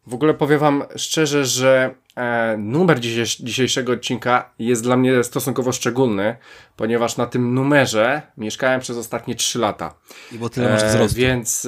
W ogóle powiem wam szczerze, że numer dzisiejszego odcinka jest dla mnie stosunkowo szczególny, ponieważ na tym numerze mieszkałem przez ostatnie 3 lata. I bo tyle masz wzrostu. Więc...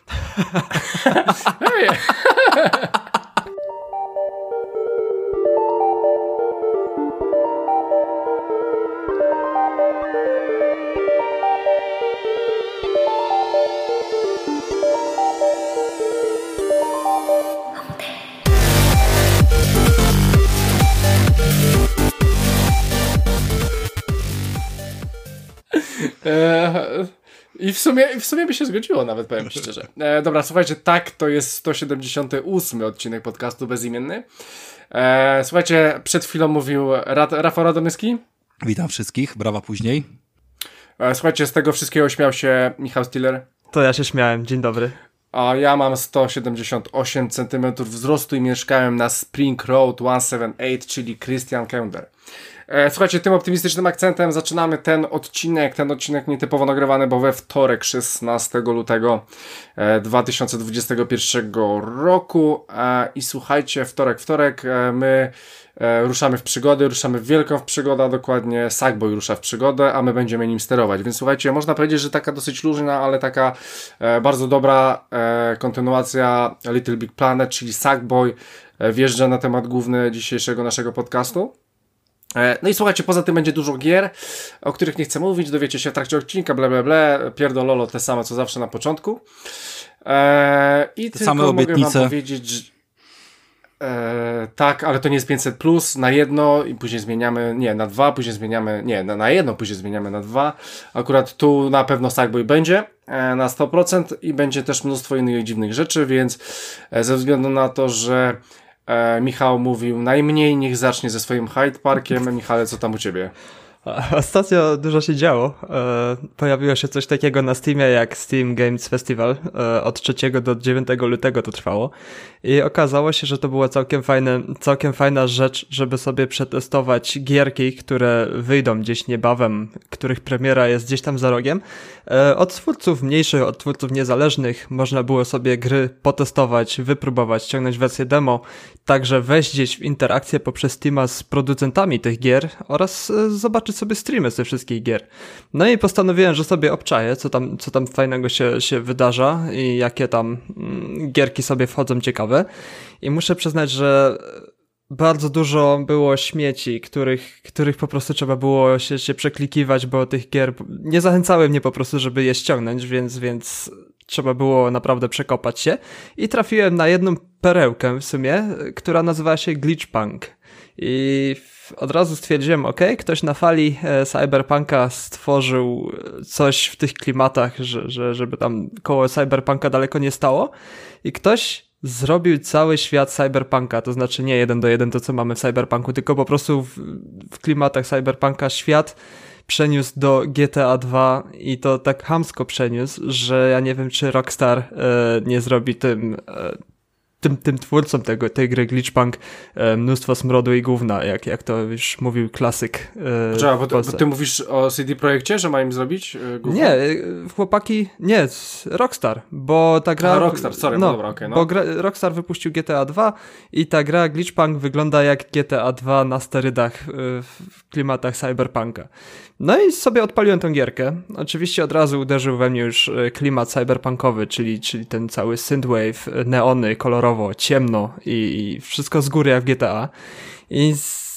I w sumie by się zgodziło nawet, powiem szczerze. Dobra, słuchajcie, tak, to jest 178 odcinek podcastu Bezimienny. Słuchajcie, przed chwilą mówił Rafał Radomyski. Witam wszystkich, brawa później. Słuchajcie, z tego wszystkiego śmiał się Michał Stiller. To ja się śmiałem, dzień dobry. A ja mam 178 cm wzrostu i mieszkałem na Spring Road 178, czyli Christian Kender. Słuchajcie, tym optymistycznym akcentem zaczynamy ten odcinek nietypowo nagrywany, bo we wtorek 16 lutego 2021 roku i słuchajcie, wtorek my ruszamy w przygody, ruszamy w wielką przygodę, a dokładnie Sackboy rusza w przygodę, a my będziemy nim sterować, więc słuchajcie, można powiedzieć, że taka dosyć luźna, ale taka bardzo dobra kontynuacja Little Big Planet, czyli Sackboy wjeżdża na temat główny dzisiejszego naszego podcastu. No i słuchajcie, poza tym będzie dużo gier, o których nie chcę mówić, dowiecie się w trakcie odcinka, pierdololo, te same co zawsze na początku. I te tylko same mogę obietnice. wam powiedzieć, że tak, ale to nie jest 500+, na jedno i później zmieniamy, nie, na 2, później zmieniamy, nie, na jedno, później zmieniamy na 2. Akurat tu na pewno Sackboy będzie na 100% i będzie też mnóstwo innych dziwnych rzeczy, więc ze względu na to, że Michał mówił najmniej, niech zacznie ze swoim Hyde Parkiem. Michale, co tam u ciebie? Ostatnio dużo się działo. Pojawiło się coś takiego na Steamie jak Steam Games Festival. Od 3 do 9 lutego to trwało. I okazało się, że to była całkiem fajna rzecz, żeby sobie przetestować gierki, które wyjdą gdzieś niebawem, których premiera jest gdzieś tam za rogiem. Od twórców mniejszych, od twórców niezależnych można było sobie gry potestować, wypróbować, ściągnąć wersję demo, także wejść gdzieś w interakcję poprzez Steama z producentami tych gier oraz zobaczyć sobie streamy z tych wszystkich gier. No i postanowiłem, że sobie obczaję, co tam fajnego się wydarza i jakie tam gierki sobie wchodzą ciekawe. I muszę przyznać, że bardzo dużo było śmieci, których po prostu trzeba było się przeklikiwać, bo tych gier nie zachęcały mnie po prostu, żeby je ściągnąć, więc trzeba było naprawdę przekopać się. I trafiłem na jedną perełkę w sumie, która nazywała się Glitchpunk. I od razu stwierdziłem, ktoś na fali Cyberpunka stworzył coś w tych klimatach, żeby tam koło Cyberpunka daleko nie stało. I ktoś zrobił cały świat Cyberpunka, to znaczy nie 1 do 1 to, co mamy w Cyberpunku, tylko po prostu w klimatach Cyberpunka świat przeniósł do GTA 2 i to tak chamsko przeniósł, że ja nie wiem, czy Rockstar nie zrobi tym twórcom tej gry Glitchpunk mnóstwo smrodu i gówna, jak to już mówił klasyk. Bo ty mówisz o CD Projekcie, że ma im zrobić gówno? Nie, chłopaki, nie, Rockstar, bo ta gra... Rockstar, sorry, no dobra, okej. Bo Rockstar wypuścił GTA 2 i ta gra Glitchpunk wygląda jak GTA 2 na sterydach w klimatach Cyberpunka. No i sobie odpaliłem tę gierkę. Oczywiście od razu uderzył we mnie już klimat cyberpunkowy, czyli ten cały synthwave, neony, kolorowo, ciemno i wszystko z góry jak w GTA. I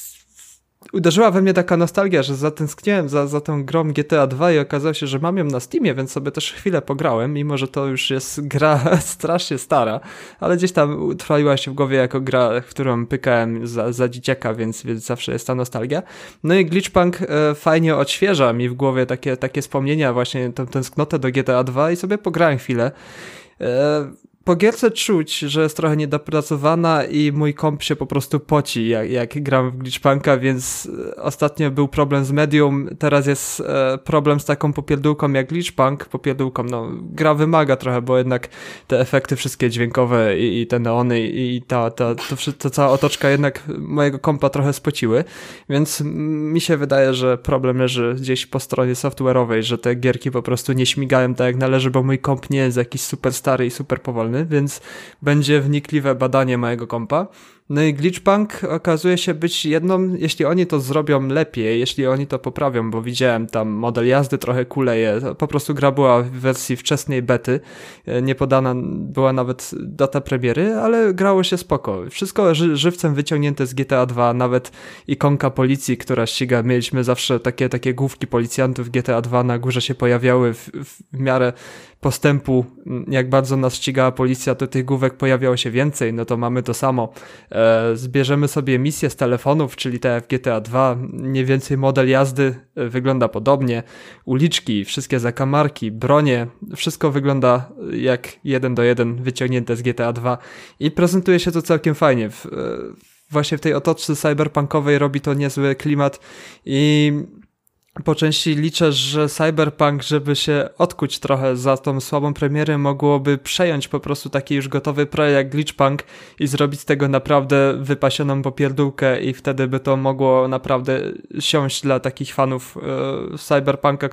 uderzyła we mnie taka nostalgia, że zatęskniłem za tą grą GTA 2 i okazało się, że mam ją na Steamie, więc sobie też chwilę pograłem, mimo że to już jest gra strasznie stara, ale gdzieś tam utrwaliła się w głowie jako gra, w którą pykałem za dzieciaka, więc zawsze jest ta nostalgia. No i Glitchpunk fajnie odświeża mi w głowie takie wspomnienia, właśnie tę tęsknotę do GTA 2 i sobie pograłem chwilę. Po gierce czuć, że jest trochę niedopracowana i mój komp się po prostu poci, jak gram w Glitchpunka, więc ostatnio był problem z medium, teraz jest problem z taką popierdółką jak Glitchpunk, gra wymaga trochę, bo jednak te efekty wszystkie dźwiękowe i te neony i ta cała otoczka jednak mojego kompa trochę spociły, więc mi się wydaje, że problem leży gdzieś po stronie software'owej, że te gierki po prostu nie śmigają tak jak należy, bo mój komp nie jest jakiś super stary i super powolny. strony, więc będzie wnikliwe badanie mojego kompa. No i Glitchpunk okazuje się być jedną, jeśli oni to zrobią lepiej, jeśli oni to poprawią, bo widziałem tam model jazdy trochę kuleje, po prostu gra była w wersji wczesnej bety, nie podana była nawet data premiery, ale grało się spoko. Wszystko żywcem wyciągnięte z GTA 2, nawet ikonka policji, która ściga, mieliśmy zawsze takie główki policjantów GTA 2 na górze się pojawiały w miarę postępu, jak bardzo nas ścigała policja, to tych główek pojawiało się więcej, no to mamy to samo. Zbierzemy sobie misję z telefonów, czyli tak jak w GTA 2, mniej więcej model jazdy wygląda podobnie, uliczki, wszystkie zakamarki, bronie, wszystko wygląda jak 1:1 wyciągnięte z GTA 2 i prezentuje się to całkiem fajnie. Właśnie w tej otoczce cyberpunkowej robi to niezły klimat i po części liczę, że Cyberpunk, żeby się odkuć trochę za tą słabą premierę, mogłoby przejąć po prostu taki już gotowy projekt jak Glitchpunk i zrobić z tego naprawdę wypasioną popierdółkę i wtedy by to mogło naprawdę siąść dla takich fanów Cyberpunka,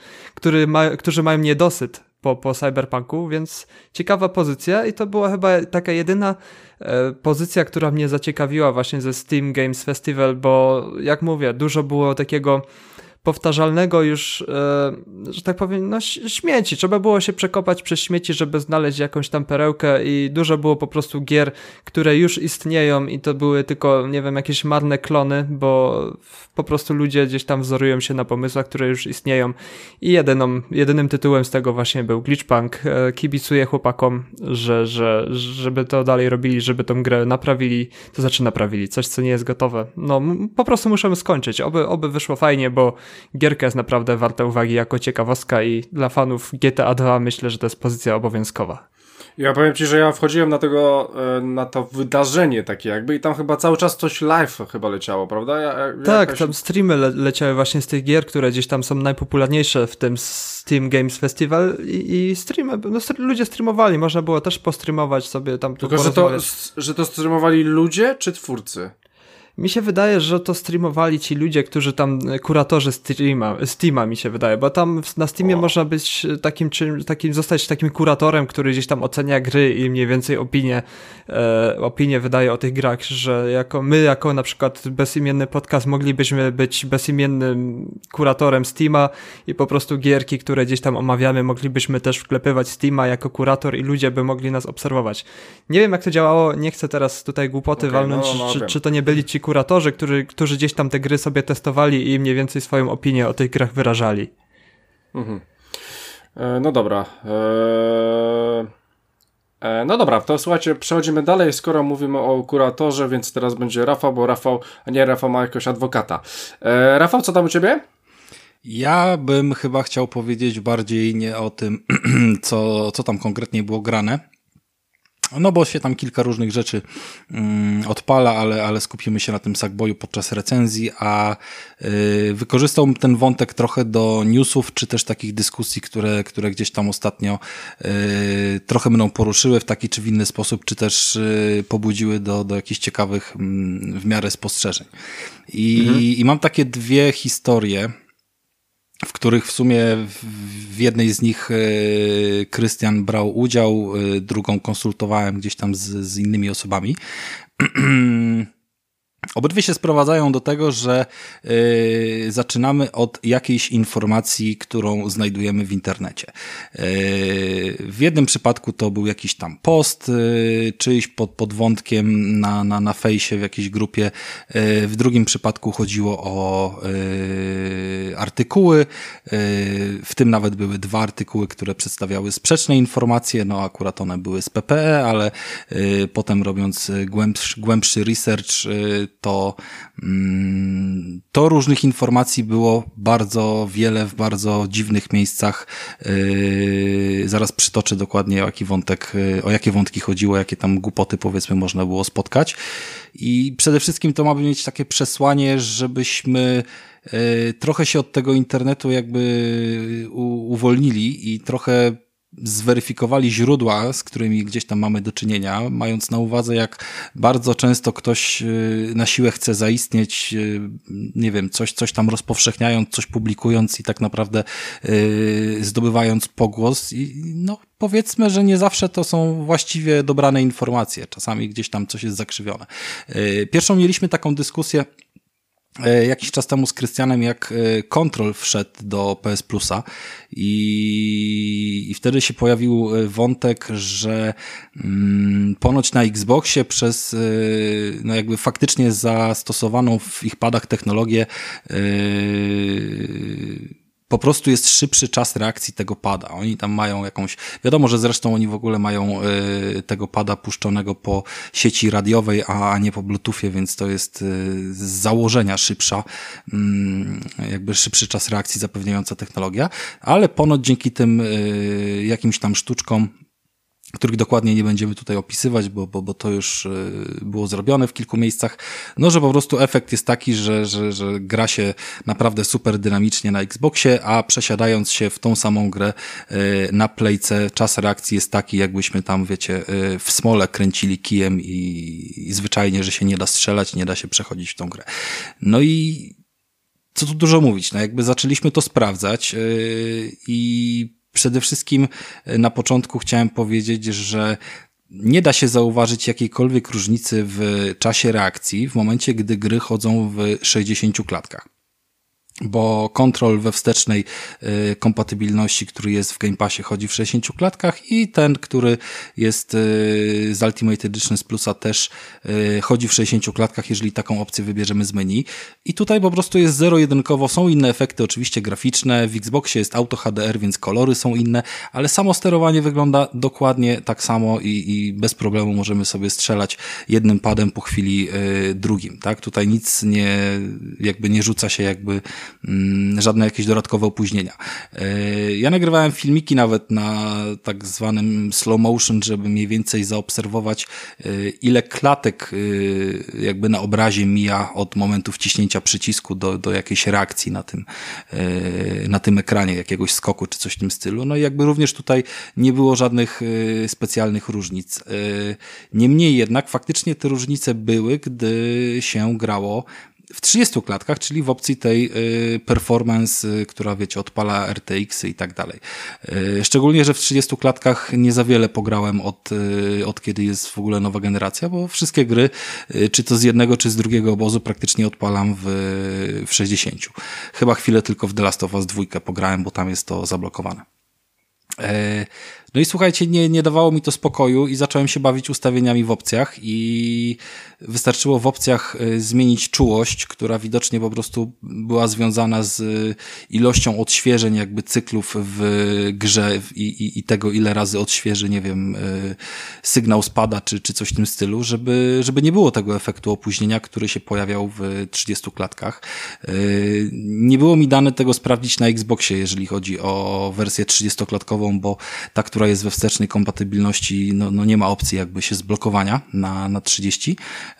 którzy mają niedosyt po Cyberpunku, więc ciekawa pozycja i to była chyba taka jedyna pozycja, która mnie zaciekawiła właśnie ze Steam Games Festival, bo jak mówię, dużo było takiego powtarzalnego już, że tak powiem, no śmieci. Trzeba było się przekopać przez śmieci, żeby znaleźć jakąś tam perełkę i dużo było po prostu gier, które już istnieją i to były tylko, nie wiem, jakieś marne klony, bo po prostu ludzie gdzieś tam wzorują się na pomysłach, które już istnieją i jedynym tytułem z tego właśnie był Glitchpunk. Kibicuję chłopakom, żeby to dalej robili, żeby tą grę naprawili, to znaczy naprawili, coś co nie jest gotowe. No po prostu muszę skończyć, oby wyszło fajnie, bo gierka jest naprawdę warta uwagi jako ciekawostka i dla fanów GTA 2 myślę, że to jest pozycja obowiązkowa. Ja powiem ci, że ja wchodziłem na to wydarzenie takie jakby i tam chyba cały czas coś live chyba leciało, prawda? Tak, tam streamy leciały właśnie z tych gier, które gdzieś tam są najpopularniejsze w tym Steam Games Festival i streamy, no ludzie streamowali, można było też postreamować sobie tam. Tylko, że to streamowali ludzie czy twórcy? Mi się wydaje, że to streamowali ci ludzie, którzy tam, kuratorzy Steama mi się wydaje, bo tam na Steamie można być zostać takim kuratorem, który gdzieś tam ocenia gry i mniej więcej opinie wydaje o tych grach, że jako na przykład bezimienny podcast moglibyśmy być bezimiennym kuratorem Steama i po prostu gierki, które gdzieś tam omawiamy, moglibyśmy też wklepywać Steama jako kurator i ludzie by mogli nas obserwować. Nie wiem jak to działało, nie chcę teraz tutaj głupoty walnąć, czy to nie byli ci kuratorzy, którzy gdzieś tam te gry sobie testowali i mniej więcej swoją opinię o tych grach wyrażali. Mhm. No dobra. No dobra, to słuchajcie, przechodzimy dalej, skoro mówimy o kuratorze, więc teraz będzie Rafał, bo Rafał ma jakiegoś adwokata. Rafał, co tam u ciebie? Ja bym chyba chciał powiedzieć bardziej nie o tym, co tam konkretnie było grane. No bo się tam kilka różnych rzeczy odpala, ale skupimy się na tym Sackboyu podczas recenzji, a wykorzystał ten wątek trochę do newsów, czy też takich dyskusji, które gdzieś tam ostatnio trochę mną poruszyły w taki czy w inny sposób, czy też pobudziły do jakichś ciekawych w miarę spostrzeżeń. I mam takie dwie historie, w których w sumie w jednej z nich Krystian brał udział, drugą konsultowałem gdzieś tam z innymi osobami. Obydwie się sprowadzają do tego, że zaczynamy od jakiejś informacji, którą znajdujemy w internecie. W jednym przypadku to był jakiś tam post czyjś pod wątkiem na fejsie w jakiejś grupie. W drugim przypadku chodziło o artykuły. W tym nawet były dwa artykuły, które przedstawiały sprzeczne informacje. No akurat one były z PPE, ale potem robiąc głębszy research, to różnych informacji było bardzo wiele w bardzo dziwnych miejscach. Zaraz przytoczę dokładnie o jakie wątki chodziło, jakie tam głupoty powiedzmy można było spotkać. I przede wszystkim to ma mieć takie przesłanie, żebyśmy trochę się od tego internetu jakby uwolnili i trochę zweryfikowali źródła, z którymi gdzieś tam mamy do czynienia, mając na uwadze, jak bardzo często ktoś na siłę chce zaistnieć, nie wiem, coś tam rozpowszechniając, coś publikując i tak naprawdę zdobywając pogłos. I no, powiedzmy, że nie zawsze to są właściwie dobrane informacje. Czasami gdzieś tam coś jest zakrzywione. Pierwszą mieliśmy taką dyskusję jakiś czas temu z Krystianem, jak Control wszedł do PS Plusa i wtedy się pojawił wątek, że ponoć na Xboxie przez no jakby faktycznie zastosowaną w ich padach technologię po prostu jest szybszy czas reakcji tego pada. Oni tam mają jakąś, wiadomo, że zresztą oni w ogóle mają tego pada puszczonego po sieci radiowej, a nie po Bluetoothie, więc to jest z założenia szybsza, jakby szybszy czas reakcji zapewniająca technologia, ale ponoć dzięki tym jakimś tam sztuczkom, których dokładnie nie będziemy tutaj opisywać, bo to już było zrobione w kilku miejscach, no że po prostu efekt jest taki, że gra się naprawdę super dynamicznie na Xboxie, a przesiadając się w tą samą grę na Playce, czas reakcji jest taki, jakbyśmy tam, wiecie, w smole kręcili kijem i zwyczajnie, że się nie da strzelać, nie da się przechodzić w tą grę. No i co tu dużo mówić, no jakby zaczęliśmy to sprawdzać i przede wszystkim na początku chciałem powiedzieć, że nie da się zauważyć jakiejkolwiek różnicy w czasie reakcji w momencie, gdy gry chodzą w 60 klatkach. Bo Control we wstecznej kompatybilności, który jest w Game Passie, chodzi w 60 klatkach i ten, który jest z Ultimate Edition z Plusa też chodzi w 60 klatkach, jeżeli taką opcję wybierzemy z menu. I tutaj po prostu jest zero-jedynkowo, są inne efekty oczywiście graficzne, w Xboxie jest Auto HDR, więc kolory są inne, ale samo sterowanie wygląda dokładnie tak samo i bez problemu możemy sobie strzelać jednym padem po chwili drugim, tak? Tutaj nic nie rzuca się żadne jakieś dodatkowe opóźnienia. Ja nagrywałem filmiki nawet na tak zwanym slow motion, żeby mniej więcej zaobserwować, ile klatek jakby na obrazie mija od momentu wciśnięcia przycisku do jakiejś reakcji na tym ekranie, jakiegoś skoku czy coś w tym stylu. No i jakby również tutaj nie było żadnych specjalnych różnic. Niemniej jednak faktycznie te różnice były, gdy się grało w 30 klatkach, czyli w opcji tej performance, która, wiecie, odpala RTX i tak dalej. Szczególnie, że w 30 klatkach nie za wiele pograłem od kiedy jest w ogóle nowa generacja, bo wszystkie gry, czy to z jednego, czy z drugiego obozu praktycznie odpalam w 60. Chyba chwilę tylko w The Last of Us 2 pograłem, bo tam jest to zablokowane. No i słuchajcie, nie dawało mi to spokoju i zacząłem się bawić ustawieniami w opcjach i wystarczyło w opcjach zmienić czułość, która widocznie po prostu była związana z ilością odświeżeń jakby cyklów w grze i tego, ile razy odświeży, nie wiem, sygnał spada czy coś w tym stylu, żeby nie było tego efektu opóźnienia, który się pojawiał w 30 klatkach. Nie było mi dane tego sprawdzić na Xboxie, jeżeli chodzi o wersję 30-klatkową, bo ta, która jest we wstecznej kompatybilności, no nie ma opcji jakby się zblokowania na 30,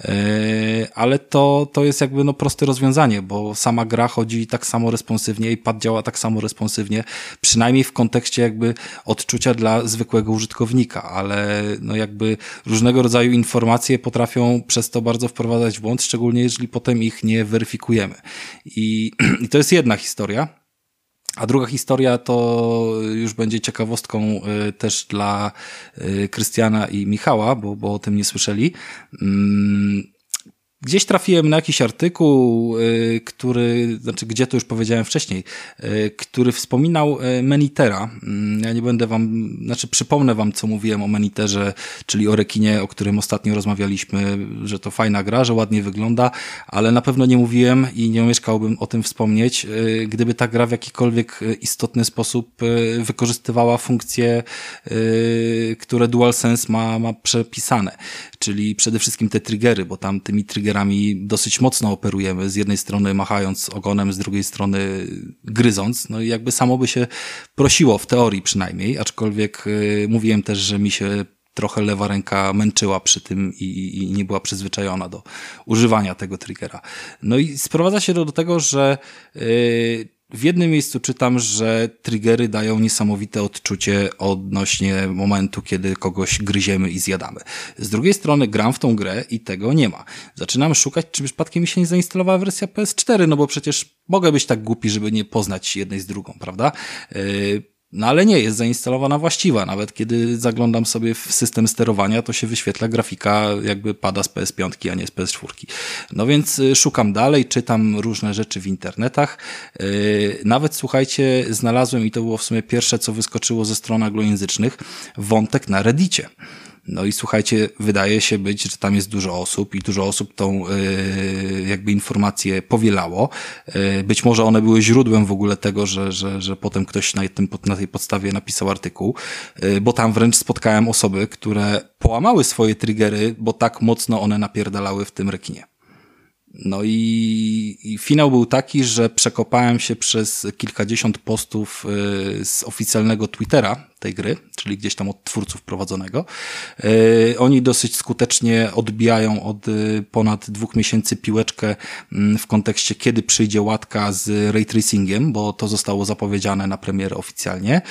ale to jest jakby no proste rozwiązanie, bo sama gra chodzi tak samo responsywnie i pad działa tak samo responsywnie, przynajmniej w kontekście jakby odczucia dla zwykłego użytkownika, ale no jakby różnego rodzaju informacje potrafią przez to bardzo wprowadzać w błąd, szczególnie jeżeli potem ich nie weryfikujemy. I to jest jedna historia. A druga historia to już będzie ciekawostką też dla Krystiana i Michała, bo o tym nie słyszeli. Gdzieś trafiłem na jakiś artykuł, gdzie to już powiedziałem wcześniej, który wspominał Menitera. Ja nie będę przypomnę wam, co mówiłem o Meniterze, czyli o rekinie, o którym ostatnio rozmawialiśmy, że to fajna gra, że ładnie wygląda, ale na pewno nie mówiłem i nie omieszkałbym o tym wspomnieć, gdyby ta gra w jakikolwiek istotny sposób wykorzystywała funkcje, które DualSense ma przepisane, czyli przede wszystkim te triggery, bo tam tymi triggerami dosyć mocno operujemy, z jednej strony machając ogonem, z drugiej strony gryząc, no i jakby samo by się prosiło, w teorii przynajmniej, aczkolwiek mówiłem też, że mi się trochę lewa ręka męczyła przy tym i nie była przyzwyczajona do używania tego triggera. No i sprowadza się do tego, że w jednym miejscu czytam, że triggery dają niesamowite odczucie odnośnie momentu, kiedy kogoś gryziemy i zjadamy. Z drugiej strony gram w tą grę i tego nie ma. Zaczynam szukać, czy przypadkiem mi się nie zainstalowała wersja PS4, no bo przecież mogę być tak głupi, żeby nie poznać jednej z drugą, prawda? No ale nie, jest zainstalowana właściwa. Nawet kiedy zaglądam sobie w system sterowania, to się wyświetla grafika, jakby pada z PS5, a nie z PS4. No więc szukam dalej, czytam różne rzeczy w internetach. Nawet, słuchajcie, znalazłem, i to było w sumie pierwsze, co wyskoczyło ze stron anglojęzycznych, wątek na Reddicie. No i słuchajcie, wydaje się być, że tam jest dużo osób i dużo osób tą jakby informację powielało. Być może one były źródłem w ogóle tego, że potem ktoś na tej podstawie napisał artykuł, bo tam wręcz spotkałem osoby, które połamały swoje triggery, bo tak mocno one napierdalały w tym rekinie. No i finał był taki, że przekopałem się przez kilkadziesiąt postów z oficjalnego Twittera tej gry, czyli gdzieś tam od twórców prowadzonego. Oni dosyć skutecznie odbijają od ponad 2 miesięcy piłeczkę w kontekście, kiedy przyjdzie łatka z ray tracingiem, bo to zostało zapowiedziane na premierę oficjalnie.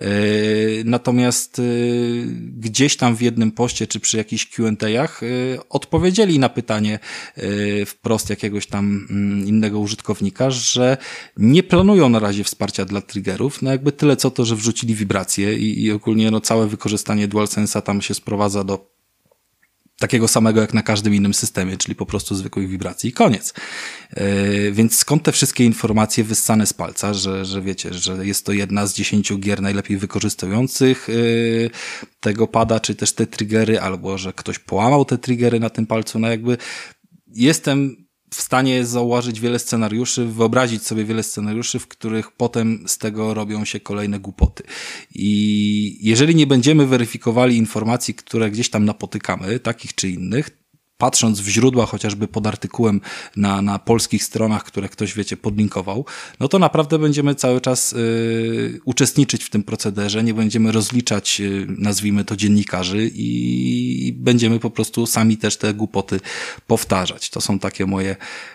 Natomiast gdzieś tam w jednym poście, czy przy jakichś Q&A'ach odpowiedzieli na pytanie wprost jakiegoś tam innego użytkownika, że nie planują na razie wsparcia dla triggerów. No jakby tyle co to, że wrzucili wibracje i ogólnie no całe wykorzystanie DualSense'a tam się sprowadza do takiego samego jak na każdym innym systemie, czyli po prostu zwykłych wibracji i koniec. Więc skąd te wszystkie informacje wyssane z palca, że wiecie, że jest to jedna z 10 gier najlepiej wykorzystujących tego pada, czy też te triggery, albo że ktoś połamał te triggery na tym palcu, no jakby jestem w stanie zauważyć wiele scenariuszy, wyobrazić sobie wiele scenariuszy, w których potem z tego robią się kolejne głupoty. I jeżeli nie będziemy weryfikowali informacji, które gdzieś tam napotykamy, takich czy innych, patrząc w źródła chociażby pod artykułem na polskich stronach, które ktoś, wiecie, podlinkował, no to naprawdę będziemy cały czas uczestniczyć w tym procederze, nie będziemy rozliczać, nazwijmy to, dziennikarzy i będziemy po prostu sami też te głupoty powtarzać. To są takie moje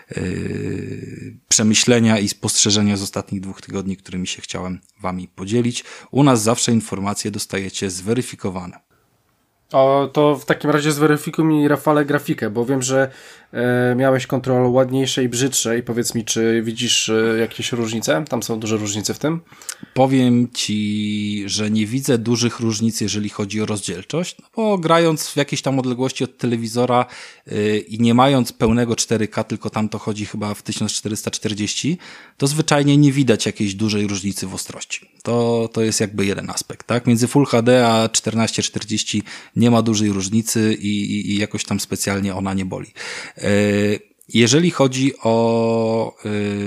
przemyślenia i spostrzeżenia z ostatnich 2 tygodni, którymi się chciałem wami podzielić. U nas zawsze informacje dostajecie zweryfikowane. O, to w takim razie zweryfikuj mi, Rafale, grafikę, bo wiem, że miałeś kontrol ładniejsze i brzydsze i powiedz mi, czy widzisz jakieś różnice? Tam są duże różnice w tym? Powiem ci, że nie widzę dużych różnic, jeżeli chodzi o rozdzielczość, no bo grając w jakiejś tam odległości od telewizora i nie mając pełnego 4K, tylko tam to chodzi chyba w 1440, to zwyczajnie nie widać jakiejś dużej różnicy w ostrości. To jest jakby jeden aspekt, tak? Między Full HD a 1440 nie ma dużej różnicy i jakoś tam specjalnie ona nie boli. Jeżeli chodzi o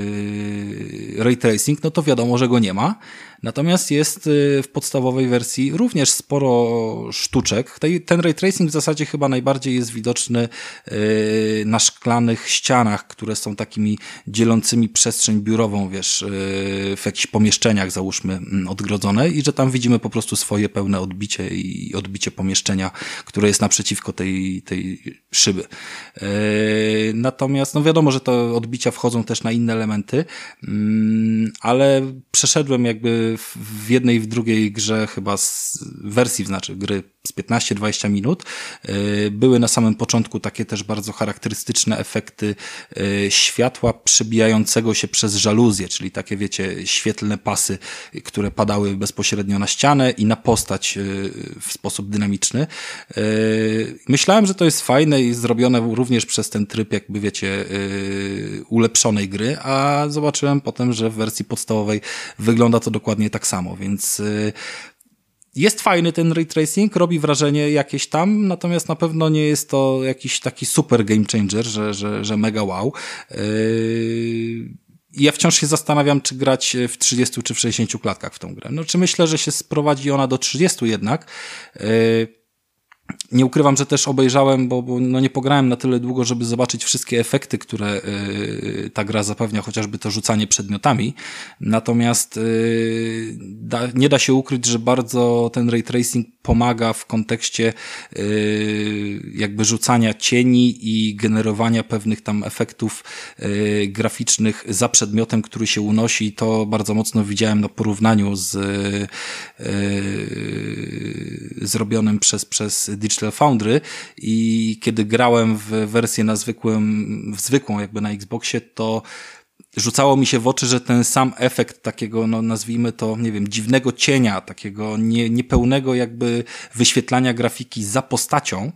ray tracing, no to wiadomo, że go nie ma. Natomiast jest w podstawowej wersji również sporo sztuczek. Ten ray tracing w zasadzie chyba najbardziej jest widoczny na szklanych ścianach, które są takimi dzielącymi przestrzeń biurową, wiesz, w jakichś pomieszczeniach, załóżmy, odgrodzone i że tam widzimy po prostu swoje pełne odbicie i odbicie pomieszczenia, które jest naprzeciwko tej szyby. Natomiast no wiadomo, że te odbicia wchodzą też na inne elementy, ale przeszedłem jakby w jednej i w drugiej grze chyba z wersji, znaczy gry z 15-20 minut. Były na samym początku takie też bardzo charakterystyczne efekty światła przebijającego się przez żaluzję, czyli takie, wiecie, świetlne pasy, które padały bezpośrednio na ścianę i na postać w sposób dynamiczny. Myślałem, że to jest fajne i zrobione również przez ten tryb, jakby, wiecie, ulepszonej gry, a zobaczyłem potem, że w wersji podstawowej wygląda to dokładnie tak samo, więc jest fajny ten ray tracing, robi wrażenie jakieś tam, natomiast na pewno nie jest to jakiś taki super game changer, że mega wow. Ja wciąż się zastanawiam, czy grać w 30 czy w 60 klatkach w tą grę. No, czy myślę, że się sprowadzi ona do 30 jednak, Nie ukrywam, że też obejrzałem, bo no nie pograłem na tyle długo, żeby zobaczyć wszystkie efekty, które ta gra zapewnia, chociażby to rzucanie przedmiotami. Natomiast nie da się ukryć, że bardzo ten ray tracing pomaga w kontekście jakby rzucania cieni i generowania pewnych tam efektów graficznych za przedmiotem, który się unosi. To bardzo mocno widziałem na porównaniu z zrobionym przez Digital Foundry i kiedy grałem w wersję zwykłą jakby na Xboxie, to rzucało mi się w oczy, że ten sam efekt takiego, no nazwijmy to, nie wiem, dziwnego cienia, takiego niepełnego jakby wyświetlania grafiki za postacią,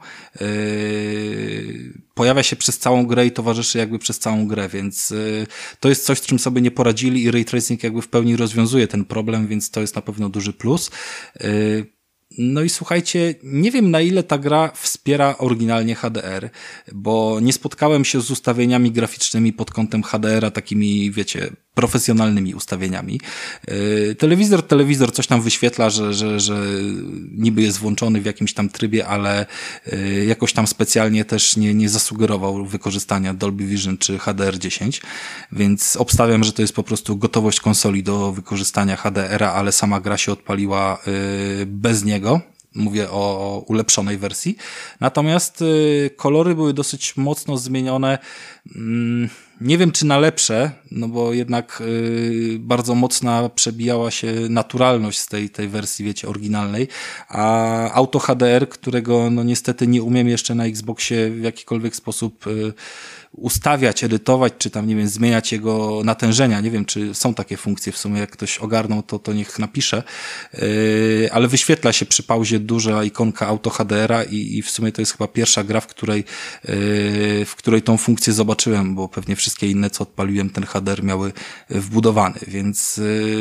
pojawia się przez całą grę i towarzyszy jakby przez całą grę, więc to jest coś, z czym sobie nie poradzili i ray tracing jakby w pełni rozwiązuje ten problem, więc to jest na pewno duży plus. No i słuchajcie, nie wiem na ile ta gra wspiera oryginalnie HDR, bo nie spotkałem się z ustawieniami graficznymi pod kątem HDR-a, takimi, wiecie, profesjonalnymi ustawieniami. Telewizor coś tam wyświetla, że niby jest włączony w jakimś tam trybie, ale jakoś tam specjalnie też nie zasugerował wykorzystania Dolby Vision czy HDR10, więc obstawiam, że to jest po prostu gotowość konsoli do wykorzystania HDR-a, ale sama gra się odpaliła bez niego. Mówię o ulepszonej wersji. Natomiast kolory były dosyć mocno zmienione. Nie wiem, czy na lepsze, no bo jednak bardzo mocna przebijała się naturalność z tej wersji, wiecie, oryginalnej, a Auto HDR, którego no niestety nie umiem jeszcze na Xboxie w jakikolwiek sposób ustawiać, edytować, czy tam, nie wiem, zmieniać jego natężenia. Nie wiem, czy są takie funkcje w sumie, jak ktoś ogarnął, to niech napisze. Ale wyświetla się przy pauzie duża ikonka Auto HDR-a i w sumie to jest chyba pierwsza gra, w której tą funkcję zobaczyłem, bo pewnie wszystkie inne, co odpaliłem, ten HDR miały wbudowany, więc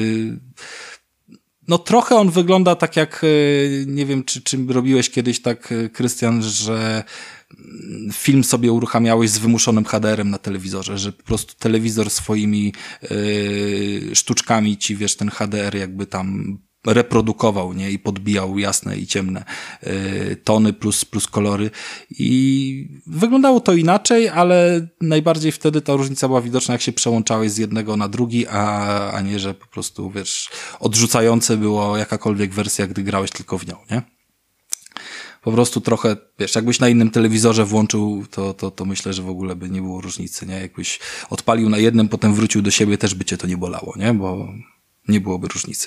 no trochę on wygląda tak jak, nie wiem, czy robiłeś kiedyś tak, Krystian, że film sobie uruchamiałeś z wymuszonym HDR-em na telewizorze, że po prostu telewizor swoimi sztuczkami ci, wiesz, ten HDR jakby tam reprodukował, nie? I podbijał jasne i ciemne tony plus kolory i wyglądało to inaczej, ale najbardziej wtedy ta różnica była widoczna, jak się przełączałeś z jednego na drugi, a nie, że po prostu, wiesz, odrzucające było jakakolwiek wersja, gdy grałeś tylko w nią, nie? Po prostu trochę, wiesz, jakbyś na innym telewizorze włączył, to myślę, że w ogóle by nie było różnicy, nie? Jakbyś odpalił na jednym, potem wrócił do siebie, też by cię to nie bolało, nie? Bo nie byłoby różnicy.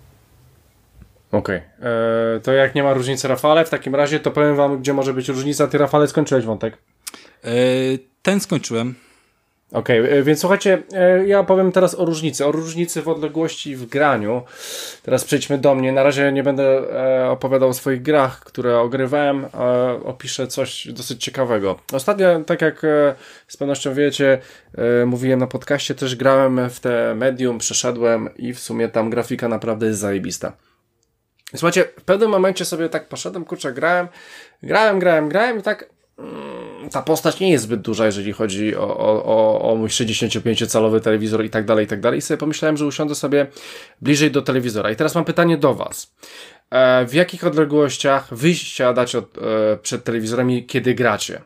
Okej. To jak nie ma różnicy, Rafale, w takim razie to powiem wam, gdzie może być różnica. Ty, Rafale, skończyłeś wątek? Ten skończyłem. Okej, więc słuchajcie, ja powiem teraz o różnicy w odległości w graniu. Teraz przejdźmy do mnie. Na razie nie będę opowiadał o swoich grach, które ogrywałem, opiszę coś dosyć ciekawego. Ostatnio, tak jak z pewnością wiecie, mówiłem na podcaście, też grałem w te Medium, przeszedłem i w sumie tam grafika naprawdę jest zajebista. Słuchajcie, w pewnym momencie sobie tak poszedłem, kurczę, grałem i tak ta postać nie jest zbyt duża, jeżeli chodzi o mój 65-calowy telewizor i tak dalej, i sobie pomyślałem, że usiądę sobie bliżej do telewizora. I teraz mam pytanie do was. W jakich odległościach wy siadacie przed telewizorami, kiedy gracie?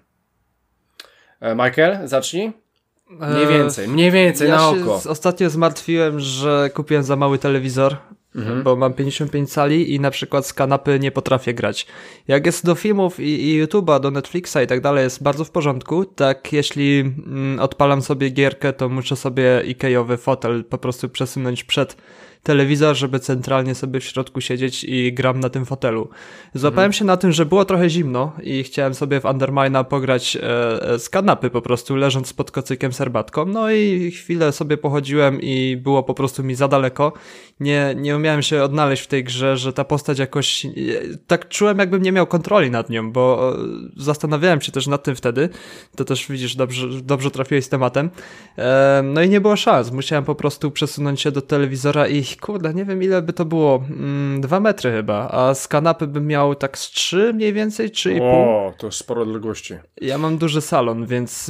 Michael, zacznij. Mniej więcej na oko. Ja się ostatnio zmartwiłem, że kupiłem za mały telewizor, bo mam 55 cali i na przykład z kanapy nie potrafię grać. Jak jest do filmów i YouTube'a, do Netflixa i tak dalej, jest bardzo w porządku. Tak, jeśli odpalam sobie gierkę, to muszę sobie Ikeowy fotel po prostu przesunąć przed telewizor, żeby centralnie sobie w środku siedzieć i gram na tym fotelu. Złapałem się na tym, że było trochę zimno i chciałem sobie w Undermine'a pograć z kanapy po prostu, leżąc pod kocykiem z herbatką. No i chwilę sobie pochodziłem i było po prostu mi za daleko. Nie umiałem się odnaleźć w tej grze, że ta postać jakoś... Tak czułem, jakbym nie miał kontroli nad nią, bo zastanawiałem się też nad tym wtedy. To też widzisz, dobrze trafiłeś z tematem. No i nie było szans. Musiałem po prostu przesunąć się do telewizora i kurde, nie wiem ile by to było, 2 metry chyba, a z kanapy bym miał tak z 3 mniej więcej, 3,5. O, to jest sporo odległości. Ja mam duży salon, więc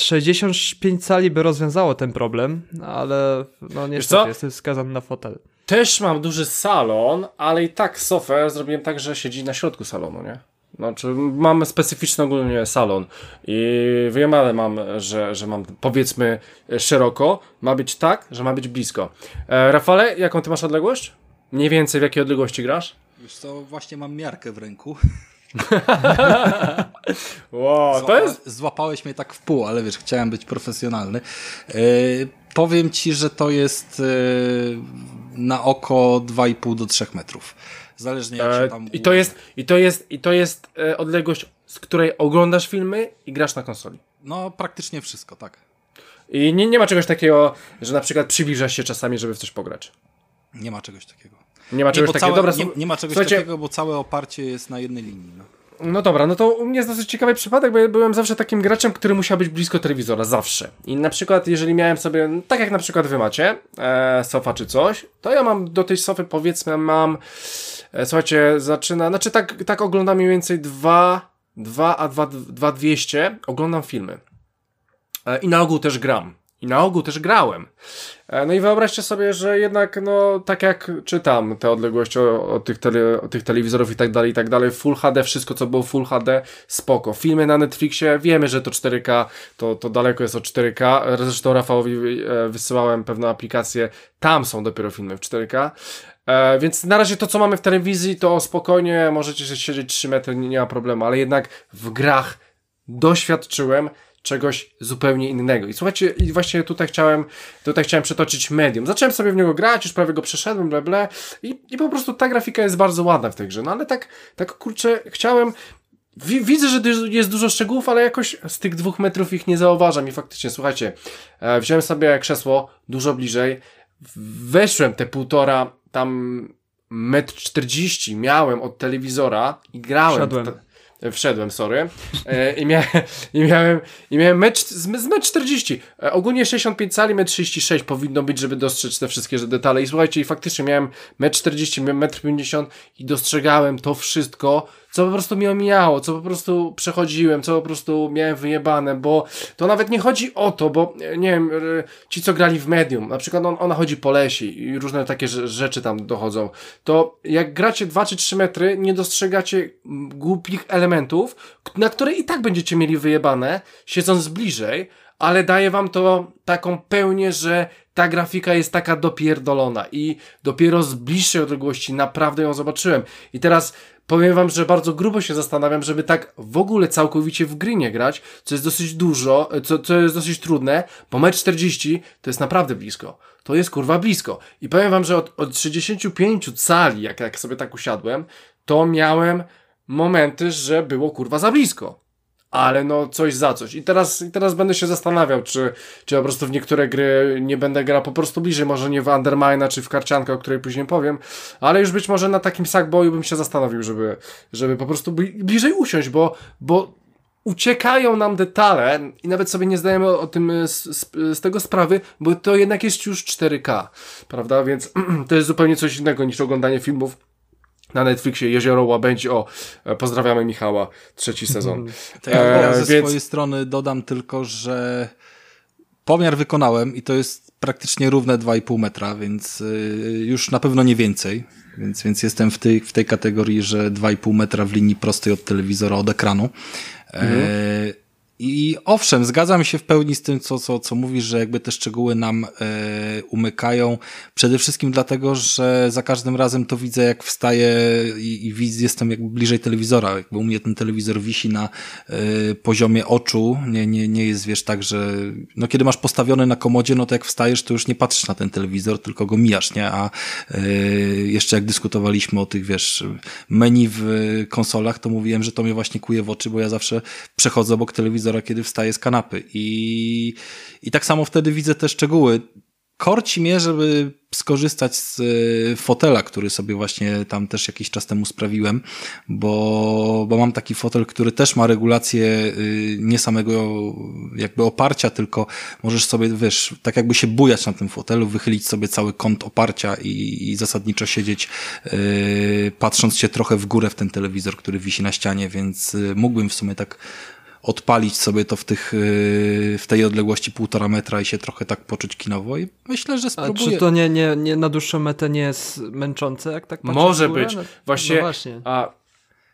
65 cali by rozwiązało ten problem, ale no niestety jestem skazany na fotel. Też mam duży salon, ale i tak sofę zrobiłem tak, że siedzi na środku salonu, nie? Znaczy, mam specyficzny ogólnie salon i wyjemane mam, że mam powiedzmy szeroko, ma być tak, że ma być blisko. Rafale, jaką ty masz odległość? Mniej więcej w jakiej odległości grasz? Wiesz co, właśnie mam miarkę w ręku. Wow, to jest... Złapałeś mnie tak w pół, ale wiesz, chciałem być profesjonalny. Powiem ci, że to jest na oko 2,5 do 3 metrów. Zależnie jak się tam... I to jest odległość, z której oglądasz filmy i grasz na konsoli. No, praktycznie wszystko, tak. I nie ma czegoś takiego, że na przykład przybliżasz się czasami, żeby w coś pograć. Nie ma czegoś takiego. Nie ma czegoś takiego. Dobra, nie ma czegoś takiego, bo całe oparcie jest na jednej linii. No dobra, no to u mnie jest dosyć ciekawy przypadek, bo ja byłem zawsze takim graczem, który musiał być blisko telewizora, zawsze. I na przykład, jeżeli miałem sobie, tak jak na przykład wy macie, sofa czy coś, to ja mam do tej sofy, powiedzmy, słuchajcie, znaczy tak oglądam mniej więcej 200 oglądam filmy. I na ogół też gram. I na ogół też grałem. No i wyobraźcie sobie, że jednak, no, tak jak czytam te odległości od tych telewizorów i tak dalej, Full HD, wszystko co było Full HD, spoko. Filmy na Netflixie, wiemy, że to 4K, to daleko jest od 4K. Zresztą Rafałowi wysyłałem pewną aplikację, tam są dopiero filmy w 4K. Więc na razie to, co mamy w telewizji, to spokojnie możecie siedzieć 3 metry, nie ma problemu, ale jednak w grach doświadczyłem czegoś zupełnie innego. I słuchajcie, i właśnie tutaj chciałem przetoczyć medium. Zacząłem sobie w niego grać, już prawie go przeszedłem, i po prostu ta grafika jest bardzo ładna w tej grze. No ale tak kurczę, chciałem... Widzę, że jest dużo szczegółów, ale jakoś z tych 2 metrów ich nie zauważam i faktycznie, słuchajcie, wziąłem sobie krzesło dużo bliżej, weszłem te 1,5 tam 1,40 m miałem od telewizora i grałem... Wszedłem, sorry. I miałem mecz z 1,40 m. Ogólnie 65 cali, 1,36 m powinno być, żeby dostrzec te wszystkie detale. I słuchajcie, i faktycznie miałem 1,40 m, 1,50 m i dostrzegałem to wszystko, co po prostu mi omijało, co po prostu przechodziłem, co po prostu miałem wyjebane, bo to nawet nie chodzi o to, bo nie wiem, ci co grali w Medium, na przykład ona chodzi po lesie i różne takie rzeczy tam dochodzą, to jak gracie 2 czy 3 metry, nie dostrzegacie głupich elementów, na które i tak będziecie mieli wyjebane, siedząc bliżej, ale daje wam to taką pełnię, że ta grafika jest taka dopierdolona i dopiero z bliższej odległości naprawdę ją zobaczyłem. I teraz powiem wam, że bardzo grubo się zastanawiam, żeby tak w ogóle całkowicie w gry nie grać, co jest dosyć dużo, co jest dosyć trudne, bo 1,40 m to jest naprawdę blisko. To jest kurwa blisko. I powiem wam, że od 65 cali, jak sobie tak usiadłem, to miałem momenty, że było kurwa za blisko. Ale no coś za coś. I teraz będę się zastanawiał, czy po prostu w niektóre gry nie będę grał po prostu bliżej, może nie w Undermine'a czy w karciankę, o której później powiem, ale już być może na takim Sackboyu bym się zastanowił, żeby po prostu bliżej usiąść, bo uciekają nam detale i nawet sobie nie zdajemy o tym z tego sprawy, bo to jednak jest już 4K, prawda? Więc to jest zupełnie coś innego niż oglądanie filmów na Netflixie Jezioro Łabędzi. Pozdrawiamy Michała, 3. sezon. To ja ze swojej strony dodam tylko, że pomiar wykonałem i to jest praktycznie równe 2,5 metra, więc już na pewno nie więcej. Więc jestem w tej kategorii, że 2,5 metra w linii prostej od telewizora, od ekranu. I owszem, zgadzam się w pełni z tym, co mówisz, że jakby te szczegóły nam umykają. Przede wszystkim dlatego, że za każdym razem to widzę, jak wstaję i jestem jakby bliżej telewizora. Jakby u mnie ten telewizor wisi na poziomie oczu. Nie jest, wiesz, tak, że no kiedy masz postawiony na komodzie, no to jak wstajesz, to już nie patrzysz na ten telewizor, tylko go mijasz, nie? A jeszcze jak dyskutowaliśmy o tych, wiesz, menu w konsolach, to mówiłem, że to mnie właśnie kuje w oczy, bo ja zawsze przechodzę obok telewizora, kiedy wstaję z kanapy. I tak samo wtedy widzę te szczegóły. Korci mnie, żeby skorzystać z fotela, który sobie właśnie tam też jakiś czas temu sprawiłem, bo mam taki fotel, który też ma regulację nie samego jakby oparcia, tylko możesz sobie, wiesz, tak jakby się bujać na tym fotelu, wychylić sobie cały kąt oparcia i zasadniczo siedzieć patrząc się trochę w górę w ten telewizor, który wisi na ścianie, więc mógłbym w sumie tak odpalić sobie to w tej odległości 1,5 metra i się trochę tak poczuć kinowo i myślę, że spróbuję. A czy to nie na dłuższą metę nie jest męczące, jak tak patrzę? Może być. Właśnie. No właśnie.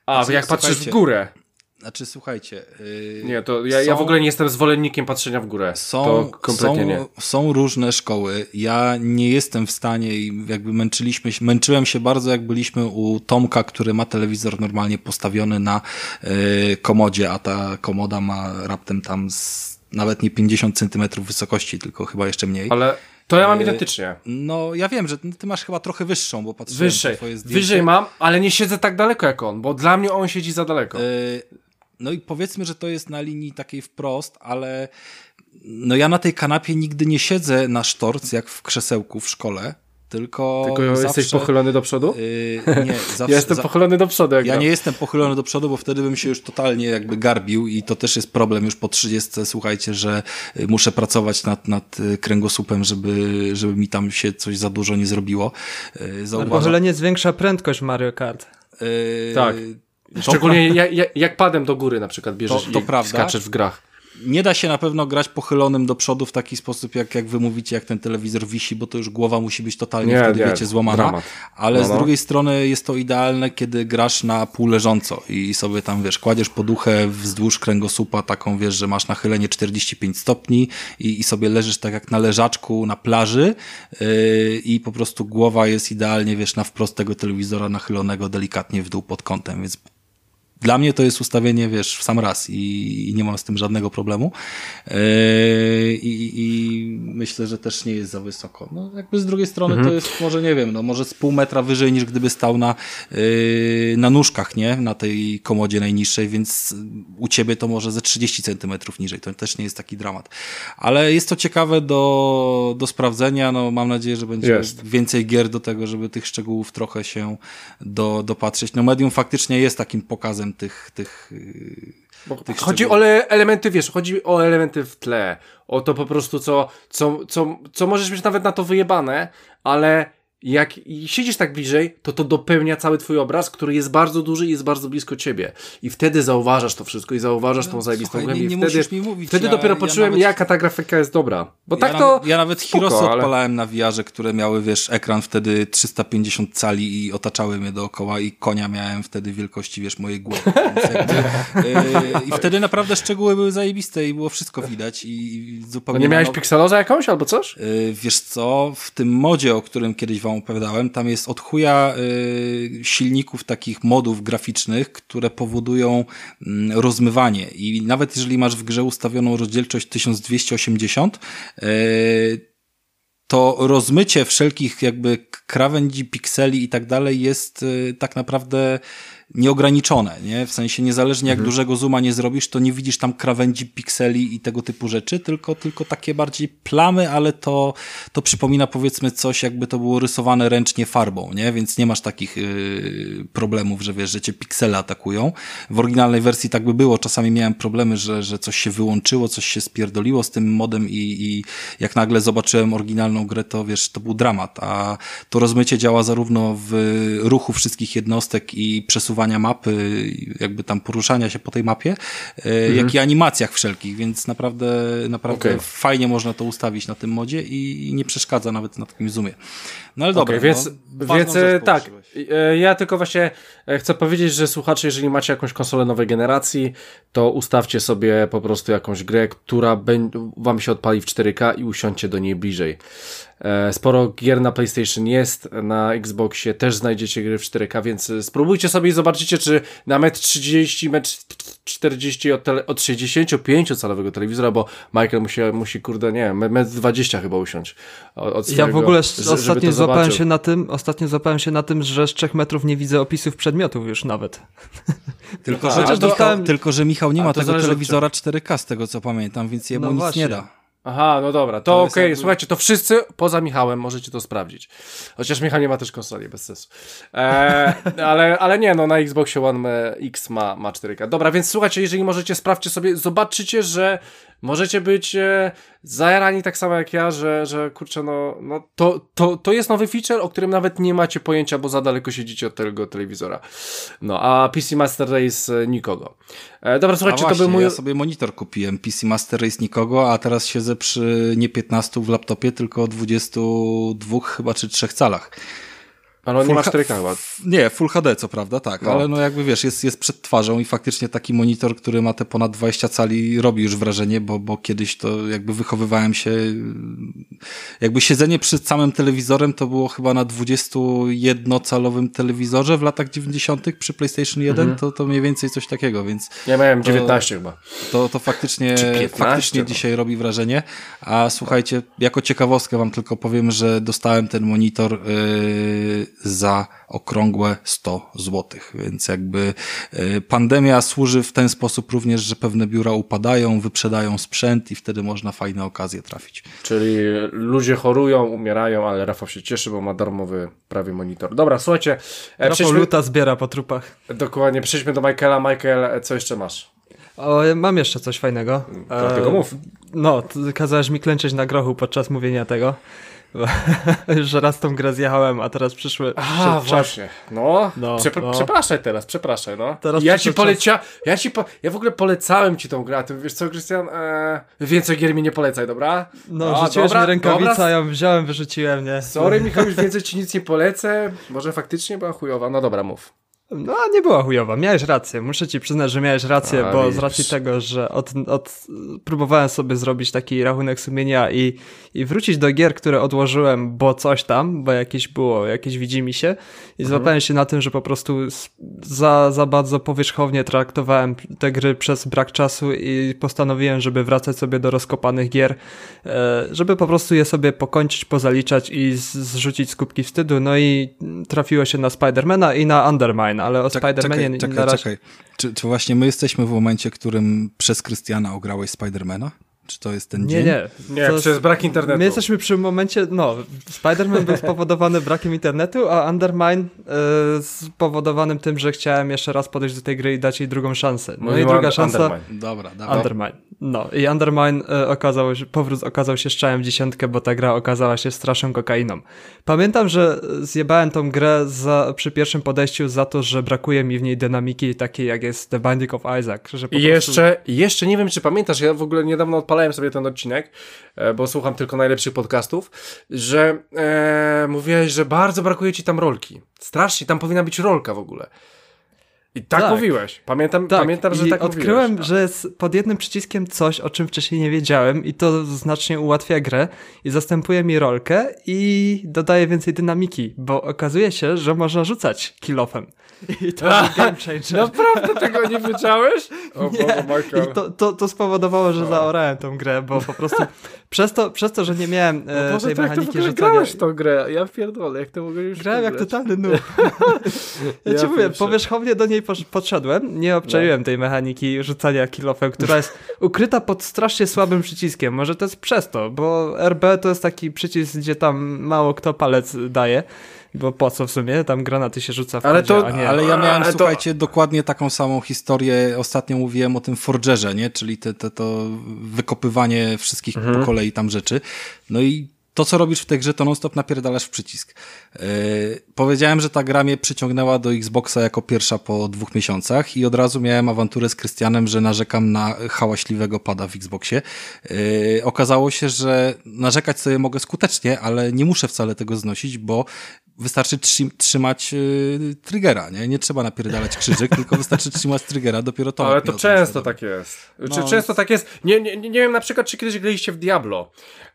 Znaczy, jak patrzysz w słuchajcie, górę. Znaczy, słuchajcie... Nie, to ja w ogóle nie jestem zwolennikiem patrzenia w górę. To kompletnie nie. Są różne szkoły. Ja nie jestem w stanie i jakby męczyłem się bardzo, jak byliśmy u Tomka, który ma telewizor normalnie postawiony na komodzie, a ta komoda ma raptem tam nawet nie 50 centymetrów wysokości, tylko chyba jeszcze mniej. Ale to ja mam identycznie. No, ja wiem, że ty masz chyba trochę wyższą, bo patrzyłem na twoje zdjęcie. Wyżej mam, ale nie siedzę tak daleko jak on, bo dla mnie on siedzi za daleko. No i powiedzmy, że to jest na linii takiej wprost, ale no ja na tej kanapie nigdy nie siedzę na sztorc, jak w krzesełku w szkole, tylko zawsze... jesteś pochylony do przodu? Nie, zawsze... Ja jestem pochylony do przodu. Ja nie jestem pochylony do przodu, bo wtedy bym się już totalnie jakby garbił i to też jest problem już po 30, słuchajcie, że muszę pracować nad kręgosłupem, żeby mi tam się coś za dużo nie zrobiło. Pochylenie zwiększa prędkość Mario Kart. Tak. Szczególnie jak padem do góry na przykład bierzesz to i prawda. skaczesz w grach. Nie da się na pewno grać pochylonym do przodu w taki sposób, jak wy mówicie, jak ten telewizor wisi, bo to już głowa musi być totalnie wtedy, wiecie, złamana. Dramat. Ale z drugiej strony jest to idealne, kiedy grasz na półleżąco i sobie tam, wiesz, kładziesz poduchę wzdłuż kręgosłupa, taką, wiesz, że masz nachylenie 45 stopni i sobie leżysz tak jak na leżaczku na plaży i po prostu głowa jest idealnie, wiesz, na wprost tego telewizora nachylonego delikatnie w dół pod kątem, więc dla mnie to jest ustawienie, wiesz, w sam raz i nie mam z tym żadnego problemu. I myślę, że też nie jest za wysoko. No jakby z drugiej strony to jest może, nie wiem, no może z pół metra wyżej niż gdyby stał na nóżkach, nie? Na tej komodzie najniższej, więc u ciebie to może ze 30 centymetrów niżej. To też nie jest taki dramat. Ale jest to ciekawe do sprawdzenia. No mam nadzieję, że będzie więcej gier do tego, żeby tych szczegółów trochę się dopatrzeć. No Medium faktycznie jest takim pokazem tych chodzi o elementy, wiesz, chodzi o elementy w tle, o to po prostu, co możesz mieć nawet na to wyjebane, ale jak siedzisz tak bliżej, to dopełnia cały twój obraz, który jest bardzo duży i jest bardzo blisko ciebie. I wtedy zauważasz to wszystko i zauważasz tą zajebistą głębię. Wtedy dopiero poczułem, jaka ta grafika jest dobra. Bo ja nawet Heroesy odpalałem na VR-ze, które miały, wiesz, ekran wtedy 350 cali i otaczały mnie dookoła i konia miałem wtedy wielkości, wiesz, mojej głowy. I wtedy naprawdę szczegóły były zajebiste i było wszystko widać i zupełnie... No nie miałeś pikseloza jakąś albo coś? Wiesz co, w tym modzie, o którym kiedyś wam opowiadałem, tam jest od chuja silników takich modów graficznych, które powodują rozmywanie i nawet jeżeli masz w grze ustawioną rozdzielczość 1280, to rozmycie wszelkich jakby krawędzi, pikseli i tak dalej jest tak naprawdę nieograniczone, nie? W sensie niezależnie jak dużego zooma nie zrobisz, to nie widzisz tam krawędzi, pikseli i tego typu rzeczy, tylko takie bardziej plamy, ale to przypomina powiedzmy coś, jakby to było rysowane ręcznie farbą, nie? Więc nie masz takich problemów, że wiesz, że cię piksele atakują. W oryginalnej wersji tak by było. Czasami miałem problemy, że coś się wyłączyło, coś się spierdoliło z tym modem i jak nagle zobaczyłem oryginalną grę, to wiesz, to był dramat, a to rozmycie działa zarówno w ruchu wszystkich jednostek i przesuwania mapy, jakby tam poruszania się po tej mapie, jak i animacjach wszelkich, więc naprawdę fajnie można to ustawić na tym modzie i nie przeszkadza nawet na takim zoomie. No ale dobra. Więc tak, ja tylko właśnie chcę powiedzieć, że słuchacze, jeżeli macie jakąś konsolę nowej generacji, to ustawcie sobie po prostu jakąś grę, która wam się odpali w 4K i usiądźcie do niej bliżej. Sporo gier na PlayStation jest, na Xboxie też znajdziecie gry w 4K, więc spróbujcie sobie i zobaczycie, czy na 1,30 m, 1,40 m od 65-calowego telewizora, bo Michael musi kurde, nie wiem, 1,20 m chyba usiąść. Ja w ogóle ostatnio złapałem się na tym, że z 3 metrów nie widzę opisów przedmiotów już nawet. Tylko, że Michał nie ma tego telewizora 4K z tego co pamiętam, więc jemu nic nie da. Aha, no dobra, to okej, słuchajcie, to wszyscy poza Michałem możecie to sprawdzić. Chociaż Michał nie ma też konsoli, bez sensu. Ale nie, no na Xboxie One X ma 4K. Dobra, więc słuchajcie, jeżeli możecie, sprawdźcie sobie, zobaczycie, że możecie być zajarani tak samo jak ja, że kurczę, no to jest nowy feature, o którym nawet nie macie pojęcia, bo za daleko siedzicie od tego telewizora. No, a PC Master Race nikogo. Dobra, słuchajcie, właśnie, to był mój... Ja sobie monitor kupiłem, PC Master Race nikogo, a teraz siedzę przy nie 15 w laptopie, tylko 22 chyba czy 3 calach. Ale on nie ma 4K chyba. Nie, Full HD co prawda, tak, No. ale no jakby wiesz, jest przed twarzą i faktycznie taki monitor, który ma te ponad 20 cali robi już wrażenie, bo kiedyś to jakby wychowywałem się, jakby siedzenie przed samym telewizorem to było chyba na 21-calowym telewizorze w latach 90. przy PlayStation 1, to mniej więcej coś takiego, więc... Ja miałem 19 chyba. To faktycznie, 15, no. dzisiaj robi wrażenie. A słuchajcie, jako ciekawostkę wam tylko powiem, że dostałem ten monitor za okrągłe 100 zł. Więc jakby pandemia służy w ten sposób również, że pewne biura upadają, wyprzedają sprzęt i wtedy można fajne okazje trafić. Czyli ludzie chorują, umierają, ale Rafał się cieszy, bo ma darmowy prawie monitor. Dobra, słuchajcie. Rafał luta zbiera po trupach. Dokładnie, przejdźmy do Michaela. Michael, co jeszcze masz? O, mam jeszcze coś fajnego. Dlatego mów. No, kazałeś mi klęczeć na grochu podczas mówienia tego. Już raz tą grę zjechałem, a teraz przyszły... Właśnie. No. Przepraszaj teraz, no. Teraz ja w ogóle polecałem ci tą grę, a ty wiesz co, Krystian? Więcej gier mi nie polecaj, dobra? No, rzuciłeś mi rękawicę, a ja wziąłem, wyrzuciłem, nie? Sorry, Michał, już więcej ci nic nie polecę. Może faktycznie była chujowa. No dobra, mów. No, nie była chujowa, miałeś rację, muszę ci przyznać, że miałeś rację, bo widzisz. z racji tego, że próbowałem sobie zrobić taki rachunek sumienia i wrócić do gier, które odłożyłem, bo coś tam, bo jakieś widzimy się i złapałem się na tym, że po prostu za bardzo powierzchownie traktowałem te gry przez brak czasu i postanowiłem, żeby wracać sobie do rozkopanych gier, żeby po prostu je sobie pokończyć, pozaliczać i zrzucić z kubki wstydu, no i trafiło się na Spidermana i na Undermine. Ale o Spider-Manie na razie... Czekaj. Czy właśnie my jesteśmy w momencie, którym przez Krystiana ograłeś Spider-Mana? Czy to jest ten dzień? Nie, przez brak internetu. My jesteśmy przy momencie, Spider-Man był spowodowany brakiem internetu, a Undermine spowodowanym tym, że chciałem jeszcze raz podejść do tej gry i dać jej drugą szansę. No i druga szansa... Undermine. Dobra. Undermine. No i Undermine powrót okazał się strzałem w dziesiątkę, bo ta gra okazała się straszną kokainą. Pamiętam, że zjebałem tą grę przy pierwszym podejściu za to, że brakuje mi w niej dynamiki takiej jak jest The Binding of Isaac. Że I jeszcze nie wiem, czy pamiętasz, ja w ogóle niedawno odpalałem sobie ten odcinek, bo słucham tylko najlepszych podcastów, że mówiłeś, że bardzo brakuje ci tam rolki. Strasznie, tam powinna być rolka w ogóle. I tak mówiłeś. Pamiętam, że tak odkryłem, mówiłeś. że jest pod jednym przyciskiem coś, o czym wcześniej nie wiedziałem i to znacznie ułatwia grę i zastępuje mi rolkę i dodaje więcej dynamiki, bo okazuje się, że można rzucać kill-offem. I to był game changer. Naprawdę tego nie wiedziałeś? O nie. Boże, Michael. I to spowodowało, że zaorałem tą grę, bo po prostu przez to, że nie miałem tej mechaniki rzucania... grałeś w tą grę, ja pierdolę, jak to mogę już grałem jak totalny noob. Ja ci mówię, powierzchownie do niej podszedłem, nie obczaiłem tej mechaniki rzucania kill-offem, która jest ukryta pod strasznie słabym przyciskiem. Może to jest przez to, bo RB to jest taki przycisk, gdzie tam mało kto palec daje. Bo po co w sumie? Tam granaty się rzuca w kodzie, ale ja miałem, słuchajcie, dokładnie taką samą historię. Ostatnio mówiłem o tym Forgerze, nie? Czyli to wykopywanie wszystkich po kolei tam rzeczy. No i to, co robisz w tej grze, to non-stop napierdalasz w przycisk. Powiedziałem, że ta gra mnie przyciągnęła do Xboxa jako pierwsza po 2 miesiącach i od razu miałem awanturę z Krystianem, że narzekam na hałaśliwego pada w Xboxie. Okazało się, że narzekać sobie mogę skutecznie, ale nie muszę wcale tego znosić, bo wystarczy trzymać triggera, nie? Nie trzeba napierdalać krzyżyk, tylko wystarczy trzymać triggera, dopiero to. Ale to często tak jest. Często tak jest. Nie wiem na przykład, czy kiedyś graliście w Diablo.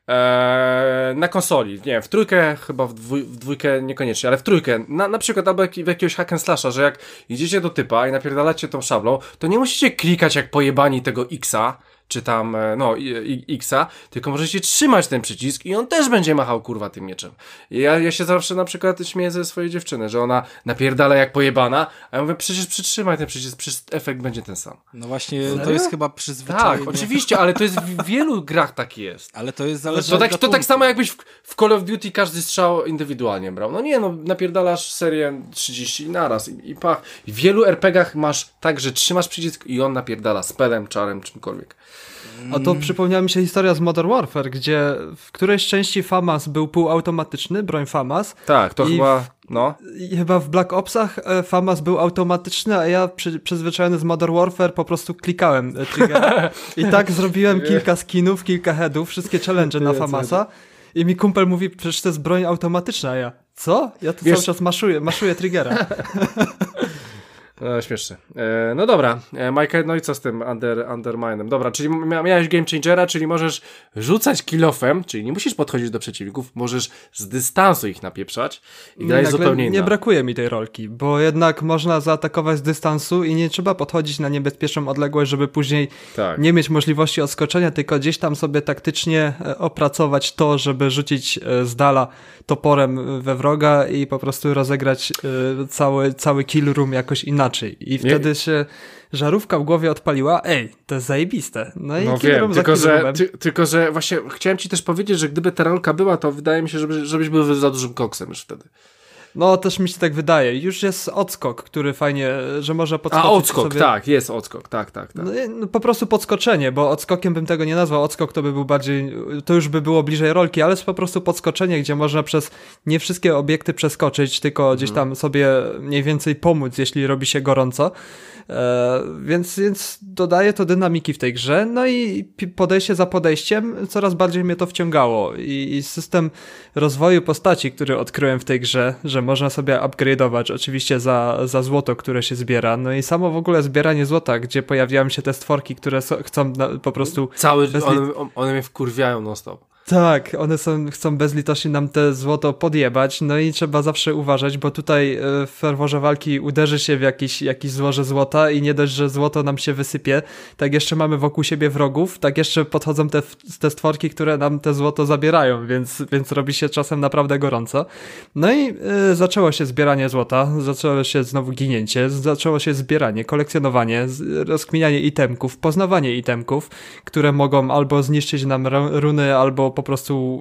Na konsoli, nie wiem, w trójkę, chyba w dwójkę niekoniecznie, ale w trójkę, na przykład albo w jakiegoś hack and slasha, że jak idziecie do typa i napierdalacie tą szablą, to nie musicie klikać jak pojebani tego X-a, czy tam, X-a, tylko możecie trzymać ten przycisk i on też będzie machał, kurwa, tym mieczem. I ja się zawsze na przykład śmieję ze swojej dziewczyny, że ona napierdala jak pojebana, a ja mówię, przecież przytrzymaj ten przycisk, przecież efekt będzie ten sam. No właśnie, to jest chyba przyzwyczajenie. Tak, oczywiście, ale to jest w wielu grach tak jest. Ale to jest zależne to tak samo jakbyś w Call of Duty każdy strzał indywidualnie brał. No nie, napierdalasz serię 30 naraz i pach. W wielu RPGach masz tak, że trzymasz przycisk i on napierdala spelem, czarem, czymkolwiek. A to przypomniała mi się historia z Modern Warfare, gdzie w którejś części FAMAS był półautomatyczny, broń FAMAS. Tak, to chyba... I chyba w Black Opsach FAMAS był automatyczny, a ja przyzwyczajony z Modern Warfare po prostu klikałem trigger. I tak zrobiłem kilka skinów, kilka headów, wszystkie challenge na FAMASa. I mi kumpel mówi, przecież to jest broń automatyczna, a ja, co? Ja tu cały czas maszuję triggera. Śmieszne. No dobra, Michael, no i co z tym Underminem? Dobra, czyli miałeś Game Changera, czyli możesz rzucać kill-offem, czyli nie musisz podchodzić do przeciwników, możesz z dystansu ich napieprzać i gra jest zupełnie inna. Nie brakuje mi tej rolki, bo jednak można zaatakować z dystansu i nie trzeba podchodzić na niebezpieczną odległość, żeby później nie mieć możliwości odskoczenia, tylko gdzieś tam sobie taktycznie opracować to, żeby rzucić z dala toporem we wroga i po prostu rozegrać cały kill room jakoś inaczej. I wtedy się żarówka w głowie odpaliła, to jest zajebiste. No i kill room za kill roomem. Tylko że właśnie chciałem ci też powiedzieć, że gdyby ta rolka była, to wydaje mi się, żebyś był za dużym koksem już wtedy. No, też mi się tak wydaje. Już jest odskok, który fajnie, że można podskoczyć. Odskok, sobie. Tak, jest odskok, tak. No, po prostu podskoczenie, bo odskokiem bym tego nie nazwał. Odskok to by był bardziej, to już by było bliżej rolki, ale jest po prostu podskoczenie, gdzie można przez nie wszystkie obiekty przeskoczyć, tylko gdzieś tam sobie mniej więcej pomóc, jeśli robi się gorąco. Więc dodaje to dynamiki w tej grze, no i podejście za podejściem coraz bardziej mnie to wciągało i system rozwoju postaci, który odkryłem w tej grze, że można sobie upgrade'ować oczywiście za złoto, które się zbiera, no i samo w ogóle zbieranie złota, gdzie pojawiają się te stworki, które chcą po prostu... One mnie wkurwiają non stop. Tak, one chcą bezlitośnie nam te złoto podjebać, no i trzeba zawsze uważać, bo tutaj w ferworze walki uderzy się w jakiś złoże złota i nie dość, że złoto nam się wysypie, tak jeszcze mamy wokół siebie wrogów, tak jeszcze podchodzą te stworki, które nam te złoto zabierają, więc robi się czasem naprawdę gorąco. No i zaczęło się zbieranie złota, zaczęło się znowu ginięcie, zaczęło się zbieranie, kolekcjonowanie, rozkminianie itemków, poznawanie itemków, które mogą albo zniszczyć nam runy, albo po prostu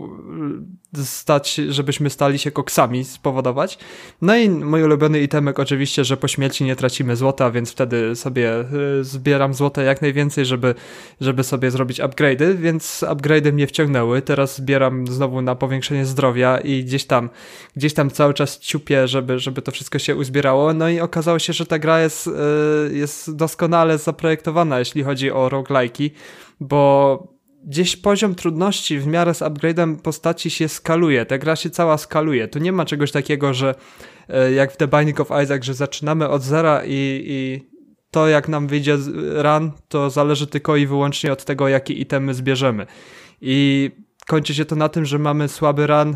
żebyśmy stali się koksami spowodować. No i mój ulubiony itemek oczywiście, że po śmierci nie tracimy złota, więc wtedy sobie zbieram złota jak najwięcej, żeby sobie zrobić upgrade'y, więc upgrade'y mnie wciągnęły. Teraz zbieram znowu na powiększenie zdrowia i gdzieś tam cały czas ciupię, żeby to wszystko się uzbierało. No i okazało się, że ta gra jest doskonale zaprojektowana, jeśli chodzi o roguelike'i, bo gdzieś poziom trudności w miarę z upgrade'em postaci się skaluje, ta gra się cała skaluje. Tu nie ma czegoś takiego, że jak w The Binding of Isaac, że zaczynamy od zera i to jak nam wyjdzie run, to zależy tylko i wyłącznie od tego, jakie itemy zbierzemy. I kończy się to na tym, że mamy słaby run,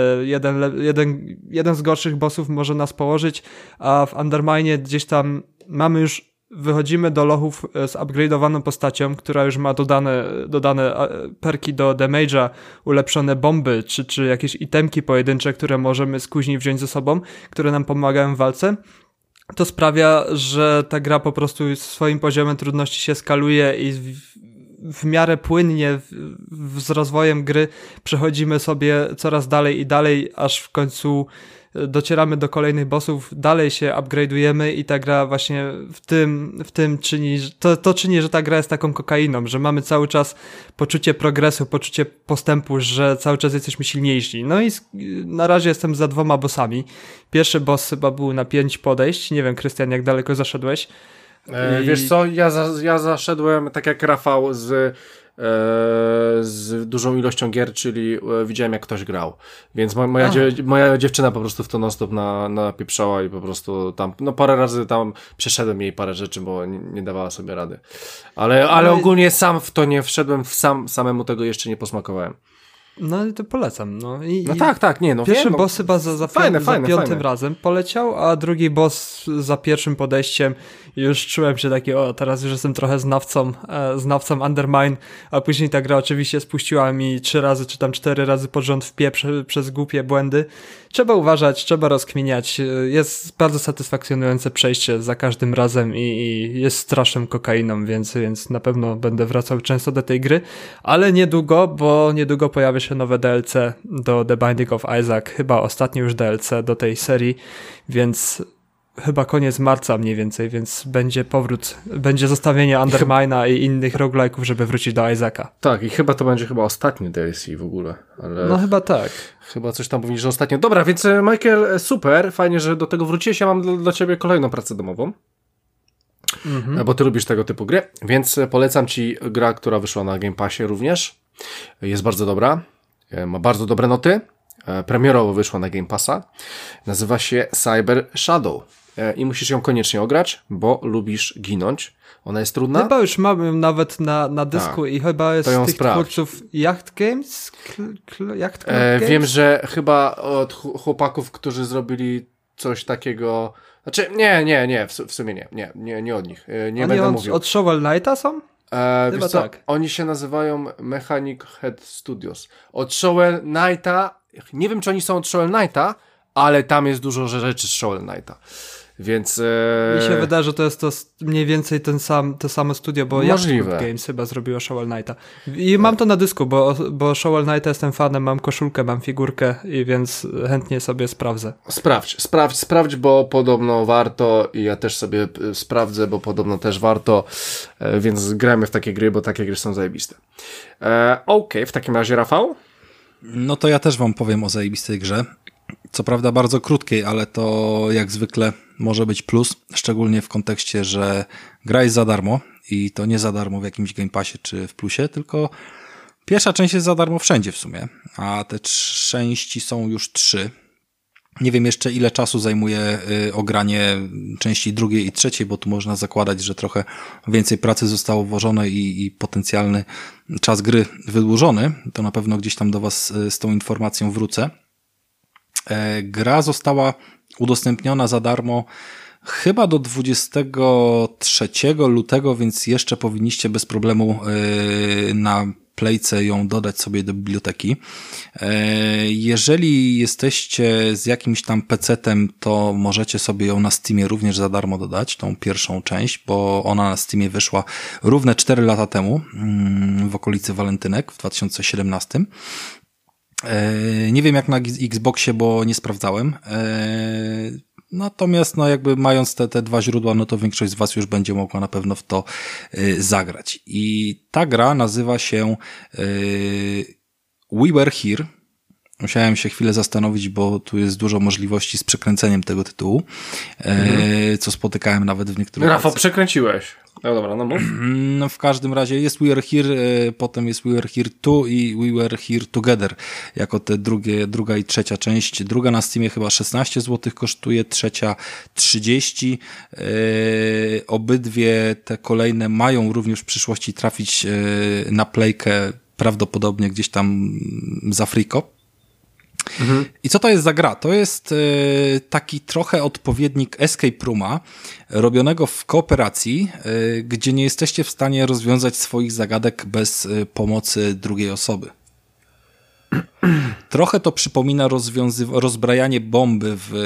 jeden z gorszych bossów może nas położyć, a w Undermine gdzieś tam wychodzimy do lochów z upgrade'owaną postacią, która już ma dodane perki do damage'a, ulepszone bomby, czy jakieś itemki pojedyncze, które możemy później wziąć ze sobą, które nam pomagają w walce. To sprawia, że ta gra po prostu swoim poziomem trudności się skaluje i w miarę płynnie z rozwojem gry przechodzimy sobie coraz dalej i dalej, aż w końcu docieramy do kolejnych bossów, dalej się upgrade'ujemy i ta gra właśnie w tym czyni, to czyni, że ta gra jest taką kokainą, że mamy cały czas poczucie progresu, poczucie postępu, że cały czas jesteśmy silniejsi. No i na razie jestem za 2 bossami. Pierwszy boss chyba był na 5 podejść, nie wiem, Krystian, jak daleko zaszedłeś? Wiesz co, ja zaszedłem tak jak Rafał z dużą ilością gier, czyli widziałem jak ktoś grał, więc moja dziewczyna po prostu w to non-stop napieprzała i po prostu tam, parę razy tam przeszedłem jej parę rzeczy, bo nie dawała sobie rady, ale ogólnie sam w to nie wszedłem, samemu tego jeszcze nie posmakowałem. No i to polecam. Tak, pierwszy boss chyba za piątym razem poleciał, a drugi boss za pierwszym podejściem już czułem się taki, teraz już jestem trochę znawcą Undermine, a później ta gra oczywiście spuściła mi 3 razy, czy tam 4 razy pod rząd w pieprz przez głupie błędy. Trzeba uważać, trzeba rozkminiać. Jest bardzo satysfakcjonujące przejście za każdym razem i jest straszną kokainą, więc na pewno będę wracał często do tej gry, ale niedługo, bo niedługo pojawia się nowe DLC do The Binding of Isaac, chyba ostatnie już DLC do tej serii, więc chyba koniec marca mniej więcej, więc będzie powrót, będzie zostawienie Undermine'a i innych roguelike'ów, żeby wrócić do Isaaca. Tak, i chyba to będzie ostatni DLC w ogóle. Ale no chyba tak. Chyba coś tam mówi, że ostatnio. Dobra, więc Michael, super, fajnie, że do tego wróciłeś. Ja mam dla ciebie kolejną pracę domową. Bo ty lubisz tego typu gry, więc polecam ci gra, która wyszła na Game Passie również. Jest bardzo dobra. ma bardzo dobre noty. Premierowo wyszła na Game Passa. Nazywa się Cyber Shadow. I musisz ją koniecznie ograć, bo lubisz ginąć. Ona jest trudna. Chyba już mamy ją nawet na dysku i chyba jest z tych twórców Yacht Games? Yacht Games? Wiem, że chyba od chłopaków, którzy zrobili coś takiego... Znaczy, nie, w sumie nie od nich. Nie będę mówił. Od Shovel Knighta są? Chyba tak. Oni się nazywają Mechanic Head Studios. Od Shovel Knighta, nie wiem, czy oni są od Shovel Knighta, ale tam jest dużo rzeczy z Shovel Knighta. Więc... Mi się wydaje, że to jest to mniej więcej to samo studio, bo Yacht Games chyba zrobiło Shovel Knighta. I mam to na dysku, bo Shovel Knighta jestem fanem, mam koszulkę, mam figurkę i więc chętnie sobie sprawdzę. Sprawdź, bo podobno warto i ja też sobie sprawdzę, bo podobno też warto, więc gramy w takie gry, bo takie gry są zajebiste. Okej, w takim razie Rafał? No to ja też wam powiem o zajebistej grze. Co prawda bardzo krótkiej, ale to jak zwykle może być plus, szczególnie w kontekście, że gra jest za darmo i to nie za darmo w jakimś Game Passie czy w plusie, tylko pierwsza część jest za darmo wszędzie w sumie, a te części są już 3. Nie wiem jeszcze ile czasu zajmuje ogranie części drugiej i trzeciej, bo tu można zakładać, że trochę więcej pracy zostało włożone i potencjalny czas gry wydłużony. To na pewno gdzieś tam do was z tą informacją wrócę. Gra została udostępniona za darmo chyba do 23 lutego, więc jeszcze powinniście bez problemu na Playce ją dodać sobie do biblioteki. Jeżeli jesteście z jakimś tam PC-tem, to możecie sobie ją na Steamie również za darmo dodać, tą pierwszą część, bo ona na Steamie wyszła równe 4 lata temu, w okolicy walentynek w 2017. Nie wiem jak na Xboxie, bo nie sprawdzałem. Natomiast no jakby mając te dwa źródła, no to większość z was już będzie mogła na pewno w to zagrać. I ta gra nazywa się We Were Here. Musiałem się chwilę zastanowić, bo tu jest dużo możliwości z przekręceniem tego tytułu, co spotykałem nawet w niektórych... Rafał, przekręciłeś. No dobra, no mów. No w każdym razie jest We Were Here, potem jest We Were Here 2 i We Were Here Together, jako te druga i trzecia część. Druga na Steamie chyba 16 zł kosztuje, trzecia 30. Obydwie te kolejne mają również w przyszłości trafić na Playkę, prawdopodobnie gdzieś tam za friko. I co to jest za gra? To jest taki trochę odpowiednik Escape Rooma, robionego w kooperacji, gdzie nie jesteście w stanie rozwiązać swoich zagadek bez pomocy drugiej osoby. Trochę to przypomina rozbrajanie bomby w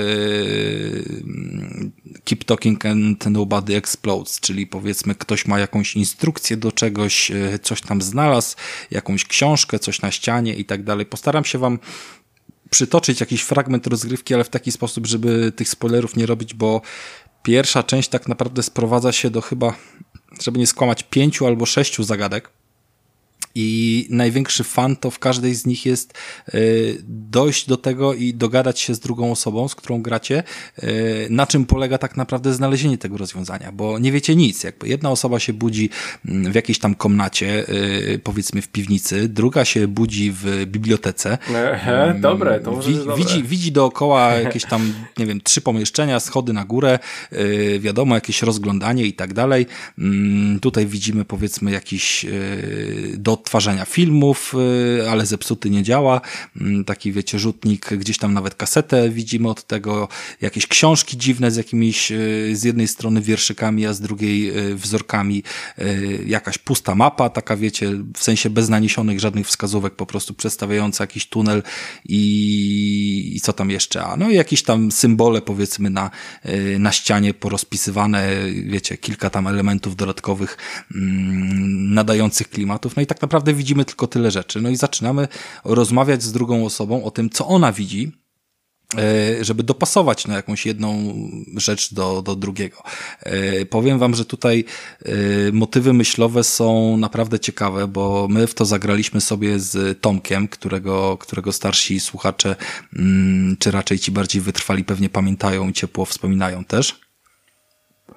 Keep Talking and Nobody Explodes, czyli powiedzmy ktoś ma jakąś instrukcję do czegoś, coś tam znalazł, jakąś książkę, coś na ścianie i tak dalej. Postaram się wam przytoczyć jakiś fragment rozgrywki, ale w taki sposób, żeby tych spoilerów nie robić, bo pierwsza część tak naprawdę sprowadza się do chyba, żeby nie skłamać, 5 albo 6 zagadek. I największy fan to w każdej z nich jest dojść do tego i dogadać się z drugą osobą, z którą gracie, na czym polega tak naprawdę znalezienie tego rozwiązania, bo nie wiecie nic. Jakby jedna osoba się budzi w jakiejś tam komnacie, powiedzmy w piwnicy, druga się budzi w bibliotece. Dobre, to może widzi dookoła jakieś tam, nie wiem, 3 pomieszczenia, schody na górę, wiadomo, jakieś rozglądanie i tak dalej. Tutaj widzimy, powiedzmy, jakiś do odtwarzania filmów, ale zepsuty nie działa. Taki, wiecie, rzutnik, gdzieś tam nawet kasetę widzimy od tego, jakieś książki dziwne z jakimiś, z jednej strony wierszykami, a z drugiej wzorkami, jakaś pusta mapa, taka, wiecie, w sensie bez naniesionych żadnych wskazówek, po prostu przedstawiająca jakiś tunel i co tam jeszcze, no i jakieś tam symbole, powiedzmy, na ścianie porozpisywane, wiecie, kilka tam elementów dodatkowych nadających klimatów, no i tak naprawdę widzimy tylko tyle rzeczy. No i zaczynamy rozmawiać z drugą osobą o tym, co ona widzi, żeby dopasować na jakąś jedną rzecz do drugiego. Powiem wam, że tutaj motywy myślowe są naprawdę ciekawe, bo my w to zagraliśmy sobie z Tomkiem, którego starsi słuchacze, czy raczej ci bardziej wytrwali pewnie pamiętają i ciepło wspominają też.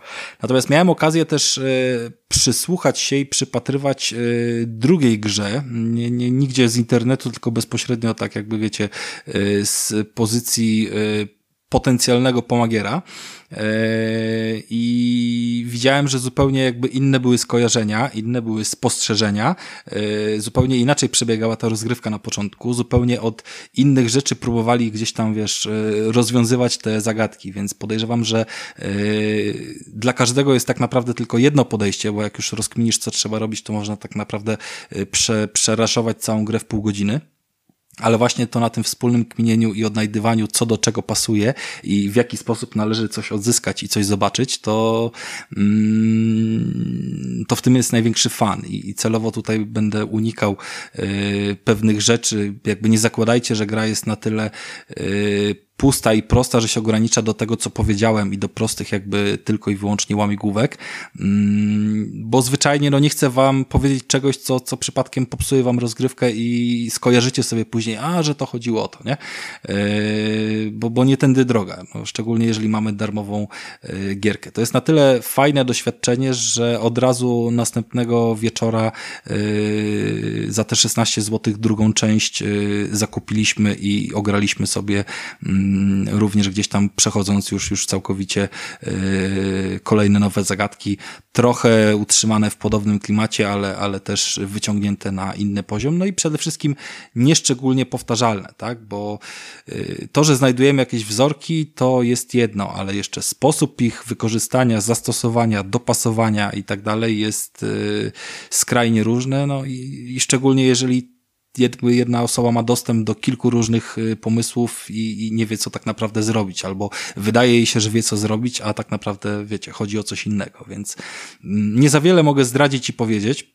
Natomiast miałem okazję też przysłuchać się i przypatrywać drugiej grze, nigdzie z internetu, tylko bezpośrednio, tak jakby wiecie, z pozycji potencjalnego pomagiera i widziałem, że zupełnie jakby inne były skojarzenia, inne były spostrzeżenia, zupełnie inaczej przebiegała ta rozgrywka na początku, zupełnie od innych rzeczy próbowali gdzieś tam, wiesz, rozwiązywać te zagadki, więc podejrzewam, że dla każdego jest tak naprawdę tylko jedno podejście, bo jak już rozkminisz, co trzeba robić, to można tak naprawdę przeraszować całą grę w pół godziny. Ale właśnie to na tym wspólnym kminieniu i odnajdywaniu, co do czego pasuje i w jaki sposób należy coś odzyskać i coś zobaczyć, to w tym jest największy fan i celowo tutaj będę unikał pewnych rzeczy. Jakby nie zakładajcie, że gra jest na tyle pusta i prosta, że się ogranicza do tego, co powiedziałem i do prostych jakby tylko i wyłącznie łamigłówek, bo zwyczajnie nie chcę wam powiedzieć czegoś, co przypadkiem popsuje wam rozgrywkę i skojarzycie sobie później, że to chodziło o to, nie? Bo nie tędy droga, no, szczególnie jeżeli mamy darmową gierkę. To jest na tyle fajne doświadczenie, że od razu następnego wieczora za te 16 zł drugą część zakupiliśmy i ograliśmy sobie również gdzieś tam przechodząc już całkowicie kolejne nowe zagadki, trochę utrzymane w podobnym klimacie, ale też wyciągnięte na inny poziom, no i przede wszystkim nieszczególnie powtarzalne, tak, bo to, że znajdujemy jakieś wzorki, to jest jedno, ale jeszcze sposób ich wykorzystania, zastosowania, dopasowania i tak dalej jest skrajnie różny, no i szczególnie jeżeli jedna osoba ma dostęp do kilku różnych pomysłów i nie wie, co tak naprawdę zrobić, albo wydaje jej się, że wie, co zrobić, a tak naprawdę, wiecie, chodzi o coś innego, więc nie za wiele mogę zdradzić i powiedzieć.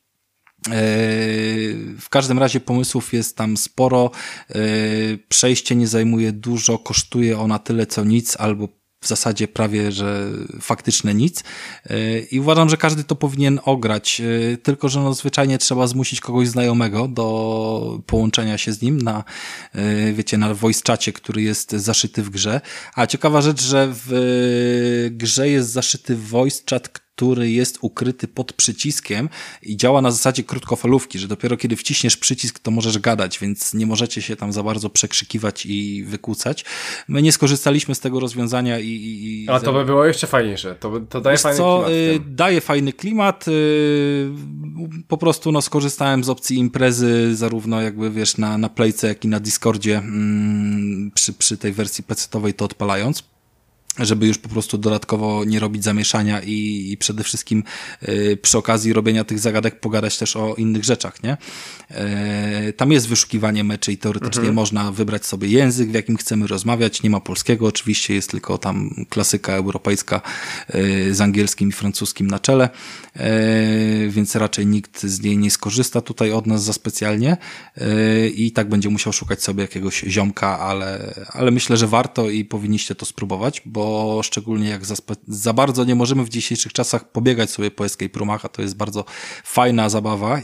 W każdym razie pomysłów jest tam sporo, przejście nie zajmuje dużo, kosztuje ona tyle, co nic, albo w zasadzie prawie, że faktyczne nic i uważam, że każdy to powinien ograć, tylko że zwyczajnie trzeba zmusić kogoś znajomego do połączenia się z nim na, wiecie, na voice czacie, który jest zaszyty w grze, a ciekawa rzecz, że w grze jest zaszyty voice chat, który jest ukryty pod przyciskiem i działa na zasadzie krótkofalówki, że dopiero kiedy wciśniesz przycisk, to możesz gadać, więc nie możecie się tam za bardzo przekrzykiwać i wykłócać. My nie skorzystaliśmy z tego rozwiązania A to by było jeszcze fajniejsze. To daje fajny klimat. Daje fajny klimat. Po prostu skorzystałem z opcji imprezy, zarówno jakby wiesz na Playce, jak i na Discordzie przy tej wersji PC-owej to odpalając, żeby już po prostu dodatkowo nie robić zamieszania i przede wszystkim przy okazji robienia tych zagadek pogadać też o innych rzeczach, nie? Tam jest wyszukiwanie meczy i teoretycznie można wybrać sobie język, w jakim chcemy rozmawiać. Nie ma polskiego oczywiście, jest tylko tam klasyka europejska z angielskim i francuskim na czele, więc raczej nikt z niej nie skorzysta tutaj od nas za specjalnie i tak będzie musiał szukać sobie jakiegoś ziomka, ale myślę, że warto i powinniście to spróbować, bo szczególnie jak za bardzo nie możemy w dzisiejszych czasach pobiegać sobie po escape roomach, a to jest bardzo fajna zabawa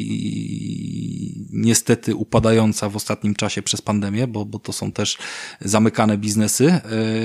i niestety upadająca w ostatnim czasie przez pandemię, bo to są też zamykane biznesy,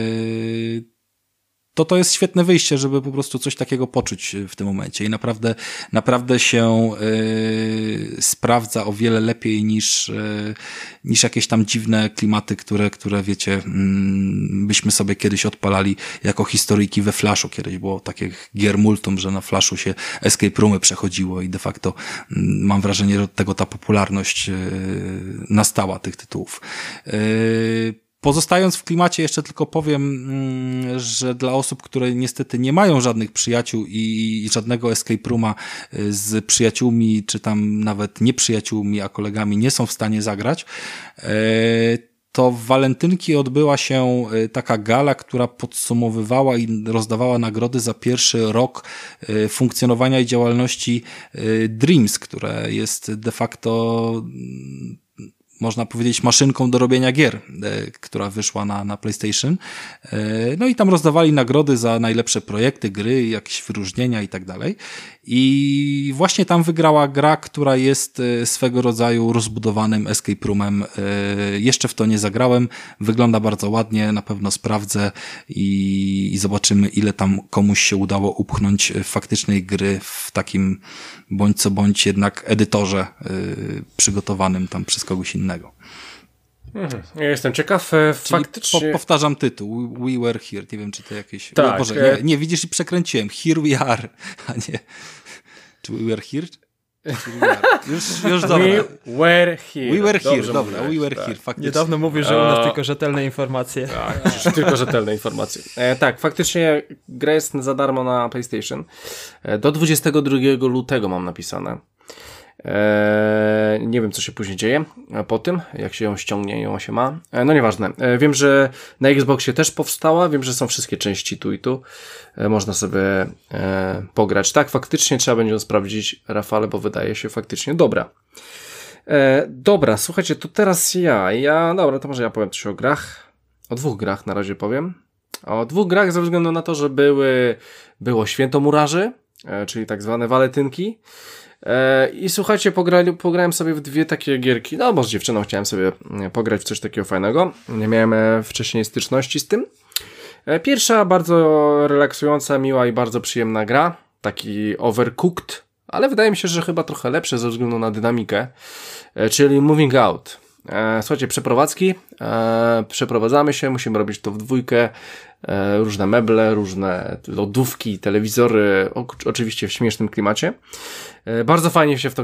to jest świetne wyjście, żeby po prostu coś takiego poczuć w tym momencie i naprawdę się sprawdza o wiele lepiej niż jakieś tam dziwne klimaty, które wiecie, byśmy sobie kiedyś odpalali jako historyjki we Flashu. Kiedyś było takie gier multum, że na Flashu się escape roomy przechodziło i de facto mam wrażenie, że od tego ta popularność nastała tych tytułów. Pozostając w klimacie, jeszcze tylko powiem, że dla osób, które niestety nie mają żadnych przyjaciół i żadnego escape rooma z przyjaciółmi, czy tam nawet nieprzyjaciółmi, a kolegami nie są w stanie zagrać, to w walentynki odbyła się taka gala, która podsumowywała i rozdawała nagrody za pierwszy rok funkcjonowania i działalności Dreams, które jest de facto można powiedzieć, maszynką do robienia gier, która wyszła na PlayStation. No i tam rozdawali nagrody za najlepsze projekty, gry, jakieś wyróżnienia i tak dalej. I właśnie tam wygrała gra, która jest swego rodzaju rozbudowanym escape roomem. Jeszcze w to nie zagrałem. Wygląda bardzo ładnie, na pewno sprawdzę i zobaczymy, ile tam komuś się udało upchnąć faktycznej gry w takim bądź co bądź jednak edytorze przygotowanym tam przez kogoś innego. Ja jestem ciekaw, faktycznie... Powtarzam tytuł, We Were Here, nie wiem, czy to jakieś... Tak. Boże, nie, widzisz, i przekręciłem. Here we are, a nie... Czy We Were Here? Już dobra. We were here. We were here, Dobrze dobra, mówiłeś, we were tak. here, faktycznie. Niedawno mówił, że u nas tylko rzetelne informacje. Tak, tylko rzetelne informacje. Tak, faktycznie gra jest za darmo na PlayStation. Do 22 lutego mam napisane. Nie wiem, co się później dzieje po tym, jak się ją ściągnie i ją się ma. No nieważne. Wiem, że na Xboxie też powstała. Wiem, że są wszystkie części tu i tu. Można sobie pograć. Tak, faktycznie trzeba będzie ją sprawdzić, Rafale, bo wydaje się faktycznie dobra. Dobra, słuchajcie, to teraz dobra, to może ja powiem coś o grach. O 2 grach na razie powiem. O 2 grach ze względu na to, że było Święto Murarzy, czyli tak zwane walentynki. I słuchajcie, pograłem sobie w 2 takie gierki, no bo z dziewczyną chciałem sobie pograć w coś takiego fajnego, nie miałem wcześniej styczności z tym. Pierwsza bardzo relaksująca, miła i bardzo przyjemna gra, taki Overcooked, ale wydaje mi się, że chyba trochę lepsze ze względu na dynamikę, czyli Moving Out. Słuchajcie, przeprowadzki, przeprowadzamy się, musimy robić to w 2, różne meble, różne lodówki, telewizory, oczywiście w śmiesznym klimacie. Bardzo fajnie się w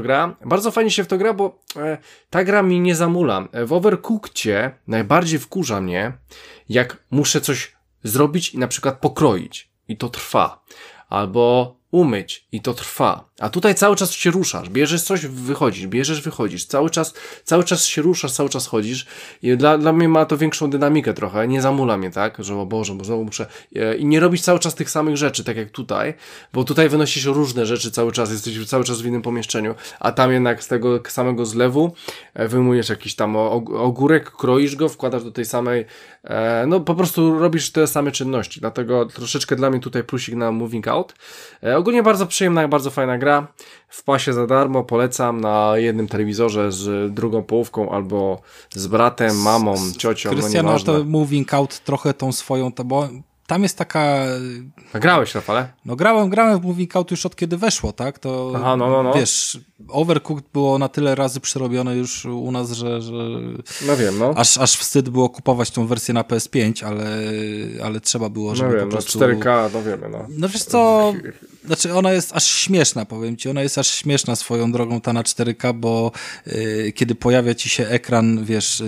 to gra, bo ta gra mi nie zamula. W Overcookedzie najbardziej wkurza mnie, jak muszę coś zrobić i na przykład pokroić i to trwa, albo umyć i to trwa. A tutaj cały czas się ruszasz, bierzesz coś, wychodzisz, cały czas się ruszasz, cały czas chodzisz i dla mnie ma to większą dynamikę trochę, nie zamula mnie, tak, że o Boże, bo znowu muszę i nie robić cały czas tych samych rzeczy, tak jak tutaj, bo tutaj wynosisz różne rzeczy cały czas, jesteś cały czas w innym pomieszczeniu, a tam jednak z tego samego zlewu wyjmujesz jakiś tam ogórek, kroisz go, wkładasz do tej samej, no po prostu robisz te same czynności, dlatego troszeczkę dla mnie tutaj plusik na Moving Out. Ogólnie bardzo przyjemna, bardzo fajna gra. W pasie za darmo, polecam na jednym telewizorze z drugą połówką albo z bratem, mamą, ciocią, Krystian, no nieważne. to Moving Out trochę tą swoją, bo tam jest taka... A grałeś, Rafale? No grałem w Moving Out już od kiedy weszło, tak? To aha, no. Wiesz, Overcooked było na tyle razy przerobione już u nas, że no wiem, no. Aż wstyd było kupować tą wersję na PS5, ale trzeba było, żeby no wiem, po prostu... No 4K, no wiemy, no. No wiesz co, znaczy ona jest aż śmieszna, powiem ci, ona jest aż śmieszna swoją drogą, ta na 4K, bo kiedy pojawia ci się ekran, wiesz,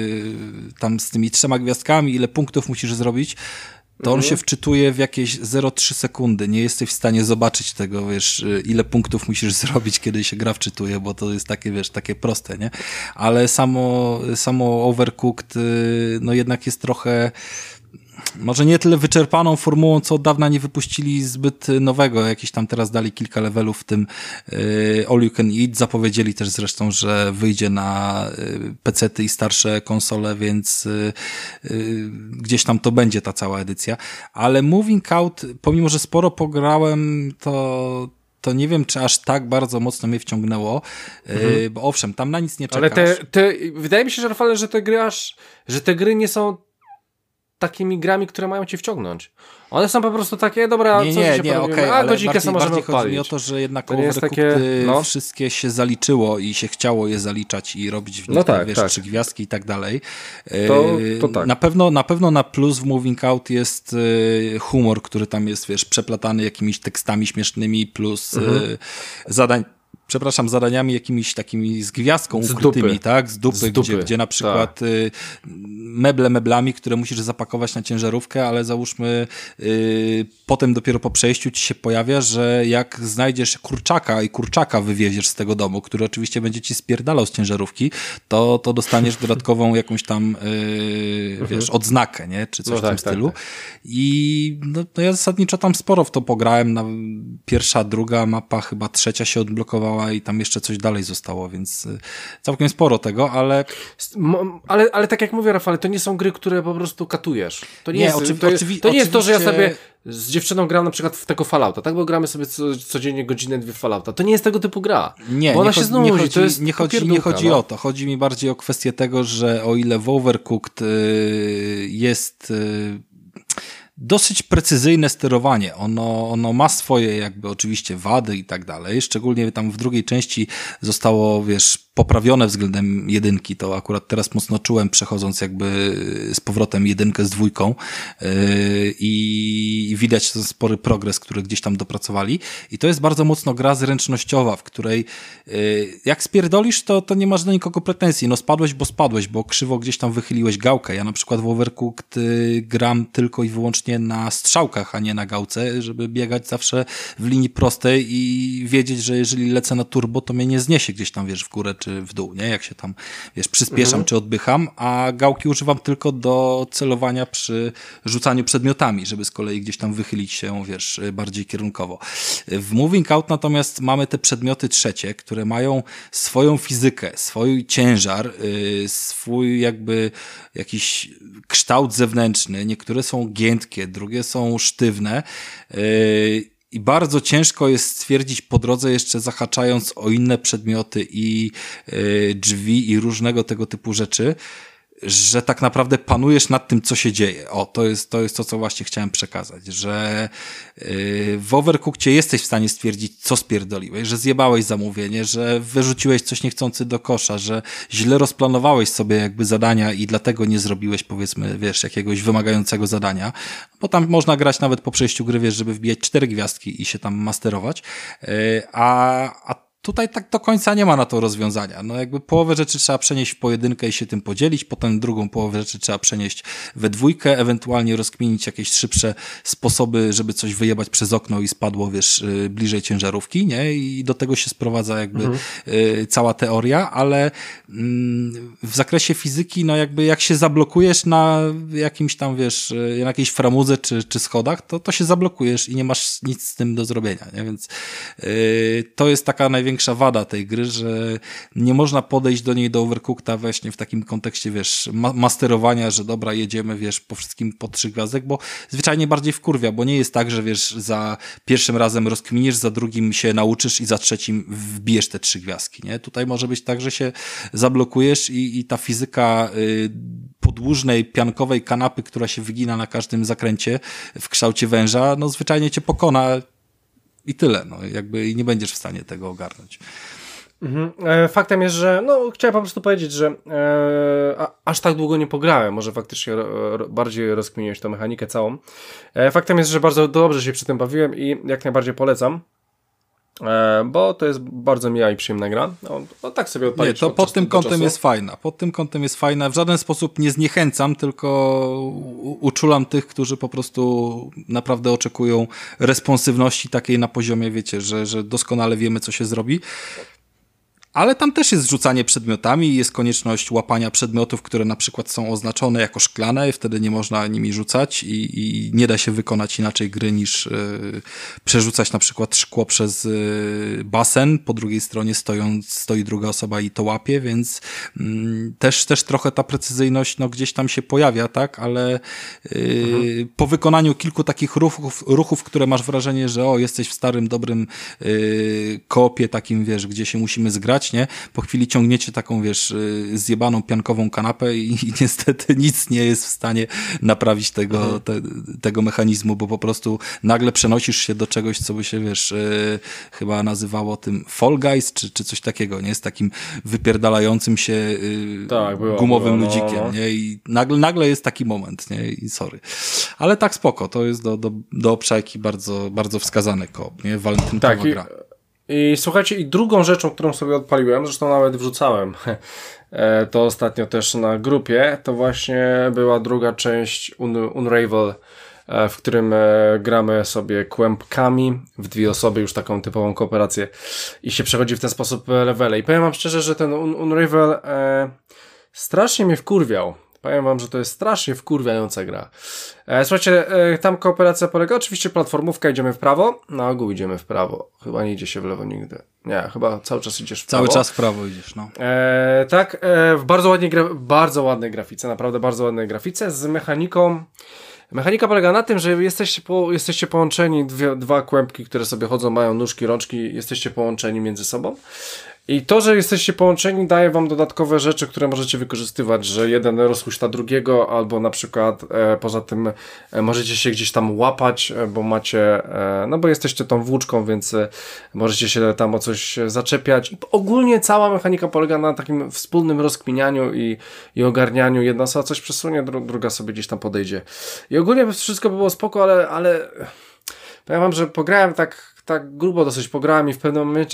tam z tymi 3 gwiazdkami, ile punktów musisz zrobić, to on się wczytuje w jakieś 0,3 sekundy. Nie jesteś w stanie zobaczyć tego, wiesz, ile punktów musisz zrobić, kiedy się gra wczytuje, bo to jest takie, wiesz, takie proste, nie? Ale samo Overcooked, no jednak jest trochę, może nie tyle wyczerpaną formułą, co od dawna nie wypuścili zbyt nowego. Jakiś tam teraz dali kilka levelów w tym All You Can Eat. Zapowiedzieli też zresztą, że wyjdzie na PC-ty i starsze konsole, więc gdzieś tam to będzie ta cała edycja. Ale Moving Out, pomimo że sporo pograłem, to nie wiem, czy aż tak bardzo mocno mnie wciągnęło, bo owszem, tam na nic nie czekasz. Ale wydaje mi się, że Rafale, że te gry nie są takimi grami, które mają cię wciągnąć. One są po prostu takie, dobra, nie, okej, ale godzinkę sobie możemy bardziej chodzi mi o to, że jednak to jest takie, wszystkie się zaliczyło i się chciało je zaliczać i robić w nich, wiesz, 3 gwiazdki i tak dalej. To tak. Na pewno na plus w Moving Out jest humor, który tam jest, wiesz, przeplatany jakimiś tekstami śmiesznymi, plus zadaniami jakimiś takimi z gwiazdką ukrytymi, tak? Z dupy. Gdzie na przykład meble meblami, które musisz zapakować na ciężarówkę, ale załóżmy potem dopiero po przejściu ci się pojawia, że jak znajdziesz kurczaka wywieziesz z tego domu, który oczywiście będzie ci spierdalał z ciężarówki, to dostaniesz dodatkową jakąś tam wiesz, odznakę, nie? Czy coś w tym stylu. Tak. I no ja zasadniczo tam sporo w to pograłem. Pierwsza, druga mapa, chyba trzecia się odblokowała zaryzykowała i tam jeszcze coś dalej zostało, więc całkiem sporo tego, ale... Ale tak jak mówię, Rafale, to nie są gry, które po prostu katujesz. To nie jest to, że ja sobie z dziewczyną gram na przykład w tego Fallouta, tak? Bo gramy sobie codziennie godzinę, 2 Fallouta. To nie jest tego typu gra. Nie, bo ona się znudzi. Nie chodzi o to. Chodzi mi bardziej o kwestię tego, że o ile w Overcooked jest dosyć precyzyjne sterowanie. Ono ma swoje jakby oczywiście wady i tak dalej. Szczególnie tam w drugiej części zostało, poprawione względem jedynki. To akurat teraz mocno czułem, przechodząc jakby z powrotem jedynkę z dwójką i widać ten spory progres, który gdzieś tam dopracowali. I to jest bardzo mocno gra zręcznościowa, w której jak spierdolisz, to nie masz do nikogo pretensji. No spadłeś, bo krzywo gdzieś tam wychyliłeś gałkę. Ja na przykład w Overcooked gram tylko i wyłącznie na strzałkach, a nie na gałce, żeby biegać zawsze w linii prostej i wiedzieć, że jeżeli lecę na turbo, to mnie nie zniesie gdzieś tam, w górę czy w dół, nie? Jak się tam, przyspieszam czy odpycham, a gałki używam tylko do celowania przy rzucaniu przedmiotami, żeby z kolei gdzieś tam wychylić się, bardziej kierunkowo. W Moving Out natomiast mamy te przedmioty trzecie, które mają swoją fizykę, swój ciężar, swój jakby jakiś kształt zewnętrzny. Niektóre są giętkie, drugie są sztywne. I bardzo ciężko jest stwierdzić po drodze, jeszcze zahaczając o inne przedmioty i drzwi i różnego tego typu rzeczy, że tak naprawdę panujesz nad tym, co się dzieje. To jest to, co właśnie chciałem przekazać, że w Overcookcie jesteś w stanie stwierdzić, co spierdoliłeś, że zjebałeś zamówienie, że wyrzuciłeś coś niechcący do kosza, że źle rozplanowałeś sobie jakby zadania i dlatego nie zrobiłeś, powiedzmy, jakiegoś wymagającego zadania, bo tam można grać nawet po przejściu gry, żeby wbijać 4 gwiazdki i się tam masterować, a tutaj tak do końca nie ma na to rozwiązania. No jakby połowę rzeczy trzeba przenieść w pojedynkę i się tym podzielić, potem drugą połowę rzeczy trzeba przenieść we dwójkę, ewentualnie rozkminić jakieś szybsze sposoby, żeby coś wyjebać przez okno i spadło, bliżej ciężarówki, nie? I do tego się sprowadza jakby cała teoria, ale w zakresie fizyki, no jakby jak się zablokujesz na jakimś tam, na jakiejś framudze czy schodach, to się zablokujesz i nie masz nic z tym do zrobienia, nie? Więc to jest taka największa wada tej gry, że nie można podejść do niej do Overcookta właśnie w takim kontekście, masterowania, że dobra, jedziemy, po wszystkim po 3 gwiazdek, bo zwyczajnie bardziej wkurwia, bo nie jest tak, że za pierwszym razem rozkminisz, za drugim się nauczysz i za trzecim wbijesz te 3 gwiazdki, nie? Tutaj może być tak, że się zablokujesz i ta fizyka podłużnej, piankowej kanapy, która się wygina na każdym zakręcie w kształcie węża, no zwyczajnie cię pokona i tyle, no jakby i nie będziesz w stanie tego ogarnąć. Faktem jest, że chciałem po prostu powiedzieć, że aż tak długo nie pograłem, może faktycznie bardziej rozkminiłeś tę mechanikę całą. Faktem jest, że bardzo dobrze się przy tym bawiłem i jak najbardziej polecam, bo to jest bardzo miła i przyjemna gra. No tak sobie odpalić. Nie, to pod tym kątem jest fajna. Pod tym kątem jest fajna. W żaden sposób nie zniechęcam, tylko uczulam tych, którzy po prostu naprawdę oczekują responsywności takiej na poziomie, że doskonale wiemy, co się zrobi. Ale tam też jest rzucanie przedmiotami, jest konieczność łapania przedmiotów, które na przykład są oznaczone jako szklane i wtedy nie można nimi rzucać i nie da się wykonać inaczej gry niż przerzucać na przykład szkło przez basen, po drugiej stronie stoi druga osoba i to łapie, więc też trochę ta precyzyjność gdzieś tam się pojawia, tak, ale po wykonaniu kilku takich ruchów, które masz wrażenie, że jesteś w starym, dobrym koopie takim, gdzie się musimy zgrać, nie? Po chwili ciągniecie taką, zjebaną piankową kanapę i niestety nic nie jest w stanie naprawić tego mechanizmu, bo po prostu nagle przenosisz się do czegoś, co by się, chyba nazywało tym Fall Guys, czy coś takiego, nie? Z takim wypierdalającym się gumowym ludzikiem, nie? I nagle jest taki moment, nie? I sorry. Ale tak spoko, to jest do obszajki bardzo, bardzo wskazany koop, nie? Walentynkowa gra. I słuchajcie, i drugą rzeczą, którą sobie odpaliłem, zresztą nawet wrzucałem to ostatnio też na grupie, to właśnie była druga część Unravel, w którym gramy sobie kłębkami w 2 osoby, już taką typową kooperację i się przechodzi w ten sposób levele. I powiem wam szczerze, że ten Unravel strasznie mnie wkurwiał Powiem wam, że to jest strasznie wkurwiająca gra. Słuchajcie, tam kooperacja polega, oczywiście platformówka, idziemy w prawo, na ogół idziemy w prawo. Chyba nie idzie się w lewo nigdy. Nie, chyba cały czas idziesz w prawo. Cały czas w prawo idziesz, no. Tak, w bardzo ładnej grafice, naprawdę bardzo ładnej grafice, z mechaniką. Mechanika polega na tym, że jesteście połączeni, dwa kłębki, które sobie chodzą, mają nóżki, rączki, jesteście połączeni między sobą. I to, że jesteście połączeni, daje wam dodatkowe rzeczy, które możecie wykorzystywać, że jeden rozhuśta drugiego, albo na przykład poza tym możecie się gdzieś tam łapać, bo macie, no bo jesteście tą włóczką, więc możecie się tam o coś zaczepiać. I ogólnie cała mechanika polega na takim wspólnym rozkminianiu i ogarnianiu. Jedna osoba coś przesunie, druga sobie gdzieś tam podejdzie. I ogólnie wszystko by było spoko, ale powiem wam, że pograłem tak grubo dosyć pograłem i w pewnym momencie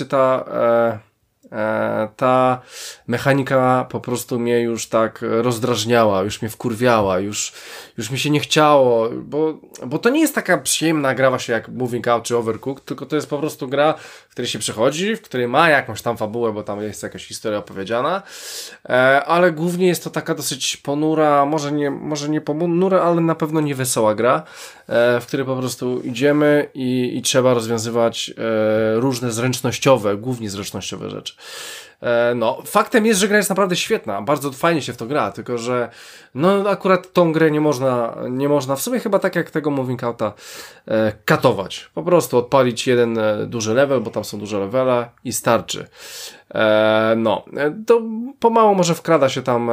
ta mechanika po prostu mnie już tak rozdrażniała, już mnie wkurwiała, już mi się nie chciało, bo to nie jest taka przyjemna gra właśnie jak Moving Out czy Overcooked, tylko to jest po prostu gra, w której się przechodzi, w której ma jakąś tam fabułę, bo tam jest jakaś historia opowiedziana, ale głównie jest to taka dosyć ponura, może nie ponura, ale na pewno nie wesoła gra, w której po prostu idziemy i trzeba rozwiązywać różne głównie zręcznościowe rzeczy. No, faktem jest, że gra jest naprawdę świetna, bardzo fajnie się w to gra, tylko że no akurat tą grę nie można w sumie chyba tak jak tego Moving Outa katować. Po prostu odpalić jeden duży level, bo tam są duże levele i starczy. No, to pomału może wkrada się tam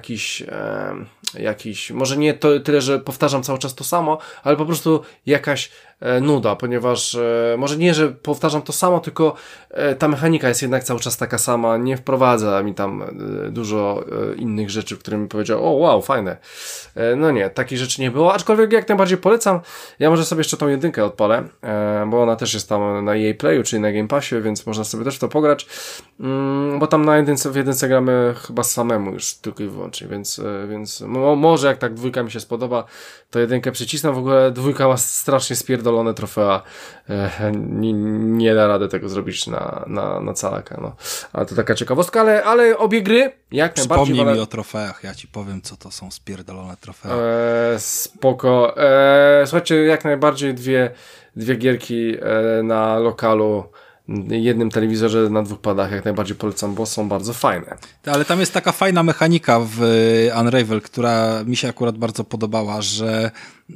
jakiś, może nie to tyle, że powtarzam cały czas to samo, ale po prostu jakaś nuda, ponieważ może nie, że powtarzam to samo, tylko ta mechanika jest jednak cały czas taka sama, nie wprowadza mi tam dużo innych rzeczy, które mi powiedział, o wow, fajne. No nie, takich rzeczy nie było, aczkolwiek jak najbardziej polecam. Ja może sobie jeszcze tą jedynkę odpalę, bo ona też jest tam na EA Playu, czyli na Game Passie, więc można sobie też w to pograć, bo tam w jedynce gramy chyba samemu już tylko i wyłącznie, więc może jak tak dwójka mi się spodoba, to jedynkę przycisnę. W ogóle dwójka ma strasznie spierdolone trofea, nie da rady tego zrobić na calaka, no. Ale to taka ciekawostka, ale obie gry jak najbardziej... Przypomnij mi o trofeach, ja ci powiem, co to są spierdolone trofea. Spoko. Słuchajcie, jak najbardziej dwie gierki na lokalu, jednym telewizorze na 2 padach jak najbardziej polecam, bo są bardzo fajne. Ale tam jest taka fajna mechanika w Unravel, która mi się akurat bardzo podobała, że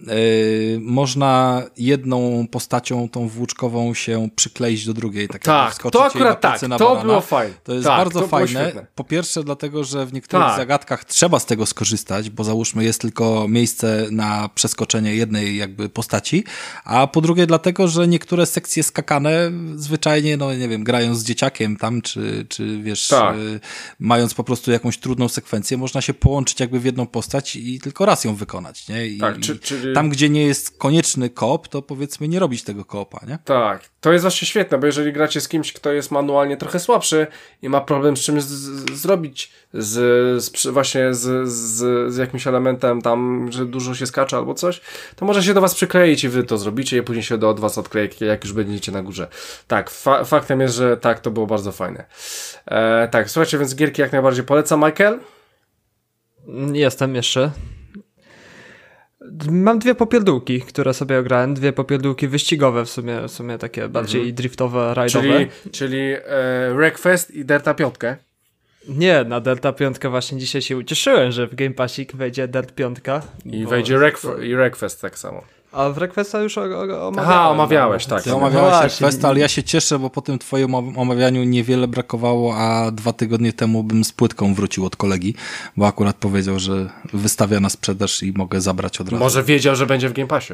można jedną postacią tą włóczkową się przykleić do drugiej. Tak, to akurat tak, to było fajne. To jest bardzo fajne. Po pierwsze dlatego, że w niektórych zagadkach trzeba z tego skorzystać, bo załóżmy jest tylko miejsce na przeskoczenie jednej jakby postaci, a po drugie dlatego, że niektóre sekcje skakane zwyczajnie, no nie wiem, grając z dzieciakiem tam, czy wiesz, mając po prostu jakąś trudną sekwencję, można się połączyć jakby w jedną postać i tylko raz ją wykonać, nie? Czyli tam, gdzie nie jest konieczny koop, to powiedzmy nie robić tego koopa, nie? Tak, to jest właśnie świetne, bo jeżeli gracie z kimś, kto jest manualnie trochę słabszy i ma problem z czymś zrobić, właśnie z jakimś elementem tam, że dużo się skacze albo coś, to może się do was przykleić i wy to zrobicie i później się od was odkleje, jak już będziecie na górze. Tak, faktem jest, że tak, to było bardzo fajne. Tak, słuchajcie, więc gierki jak najbardziej polecam. Michael? Jestem jeszcze. Mam 2 popierdółki, które sobie ograłem, 2 popierdółki wyścigowe w sumie takie bardziej driftowe, rajdowe. Czyli Wreckfest i Delta 5. Nie, na Delta 5 właśnie dzisiaj się ucieszyłem, że w Game Passik wejdzie Delta 5. I wejdzie Wreckfest tak samo. A w Wreckfesta już omawiałem. Aha, omawiałeś, tak. Ty omawiałeś Wreckfesta, ale ja się cieszę, bo po tym twoim omawianiu niewiele brakowało, a 2 tygodnie temu bym z płytką wrócił od kolegi, bo akurat powiedział, że wystawia na sprzedaż i mogę zabrać od razu. Może wiedział, że będzie w Game Passie.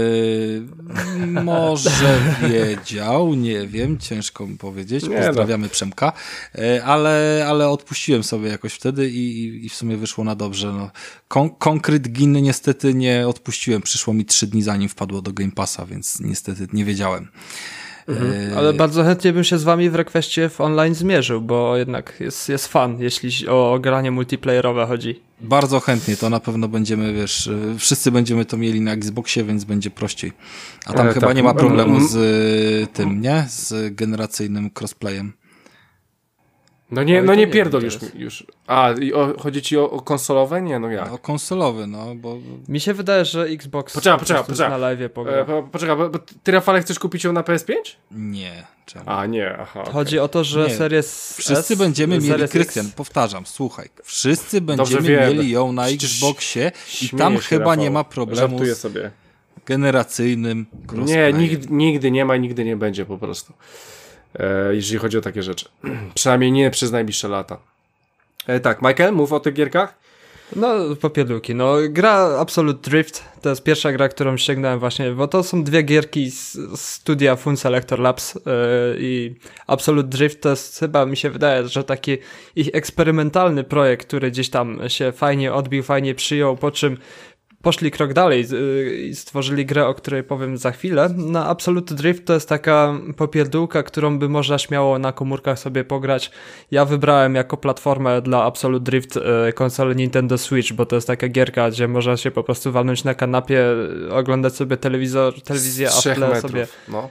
Może wiedział, nie wiem, ciężko mi powiedzieć. Pozdrawiamy Przemka. Ale odpuściłem sobie jakoś wtedy i w sumie wyszło na dobrze. No. Concrete Gin niestety nie odpuściłem. Przyszło mi 3 dni zanim wpadło do Game Passa, więc niestety nie wiedziałem. Ale bardzo chętnie bym się z wami w Requestie w online zmierzył, bo jednak jest fan, jeśli o granie multiplayerowe chodzi. Bardzo chętnie, to na pewno będziemy, wiesz, wszyscy będziemy to mieli na Xboxie, więc będzie prościej. A tam chyba nie ma problemu z tym, nie? Z generacyjnym crossplayem. No nie pierdol wiem, już. Chodzi ci o konsolowe? Nie, no jak? O konsolowy, no bo... Mi się wydaje, że Xbox Poczekaj. na live'ie pogra. Poczekaj, bo ty, Rafale, chcesz kupić ją na PS5? Nie. Czemu? Nie, aha. Chodzi o to, że Nie. Series Wszyscy S, będziemy mieli, Series Krystian, X. powtarzam, słuchaj, wszyscy Dobrze będziemy wiem. mieli ją na Przecież Xboxie i śmieję tam się, chyba Rafał. nie ma problemu Żartuję z sobie. generacyjnym Nie, crossplayem. nigdy nie ma i nigdy nie będzie po prostu. Jeżeli chodzi o takie rzeczy. Przynajmniej nie przez najbliższe lata. Tak, Michael, mów o tych gierkach. No, popierdółki. No, gra Absolute Drift to jest pierwsza gra, którą sięgnąłem właśnie, bo to są dwie gierki z studia Fun Selector Labs i Absolute Drift to jest chyba, mi się wydaje, że taki ich eksperymentalny projekt, który gdzieś tam się fajnie odbił, fajnie przyjął, po czym poszli krok dalej i stworzyli grę, o której powiem za chwilę. Na Absolute Drift to jest taka popierdółka, którą by można śmiało na komórkach sobie pograć. Ja wybrałem jako platformę dla Absolute Drift konsolę Nintendo Switch, bo to jest taka gierka, gdzie można się po prostu walnąć na kanapie, oglądać sobie telewizję, a w tle sobie... No.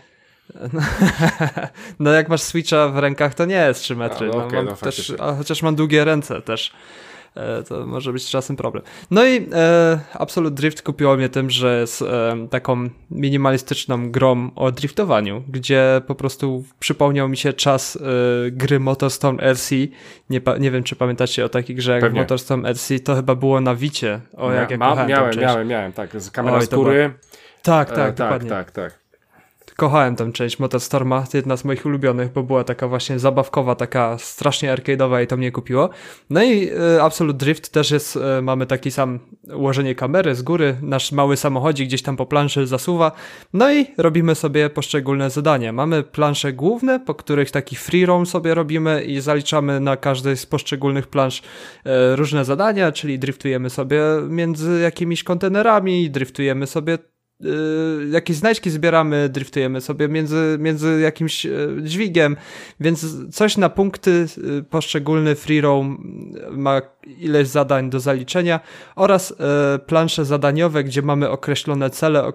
No jak masz Switcha w rękach, to nie jest 3 metry. Chociaż mam długie ręce też. To może być czasem problem. No i Absolute Drift kupiło mnie tym, że jest taką minimalistyczną grą o driftowaniu, gdzie po prostu przypomniał mi się czas gry MotorStorm RC. Nie wiem, czy pamiętacie o takiej grze jak Pewnie. MotorStorm RC, to chyba było na Wicie. Miałem, tak, z kamera z góry. Tak, dokładnie. Tak. Kochałem tę część MotorStorma, to jedna z moich ulubionych, bo była taka właśnie zabawkowa, taka strasznie arcade'owa i to mnie kupiło. No i Absolute Drift też jest, mamy taki sam ułożenie kamery z góry, nasz mały samochodzik gdzieś tam po planszy zasuwa, no i robimy sobie poszczególne zadania. Mamy plansze główne, po których taki free roam sobie robimy i zaliczamy na każdej z poszczególnych plansz różne zadania, czyli driftujemy sobie między jakimiś kontenerami, driftujemy sobie jakieś znajdźki zbieramy, driftujemy sobie między jakimś dźwigiem, więc coś na punkty, poszczególny free roam ma ileś zadań do zaliczenia oraz plansze zadaniowe, gdzie mamy określone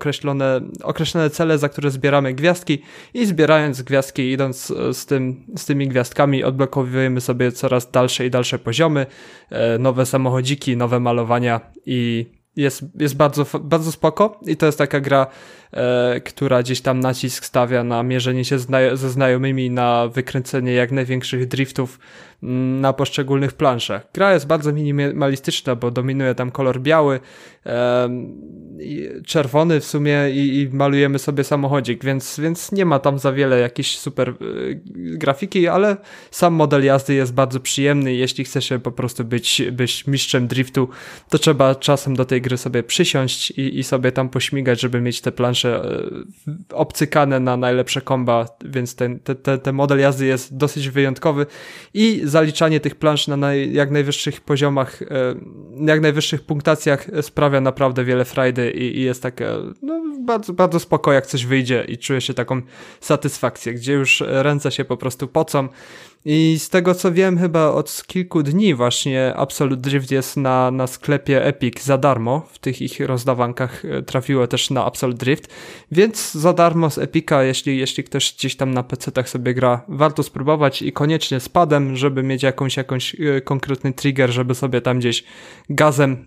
cele, za które zbieramy gwiazdki i zbierając gwiazdki, idąc z tymi gwiazdkami, odblokowujemy sobie coraz dalsze i dalsze poziomy, nowe samochodziki, nowe malowania i jest bardzo, bardzo spoko i to jest taka gra, która gdzieś tam nacisk stawia na mierzenie się ze znajomymi, na wykręcenie jak największych driftów na poszczególnych planszach. Gra jest bardzo minimalistyczna, bo dominuje tam kolor biały, czerwony w sumie i malujemy sobie samochodzik, więc nie ma tam za wiele jakiejś super grafiki, ale sam model jazdy jest bardzo przyjemny i jeśli chce się po prostu być mistrzem driftu, to trzeba czasem do tej gry sobie przysiąść i sobie tam pośmigać, żeby mieć te plansze obcykane na najlepsze komba, więc ten model jazdy jest dosyć wyjątkowy i zaliczanie tych plansz na jak najwyższych poziomach, jak najwyższych punktacjach sprawia naprawdę wiele frajdy i jest takie bardzo, bardzo spoko, jak coś wyjdzie i czuje się taką satysfakcję, gdzie już ręce się po prostu pocą. I z tego co wiem, chyba od kilku dni właśnie Absolute Drift jest na sklepie Epic za darmo. W tych ich rozdawankach trafiło też na Absolute Drift, więc za darmo z Epica, jeśli ktoś gdzieś tam na PC-tach sobie gra, warto spróbować i koniecznie z padem, żeby mieć jakąś konkretny trigger, żeby sobie tam gdzieś gazem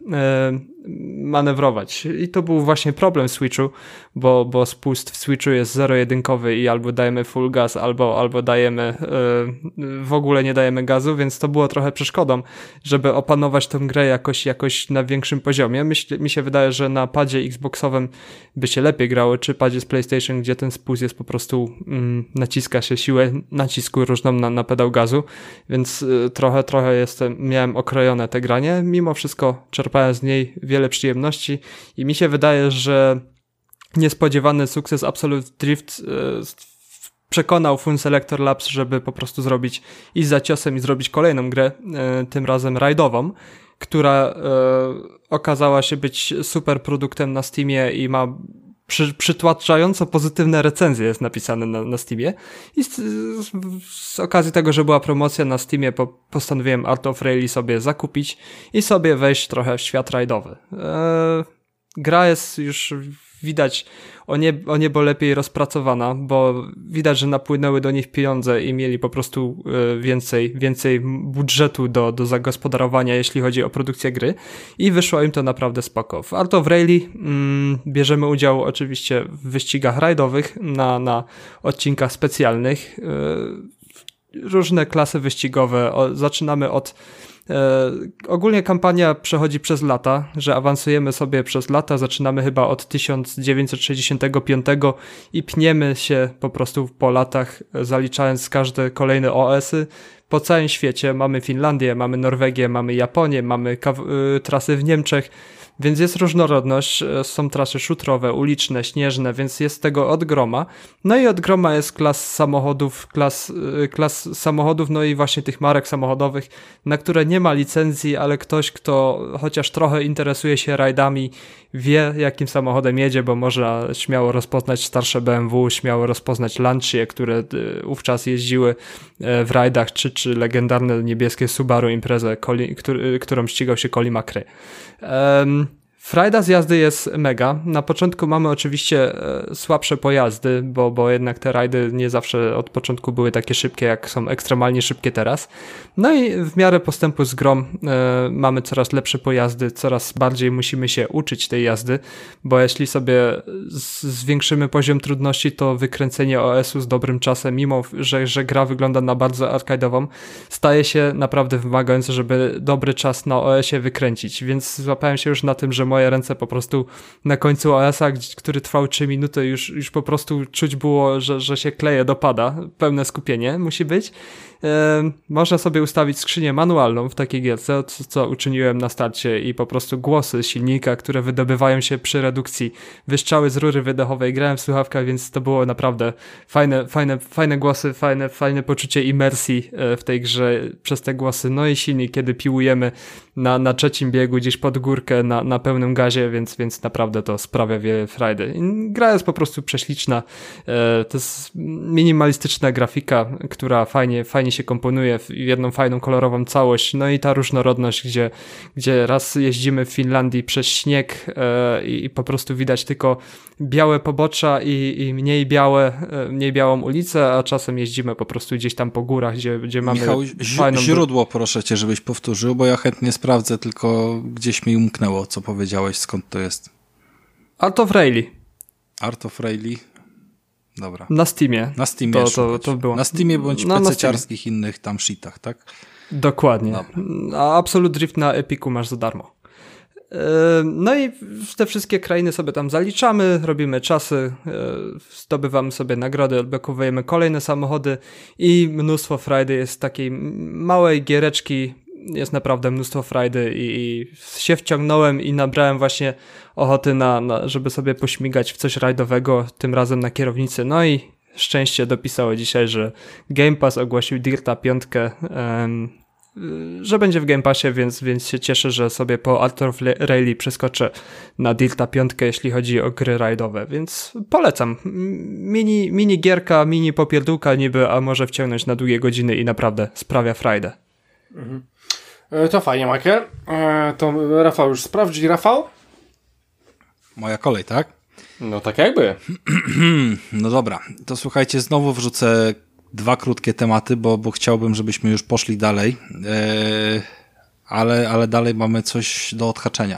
manewrować. I to był właśnie problem Switchu, bo spust w Switchu jest zero-jedynkowy i albo dajemy full gas, albo dajemy w ogóle nie dajemy gazu, więc to było trochę przeszkodą, żeby opanować tę grę jakoś na większym poziomie. Mi się wydaje, że na padzie Xboxowym by się lepiej grało, czy padzie z PlayStation, gdzie ten spust jest po prostu naciska się siłę nacisku różną na pedał gazu, więc trochę miałem okrojone te granie. Mimo wszystko czerpałem z niej wiele przyjemności i mi się wydaje, że niespodziewany sukces Absolute Drift przekonał Fun Selector Labs, żeby po prostu iść za ciosem i zrobić kolejną grę, tym razem rajdową, która okazała się być super produktem na Steamie i ma przytłaczająco pozytywne recenzje jest napisane na Steamie i z okazji tego, że była promocja na Steamie, postanowiłem Art of Rally sobie zakupić i sobie wejść trochę w świat rajdowy. gra jest już widać o niebo lepiej rozpracowana, bo widać, że napłynęły do nich pieniądze i mieli po prostu więcej budżetu do zagospodarowania, jeśli chodzi o produkcję gry i wyszło im to naprawdę spoko. W Art of Rally bierzemy udział oczywiście w wyścigach rajdowych na odcinkach specjalnych, różne klasy wyścigowe, zaczynamy od ogólnie kampania przechodzi przez lata, że awansujemy sobie przez lata, zaczynamy chyba od 1965 i pniemy się po prostu po latach, zaliczając każde kolejne OS-y po całym świecie. Mamy Finlandię, mamy Norwegię, mamy Japonię, mamy trasy w Niemczech, więc jest różnorodność, są trasy szutrowe, uliczne, śnieżne, więc jest tego od groma. No i od groma jest klas samochodów, no i właśnie tych marek samochodowych, na które nie ma licencji, ale ktoś, kto chociaż trochę interesuje się rajdami, wie, jakim samochodem jedzie, bo można śmiało rozpoznać starsze BMW, śmiało rozpoznać Lancia, które wówczas jeździły w rajdach, czy legendarne niebieskie Subaru Imprezę, którą ścigał się Colin McRae. Frajda z jazdy jest mega. Na początku mamy oczywiście słabsze pojazdy, bo jednak te rajdy nie zawsze od początku były takie szybkie, jak są ekstremalnie szybkie teraz. No i w miarę postępu z grą mamy coraz lepsze pojazdy, coraz bardziej musimy się uczyć tej jazdy, bo jeśli sobie zwiększymy poziom trudności, to wykręcenie OS-u z dobrym czasem, mimo że gra wygląda na bardzo arcade'ową, staje się naprawdę wymagające, żeby dobry czas na OS-ie wykręcić, więc złapałem się już na tym, że moje ręce po prostu na końcu OS-a, który trwał 3 minuty, już po prostu czuć było, że się kleje, dopada. Pełne skupienie musi być. Można sobie ustawić skrzynię manualną w takiej gierce, co uczyniłem na starcie i po prostu głosy silnika, które wydobywają się przy redukcji, wystrzały z rury wydechowej. Grałem w słuchawkach, więc to było naprawdę fajne głosy, fajne poczucie imersji w tej grze przez te głosy. No i silnik, kiedy piłujemy na trzecim biegu gdzieś pod górkę na pełnym gazie, więc naprawdę to sprawia wiele frajdy. Gra jest po prostu prześliczna. To jest minimalistyczna grafika, która fajnie się komponuje w jedną fajną, kolorową całość. No i ta różnorodność, gdzie raz jeździmy w Finlandii przez śnieg i po prostu widać tylko białe pobocza i mniej białą ulicę, a czasem jeździmy po prostu gdzieś tam po górach, gdzie mamy Michał, fajną... źródło proszę cię, żebyś powtórzył, bo ja chętnie sprawdzę, tylko gdzieś mi umknęło, co powiedziałeś, skąd to jest. Art of Rally. Art of Rally. Dobra. Na Steamie. Na Steamie to było. Na Steamie bądź PC-ciarskich innych tam shitach, tak? Dokładnie. Dobra. A Absolute Drift na Epiku masz za darmo. No i te wszystkie krainy sobie tam zaliczamy, robimy czasy, zdobywamy sobie nagrody, odblokowujemy kolejne samochody i mnóstwo frajdy jest takiej małej giereczki, jest naprawdę mnóstwo frajdy i się wciągnąłem i nabrałem właśnie ochoty żeby sobie pośmigać w coś rajdowego, tym razem na kierownicy. No i szczęście dopisało dzisiaj, że Game Pass ogłosił Dirta 5, że będzie w Game Passie, więc się cieszę, że sobie po Art of Rally przeskoczę na Dirta 5, jeśli chodzi o gry rajdowe, więc polecam. Mini gierka, mini popierdółka niby, a może wciągnąć na długie godziny i naprawdę sprawia frajdę. Mhm. To fajnie, Maker. To Rafał już sprawdzi. Rafał? Moja kolej, tak? No tak jakby. No dobra, to słuchajcie, znowu wrzucę 2 krótkie tematy, bo chciałbym, żebyśmy już poszli dalej, ale dalej mamy coś do odhaczenia.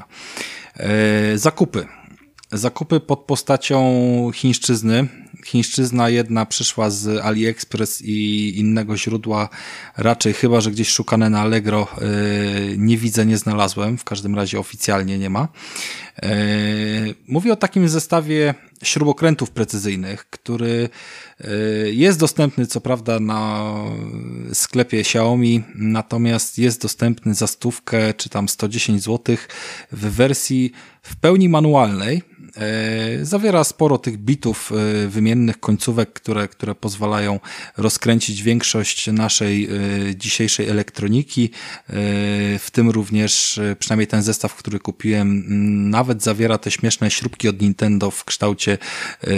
Zakupy pod postacią chińszczyzny. Chińszczyzna jedna przyszła z AliExpress i innego źródła, raczej chyba, że gdzieś szukane na Allegro, nie widzę, nie znalazłem, w każdym razie oficjalnie nie ma. Mówię o takim zestawie śrubokrętów precyzyjnych, który jest dostępny co prawda na sklepie Xiaomi, natomiast jest dostępny za 100 czy tam 110 zł w wersji w pełni manualnej. Zawiera sporo tych bitów wymiennych, końcówek, które pozwalają rozkręcić większość naszej dzisiejszej elektroniki, w tym również przynajmniej ten zestaw, który kupiłem, nawet zawiera te śmieszne śrubki od Nintendo w kształcie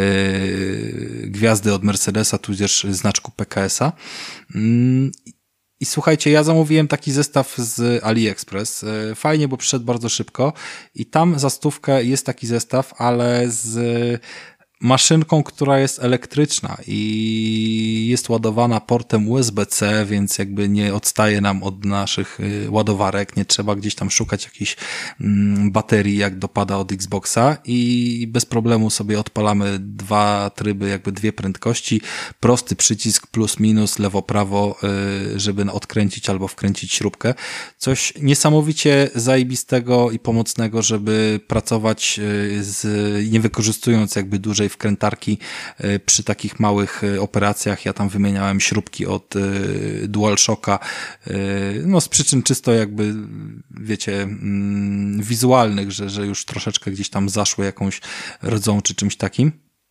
gwiazdy od Mercedesa, tudzież znaczku PKS-a. I słuchajcie, ja zamówiłem taki zestaw z AliExpress. Fajnie, bo przyszedł bardzo szybko i tam za 100 jest taki zestaw, ale z maszynką, która jest elektryczna i jest ładowana portem USB-C, więc jakby nie odstaje nam od naszych ładowarek, nie trzeba gdzieś tam szukać jakichś baterii, jak dopada od Xboxa i bez problemu sobie odpalamy 2 tryby, jakby 2 prędkości, prosty przycisk plus minus, lewo, prawo, żeby odkręcić albo wkręcić śrubkę. Coś niesamowicie zajebistego i pomocnego, żeby pracować nie wykorzystując jakby dużej wkrętarki przy takich małych operacjach. Ja tam wymieniałem śrubki od DualShocka, no z przyczyn czysto jakby, wiecie, wizualnych, że już troszeczkę gdzieś tam zaszły jakąś rdzą czy czymś takim.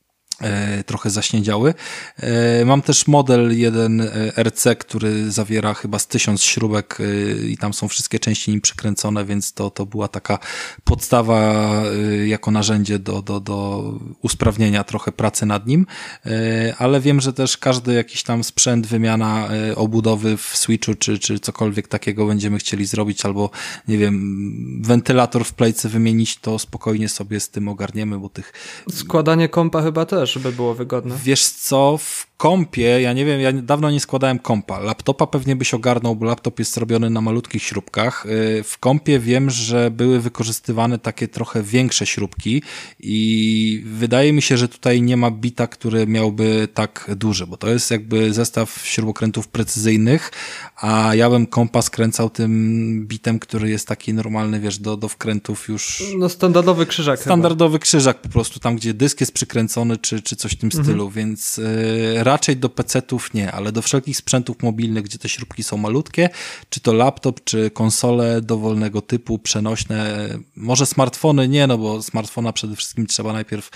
Trochę zaśniedziały. Mam też model 1 RC, który zawiera chyba z 1000 śrubek i tam są wszystkie części nim przykręcone, więc to była taka podstawa jako narzędzie do usprawnienia trochę pracy nad nim, ale wiem, że też każdy jakiś tam sprzęt, wymiana obudowy w Switchu czy cokolwiek takiego będziemy chcieli zrobić, albo nie wiem, wentylator w plejce wymienić, to spokojnie sobie z tym ogarniemy, bo tych... Składanie kompa chyba też, żeby było wygodne. Wiesz co, w kompie, ja nie wiem, ja dawno nie składałem kompa. Laptopa pewnie byś ogarnął, bo laptop jest zrobiony na malutkich śrubkach. W kompie wiem, że były wykorzystywane takie trochę większe śrubki i wydaje mi się, że tutaj nie ma bita, który miałby tak duży, bo to jest jakby zestaw śrubokrętów precyzyjnych, a ja bym kompa skręcał tym bitem, który jest taki normalny, wiesz, do wkrętów już... No standardowy krzyżak Standardowy krzyżak po prostu, tam gdzie dysk jest przykręcony, czy coś w tym stylu, więc raczej do PC-ów nie, ale do wszelkich sprzętów mobilnych, gdzie te śrubki są malutkie, czy to laptop, czy konsole dowolnego typu, przenośne, może smartfony nie, no bo smartfona przede wszystkim trzeba najpierw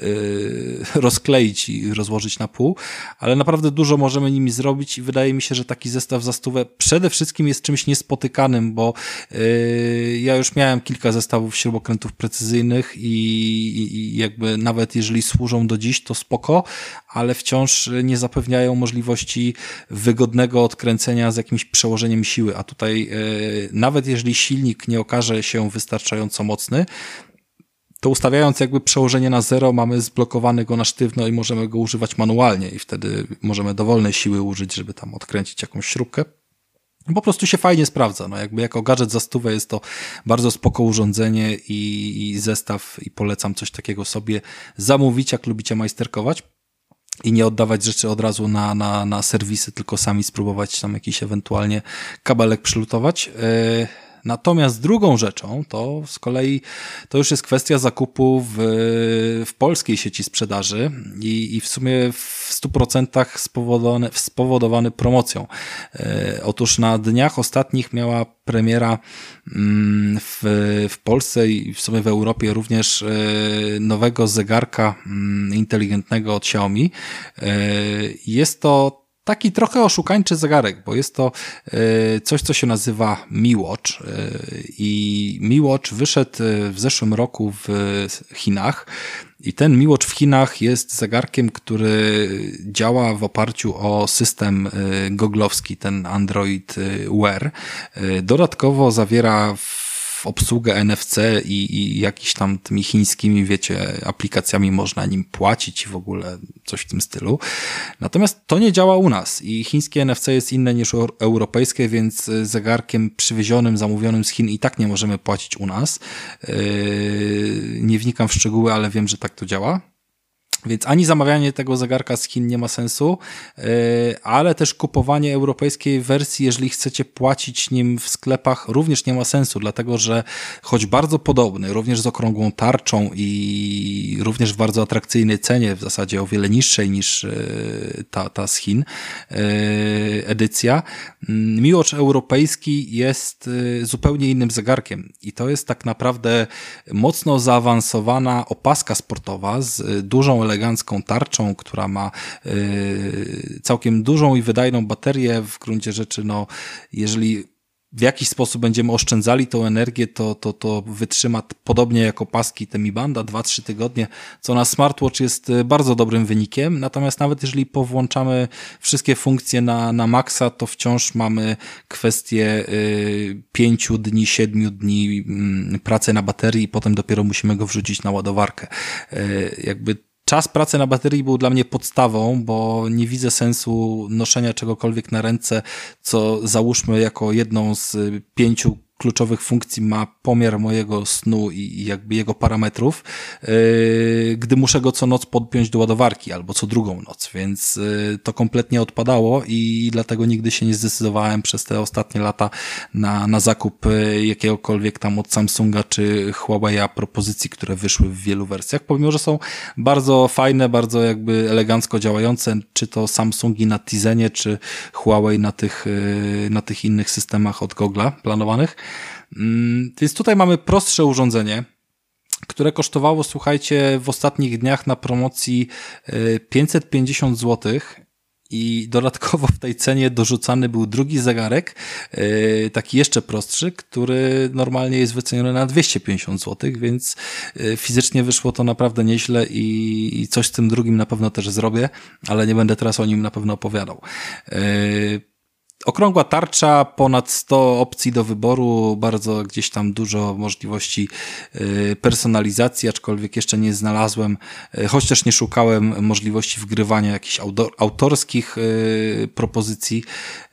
rozkleić i rozłożyć na pół, ale naprawdę dużo możemy nimi zrobić i wydaje mi się, że taki zestaw za 100 przede wszystkim jest czymś niespotykanym, bo ja już miałem kilka zestawów śrubokrętów precyzyjnych i jakby nawet jeżeli służą do dziś, to spoko, ale wciąż nie zapewniają możliwości wygodnego odkręcenia z jakimś przełożeniem siły, a tutaj nawet jeżeli silnik nie okaże się wystarczająco mocny, to ustawiając jakby przełożenie na 0 mamy zblokowany go na sztywno i możemy go używać manualnie i wtedy możemy dowolnej siły użyć, żeby tam odkręcić jakąś śrubkę. Po prostu się fajnie sprawdza, no jakby jako gadżet za 100 jest to bardzo spoko urządzenie i zestaw i polecam coś takiego sobie zamówić, jak lubicie majsterkować i nie oddawać rzeczy od razu na serwisy, tylko sami spróbować tam jakiś ewentualnie kabelek przylutować. Natomiast drugą rzeczą to z kolei to już jest kwestia zakupu w polskiej sieci sprzedaży i w sumie w 100% spowodowany promocją. Otóż na dniach ostatnich miała premiera w Polsce i w sumie w Europie również nowego zegarka inteligentnego od Xiaomi. Jest to taki trochę oszukańczy zegarek, bo jest to coś, co się nazywa Mi Watch i Mi Watch wyszedł w zeszłym roku w Chinach i ten Mi Watch w Chinach jest zegarkiem, który działa w oparciu o system goglowski, ten Android Wear. Dodatkowo zawiera obsługę NFC i jakiś tam tymi chińskimi, wiecie, aplikacjami można nim płacić i w ogóle coś w tym stylu. Natomiast to nie działa u nas i chińskie NFC jest inne niż europejskie, więc zegarkiem przywiezionym, zamówionym z Chin i tak nie możemy płacić u nas. Nie wnikam w szczegóły, ale wiem, że tak to działa. Więc ani zamawianie tego zegarka z Chin nie ma sensu, ale też kupowanie europejskiej wersji, jeżeli chcecie płacić nim w sklepach, również nie ma sensu, dlatego że choć bardzo podobny, również z okrągłą tarczą i również w bardzo atrakcyjnej cenie, w zasadzie o wiele niższej niż ta z Chin edycja, Mi Watch europejski jest zupełnie innym zegarkiem i to jest tak naprawdę mocno zaawansowana opaska sportowa z dużą elegancką tarczą, która ma całkiem dużą i wydajną baterię. W gruncie rzeczy, no, jeżeli w jakiś sposób będziemy oszczędzali tą energię, to wytrzyma podobnie jak opaski te Mi Banda 2-3 tygodnie, co na smartwatch jest bardzo dobrym wynikiem, natomiast nawet jeżeli powłączamy wszystkie funkcje na maksa, to wciąż mamy kwestię 5 dni, 7 dni pracy na baterii i potem dopiero musimy go wrzucić na ładowarkę. Jakby czas pracy na baterii był dla mnie podstawą, bo nie widzę sensu noszenia czegokolwiek na ręce, co załóżmy jako jedną z 5 kluczowych funkcji ma pomiar mojego snu i jakby jego parametrów, gdy muszę go co noc podpiąć do ładowarki albo co drugą noc, więc to kompletnie odpadało i dlatego nigdy się nie zdecydowałem przez te ostatnie lata na zakup jakiegokolwiek tam od Samsunga czy Huawei'a propozycji, które wyszły w wielu wersjach, pomimo że są bardzo fajne, bardzo jakby elegancko działające, czy to Samsungi na Tizenie, czy Huawei na tych innych systemach od Google'a planowanych. Więc tutaj mamy prostsze urządzenie, które kosztowało, słuchajcie, w ostatnich dniach na promocji 550 zł i dodatkowo w tej cenie dorzucany był drugi zegarek, taki jeszcze prostszy, który normalnie jest wyceniony na 250 zł, więc fizycznie wyszło to naprawdę nieźle i coś z tym drugim na pewno też zrobię, ale nie będę teraz o nim na pewno opowiadał. Okrągła tarcza, ponad 100 opcji do wyboru, bardzo gdzieś tam dużo możliwości personalizacji, aczkolwiek jeszcze nie znalazłem, choć też nie szukałem możliwości wgrywania jakichś autorskich propozycji.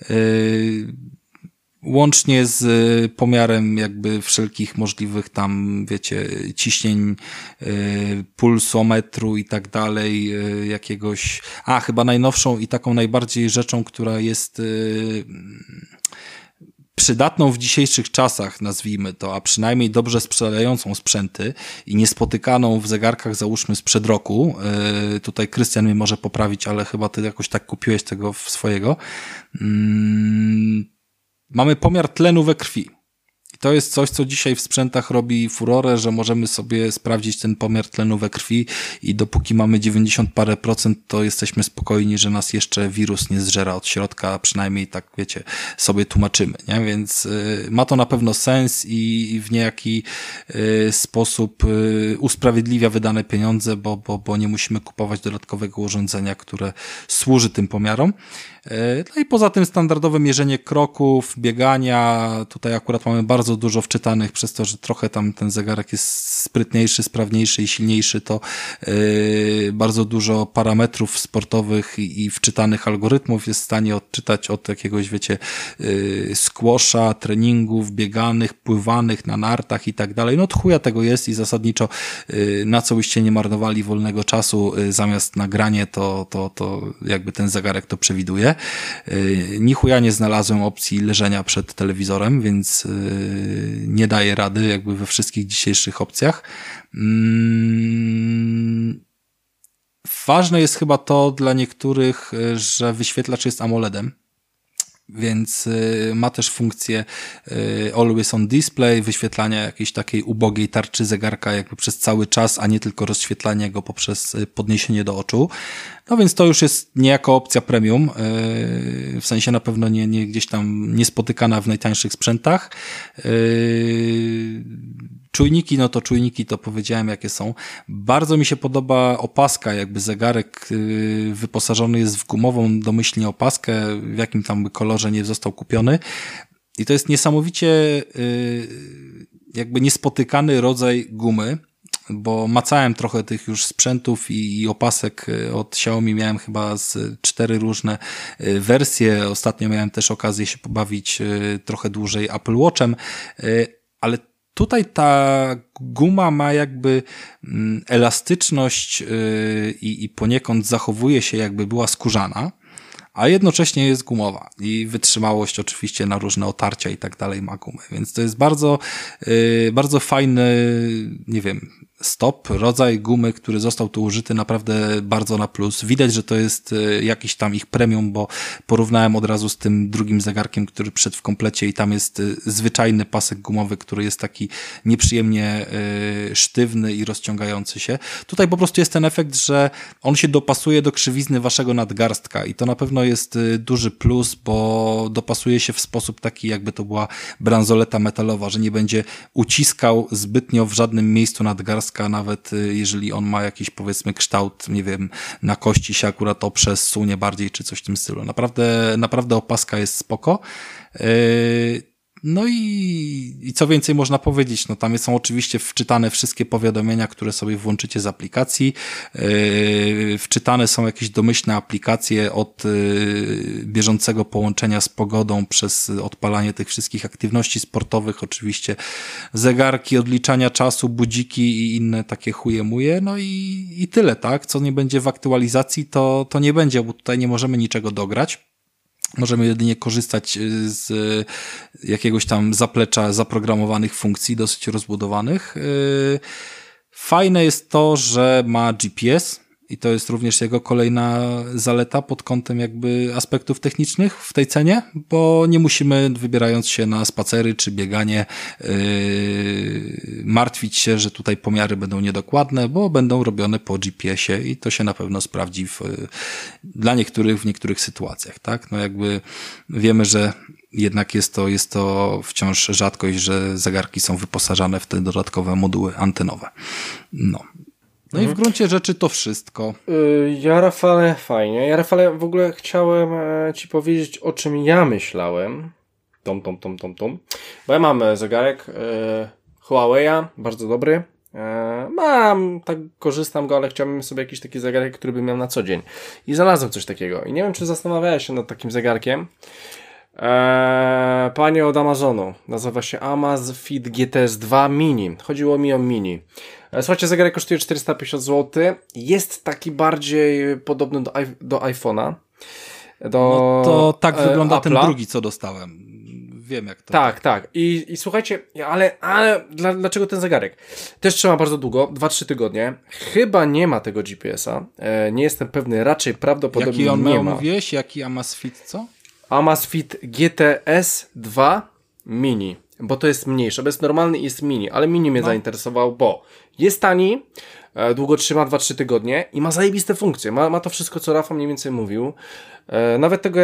Łącznie z pomiarem jakby wszelkich możliwych tam, wiecie, ciśnień, pulsometru i tak dalej, jakiegoś, chyba najnowszą i taką najbardziej rzeczą, która jest przydatną w dzisiejszych czasach, nazwijmy to, a przynajmniej dobrze sprzedającą sprzęty i niespotykaną w zegarkach, załóżmy, sprzed roku. Tutaj Krystian mnie może poprawić, ale chyba ty jakoś tak kupiłeś tego swojego. Mamy pomiar tlenu we krwi. I to jest coś, co dzisiaj w sprzętach robi furorę, że możemy sobie sprawdzić ten pomiar tlenu we krwi i dopóki mamy 90 parę procent, to jesteśmy spokojni, że nas jeszcze wirus nie zżera od środka, przynajmniej tak, wiecie, sobie tłumaczymy, nie? Więc ma to na pewno sens i w niejaki sposób usprawiedliwia wydane pieniądze, bo nie musimy kupować dodatkowego urządzenia, które służy tym pomiarom. No i poza tym standardowe mierzenie kroków, biegania, tutaj akurat mamy bardzo dużo wczytanych, przez to, że trochę tam ten zegarek jest sprytniejszy, sprawniejszy i silniejszy, to bardzo dużo parametrów sportowych i wczytanych algorytmów jest w stanie odczytać od jakiegoś, wiecie, squasha, treningów, bieganych, pływanych na nartach i tak dalej. No od chuja tego jest i zasadniczo na co byście nie marnowali wolnego czasu zamiast nagranie, to jakby ten zegarek to przewiduje. Ni chuja nie znalazłem opcji leżenia przed telewizorem, więc nie daje rady jakby we wszystkich dzisiejszych opcjach. Ważne jest chyba to dla niektórych, że wyświetlacz jest AMOLED-em, więc ma też funkcję Always on Display, wyświetlania jakiejś takiej ubogiej tarczy zegarka jakby przez cały czas, a nie tylko rozświetlanie go poprzez podniesienie do oczu. No więc to już jest niejako opcja premium, w sensie na pewno nie gdzieś tam niespotykana w najtańszych sprzętach. Czujniki to powiedziałem jakie są. Bardzo mi się podoba opaska, jakby zegarek wyposażony jest w gumową domyślnie opaskę, w jakim tam kolorze nie został kupiony. I to jest niesamowicie jakby niespotykany rodzaj gumy, bo macałem trochę tych już sprzętów i opasek od Xiaomi, miałem chyba z 4 różne wersje. Ostatnio miałem też okazję się pobawić trochę dłużej Apple Watchem, ale tutaj ta guma ma jakby elastyczność i poniekąd zachowuje się jakby była skórzana, a jednocześnie jest gumowa i wytrzymałość oczywiście na różne otarcia i tak dalej ma gumę, więc to jest bardzo, bardzo fajny, nie wiem, stop, rodzaj gumy, który został tu użyty, naprawdę bardzo na plus. Widać, że to jest jakiś tam ich premium, bo porównałem od razu z tym drugim zegarkiem, który przyszedł w komplecie i tam jest zwyczajny pasek gumowy, który jest taki nieprzyjemnie sztywny i rozciągający się. Tutaj po prostu jest ten efekt, że on się dopasuje do krzywizny waszego nadgarstka i to na pewno jest duży plus, bo dopasuje się w sposób taki, jakby to była bransoleta metalowa, że nie będzie uciskał zbytnio w żadnym miejscu nadgarstka, nawet jeżeli on ma jakiś, powiedzmy, kształt, nie wiem, na kości się akurat oprze, zsunie bardziej, czy coś w tym stylu. Naprawdę opaska jest spoko. No i co więcej można powiedzieć, no tam są oczywiście wczytane wszystkie powiadomienia, które sobie włączycie z aplikacji, wczytane są jakieś domyślne aplikacje od bieżącego połączenia z pogodą przez odpalanie tych wszystkich aktywności sportowych, oczywiście zegarki, odliczania czasu, budziki i inne takie chujemuje, no i tyle, tak? Co nie będzie w aktualizacji, to nie będzie, bo tutaj nie możemy niczego dograć. Możemy jedynie korzystać z jakiegoś tam zaplecza zaprogramowanych funkcji, dosyć rozbudowanych. Fajne jest to, że ma GPS i to jest również jego kolejna zaleta pod kątem jakby aspektów technicznych w tej cenie, bo nie musimy, wybierając się na spacery czy bieganie, martwić się, że tutaj pomiary będą niedokładne, bo będą robione po GPS-ie i to się na pewno sprawdzi dla niektórych w niektórych sytuacjach, tak? No jakby wiemy, że jednak jest to wciąż rzadkość, że zegarki są wyposażane w te dodatkowe moduły antenowe. No i w gruncie rzeczy to wszystko. Ja, Rafale, fajnie. Ja, Rafale, w ogóle chciałem ci powiedzieć, o czym ja myślałem. Bo ja mam zegarek Huawei'a, bardzo dobry. Mam, tak korzystam go, ale chciałbym sobie jakiś taki zegarek, który bym miał na co dzień. I znalazłem coś takiego. I nie wiem, czy zastanawiałeś się nad takim zegarkiem. Panie od Amazonu. Nazywa się Amazfit GTS 2 Mini. Chodziło mi o Mini. Słuchajcie, zegarek kosztuje 450 zł. Jest taki bardziej podobny do iPhone'a. No to tak wygląda Apple'a. Ten drugi, co dostałem. Wiem, jak to. Tak. I słuchajcie, ale dlaczego ten zegarek? Też trzyma bardzo długo, 2-3 tygodnie. Chyba nie ma tego GPS-a. Nie jestem pewny, raczej prawdopodobnie jaki on nie miał, ma. mówiłeś? Jaki Amazfit, co? Amazfit GTS 2 Mini, bo to jest mniejsze, bo jest normalny i jest mini, ale mini mnie zainteresował, bo jest tani, długo trzyma 2-3 tygodnie i ma zajebiste funkcje, ma to wszystko, co Rafał mniej więcej mówił, nawet tego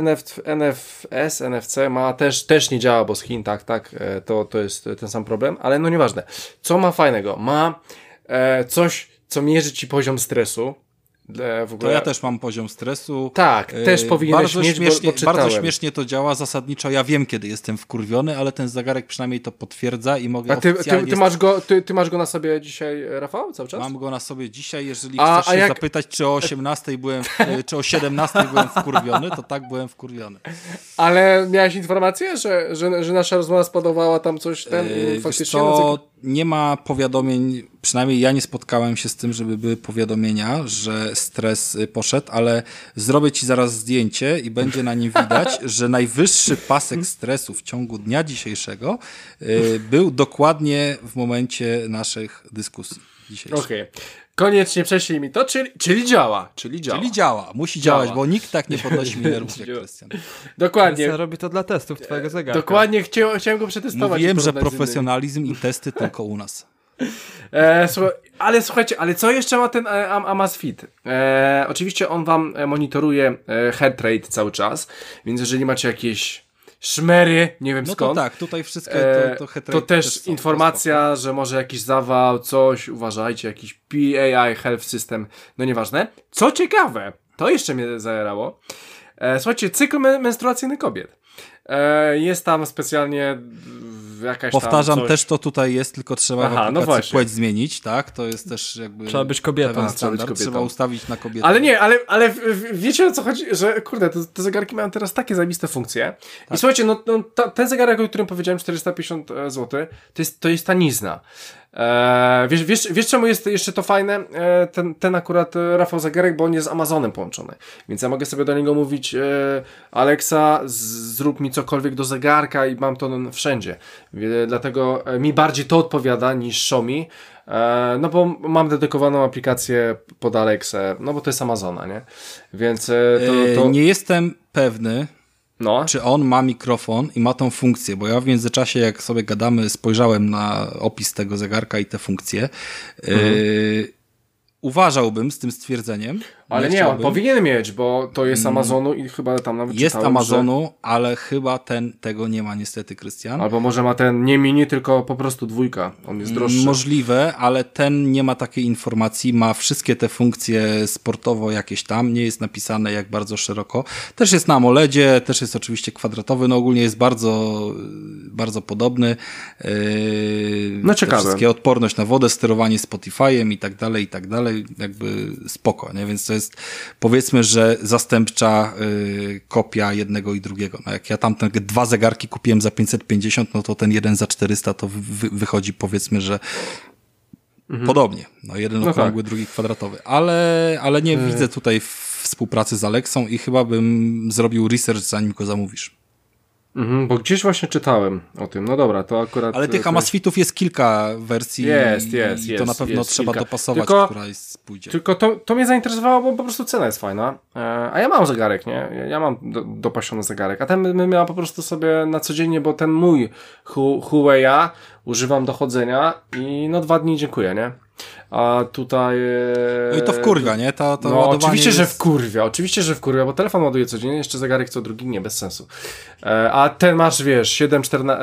NFS, NFC ma też nie działa, bo z Chin, tak, to jest ten sam problem, ale no nieważne. Co ma fajnego? Ma coś, co mierzy ci poziom stresu. W ogóle... To ja też mam poziom stresu. Tak, też powinieneś mieć, bo czytałem. Bardzo śmiesznie to działa, zasadniczo ja wiem, kiedy jestem wkurwiony, ale ten zegarek przynajmniej to potwierdza i mogę oficjalnie... Ty masz go na sobie dzisiaj, Rafał, cały czas? Mam go na sobie dzisiaj, jeżeli chcesz się zapytać, czy o 18 byłem, czy o 17 byłem wkurwiony, to tak, byłem wkurwiony. Ale miałeś informację, że nasza rozmowa spodobała tam coś i faktycznie... Nie ma powiadomień, przynajmniej ja nie spotkałem się z tym, żeby były powiadomienia, że stres poszedł, ale zrobię ci zaraz zdjęcie i będzie na nim widać, że najwyższy pasek stresu w ciągu dnia dzisiejszego był dokładnie w momencie naszych dyskusji dzisiejszych. Okej. Koniecznie prześlij mi to, czyli działa. Czyli działa. Musi działać, bo nikt tak nie podnosi mi nerwów jak Krystian. Dokładnie. Krystian robi to dla testów twojego zegarka. Dokładnie, chciałem go przetestować. Mówiłem, że profesjonalizm i testy tylko u nas. Ale słuchajcie, co jeszcze ma ten Amazfit? Oczywiście on wam monitoruje heart rate cały czas, więc jeżeli macie jakieś szmery, nie wiem skąd. No to tak, tutaj wszystko to też informacja, że może jakiś zawał, coś, uważajcie, jakiś PAI Health System, no nieważne. Co ciekawe, to jeszcze mnie zajarało. Słuchajcie, cykl menstruacyjny kobiet. Jest tam specjalnie jakaś Powtarzam, tam coś... też to tutaj jest, tylko trzeba w aplikacji płeć zmienić, tak? To jest też jakby... Trzeba być kobietą. Trzeba ustawić na kobietę. Ale nie, ale wiecie o co chodzi? Że kurde, te zegarki mają teraz takie zajebiste funkcje. Tak. I słuchajcie, ten zegarek, o którym powiedziałem, 450 zł, to jest tanizna. Wiesz czemu jest jeszcze to fajne? Ten akurat Rafał zegarek, bo on jest z Amazonem połączony. Więc ja mogę sobie do niego mówić Alexa, zrób mi cokolwiek do zegarka i mam to wszędzie. Dlatego mi bardziej to odpowiada niż Xiaomi. No bo mam dedykowaną aplikację pod Alexę, no bo to jest Amazona, nie? Więc to... Nie jestem pewny, no. czy on ma mikrofon i ma tą funkcję, bo ja w międzyczasie, jak sobie gadamy, spojrzałem na opis tego zegarka i te funkcje. Uważałbym z tym stwierdzeniem. Ale nie, on powinien mieć, bo to jest Amazonu i chyba tam nawet jest czytałem, Amazonu, ale chyba tego nie ma niestety, Krystian. Albo może ma ten nie mini, tylko po prostu 2. On jest droższy. Możliwe, ale ten nie ma takiej informacji. Ma wszystkie te funkcje sportowo jakieś tam. Nie jest napisane jak bardzo szeroko. Też jest na AMOLEDzie, też jest oczywiście kwadratowy. No ogólnie jest bardzo, bardzo podobny. No ciekawe. Wszystkie odporność na wodę, sterowanie Spotify'em i tak dalej. Jakby spoko, nie? Więc to jest, powiedzmy, że zastępcza kopia jednego i drugiego. No jak ja tam te 2 zegarki kupiłem za 550, no to ten jeden za 400 to wychodzi, powiedzmy, że podobnie. No jeden okrągły, drugi kwadratowy. Ale nie widzę tutaj współpracy z Alexą i chyba bym zrobił research, zanim go zamówisz. Bo gdzieś właśnie czytałem o tym. No dobra, to akurat... Ale tych Amazfitów jest kilka wersji. Jest. To na pewno trzeba kilka. dopasować, która pójdzie. Tylko to mnie zainteresowało, bo po prostu cena jest fajna. A ja mam zegarek, nie? Ja mam dopasiony zegarek. A ten miała po prostu sobie na codziennie, bo ten mój Huawei używam do chodzenia i 2 dni dziękuję, nie? A tutaj... No i to wkurwia, nie? To no oczywiście, że wkurwia, bo telefon ładuje codziennie, jeszcze zegarek co drugi, nie, bez sensu. A ten masz, wiesz, 7,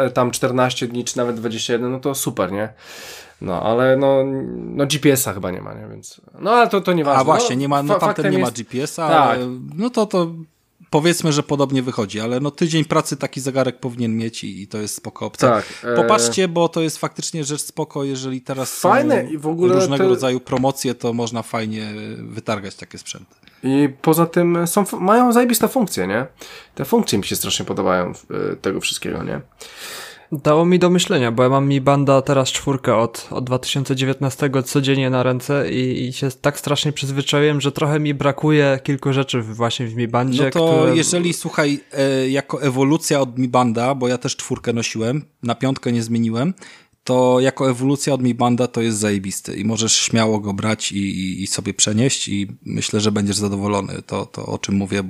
14 dni, czy nawet 21, no to super, nie? No, ale no GPS-a chyba nie ma, nie? Więc... No, ale to nieważne. A właśnie, nie ma, tamten nie ma GPS-a, tak. Ale no to powiedzmy, że podobnie wychodzi, ale tydzień pracy taki zegarek powinien mieć i to jest spoko opcja. Tak, Popatrzcie, bo to jest faktycznie rzecz spoko, jeżeli teraz fajne są i w ogóle różnego rodzaju promocje, to można fajnie wytargać takie sprzęty. I poza tym mają zajebiste funkcje, nie? Te funkcje mi się strasznie podobają tego wszystkiego, nie? Dało mi do myślenia, bo ja mam Mi Banda teraz 4 od 2019 codziennie na ręce i się tak strasznie przyzwyczaiłem, że trochę mi brakuje kilku rzeczy właśnie w Mi Bandzie. No to jeżeli, słuchaj, jako ewolucja od Mi Banda, bo ja też 4 nosiłem, na 5 nie zmieniłem, to jako ewolucja od Mi Banda to jest zajebisty i możesz śmiało go brać i sobie przenieść i myślę, że będziesz zadowolony. To o czym mówię,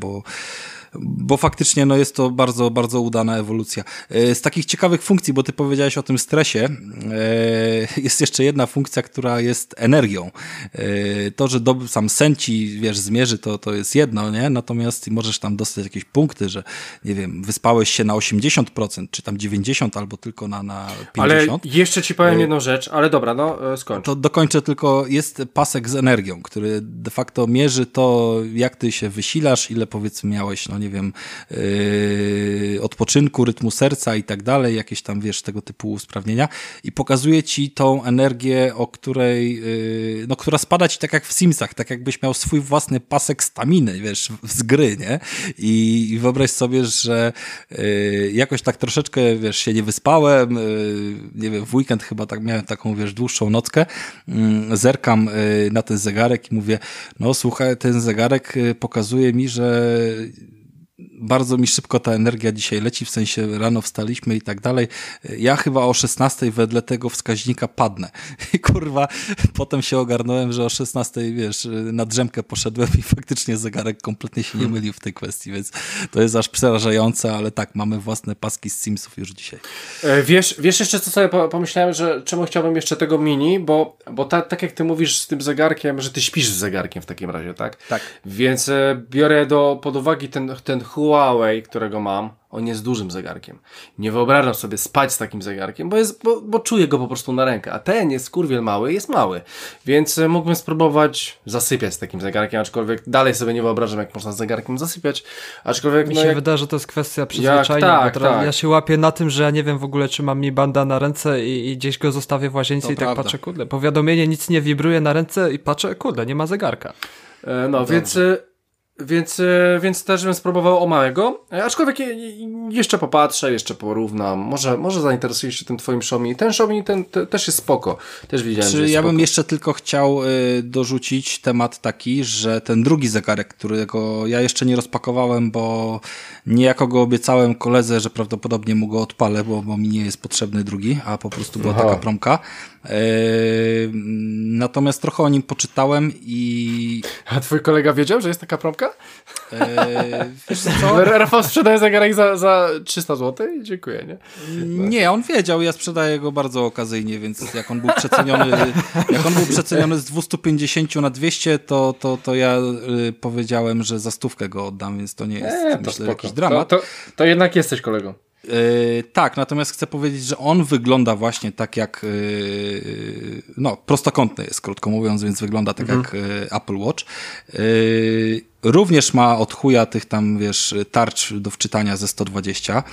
bo faktycznie jest to bardzo, bardzo udana ewolucja. Z takich ciekawych funkcji, bo ty powiedziałeś o tym stresie, jest jeszcze jedna funkcja, która jest energią. To, że sam sen ci, wiesz, zmierzy, to jest jedno, nie? Natomiast możesz tam dostać jakieś punkty, że, nie wiem, wyspałeś się na 80%, czy tam 90%, albo tylko na 50%. Ale jeszcze ci powiem jedną rzecz, ale dobra, skończ. To dokończę tylko, jest pasek z energią, który de facto mierzy to, jak ty się wysilasz, ile powiedzmy miałeś, nie wiem, odpoczynku, rytmu serca i tak dalej, jakieś tam, wiesz, tego typu usprawnienia i pokazuje ci tą energię, o której, która spada ci tak jak w Simsach, tak jakbyś miał swój własny pasek staminy, wiesz, z gry, nie? I wyobraź sobie, że jakoś tak troszeczkę, wiesz, się nie wyspałem, nie wiem, w weekend chyba tak miałem taką, wiesz, dłuższą nockę, zerkam na ten zegarek i mówię, słuchaj, ten zegarek pokazuje mi, że bardzo mi szybko ta energia dzisiaj leci, w sensie rano wstaliśmy i tak dalej. Ja chyba o 16 wedle tego wskaźnika padnę. I kurwa, potem się ogarnąłem, że o 16, wiesz, na drzemkę poszedłem i faktycznie zegarek kompletnie się nie mylił w tej kwestii, więc to jest aż przerażające, ale tak, mamy własne paski z Simsów już dzisiaj. Wiesz jeszcze co sobie pomyślałem, że czemu chciałbym jeszcze tego mini, bo tak jak ty mówisz z tym zegarkiem, że ty śpisz z zegarkiem w takim razie, tak? Tak. Więc biorę pod uwagę ten Huawei, którego mam, on jest dużym zegarkiem. Nie wyobrażam sobie spać z takim zegarkiem, bo czuję go po prostu na rękę, a ten jest kurwiel mały, jest mały. Więc mógłbym spróbować zasypiać z takim zegarkiem, aczkolwiek dalej sobie nie wyobrażam, jak można z zegarkiem zasypiać, aczkolwiek... Mi się wydaje, że to jest kwestia przyzwyczajenia, bo teraz ja się łapię na tym, że ja nie wiem w ogóle, czy mam Mi Banda na ręce i gdzieś go zostawię w łazience to i prawda. Tak patrzę, kurde, powiadomienie, nic nie wibruje na ręce i patrzę, kurde, nie ma zegarka. Więc... Więc też bym spróbował o małego, aczkolwiek jeszcze popatrzę, jeszcze porównam, może zainteresuję się tym twoim Xiaomi. Ten Xiaomi też jest spoko, też widziałem, że jest ja spoko. bym jeszcze tylko chciał dorzucić temat taki, że ten drugi zegarek, którego ja jeszcze nie rozpakowałem, bo niejako go obiecałem koledze, że prawdopodobnie mu go odpalę, bo mi nie jest potrzebny drugi, a po prostu była taka promka. Natomiast trochę o nim poczytałem i... A twój kolega wiedział, że jest taka promka? Wiesz co? Rafał sprzedaje zegarek za 300 zł i dziękuję, nie? Nie, on wiedział, ja sprzedaję go bardzo okazyjnie, więc jak on był przeceniony z 250 na 200, to ja powiedziałem, że za 100 go oddam, więc to nie jest, myślę, jakiś dramat. To jednak jesteś kolegą. Tak, natomiast chcę powiedzieć, że on wygląda właśnie tak jak prostokątny jest, krótko mówiąc, więc wygląda tak jak Apple Watch. Również ma od chuja tych tam, wiesz, tarcz do wczytania ze 120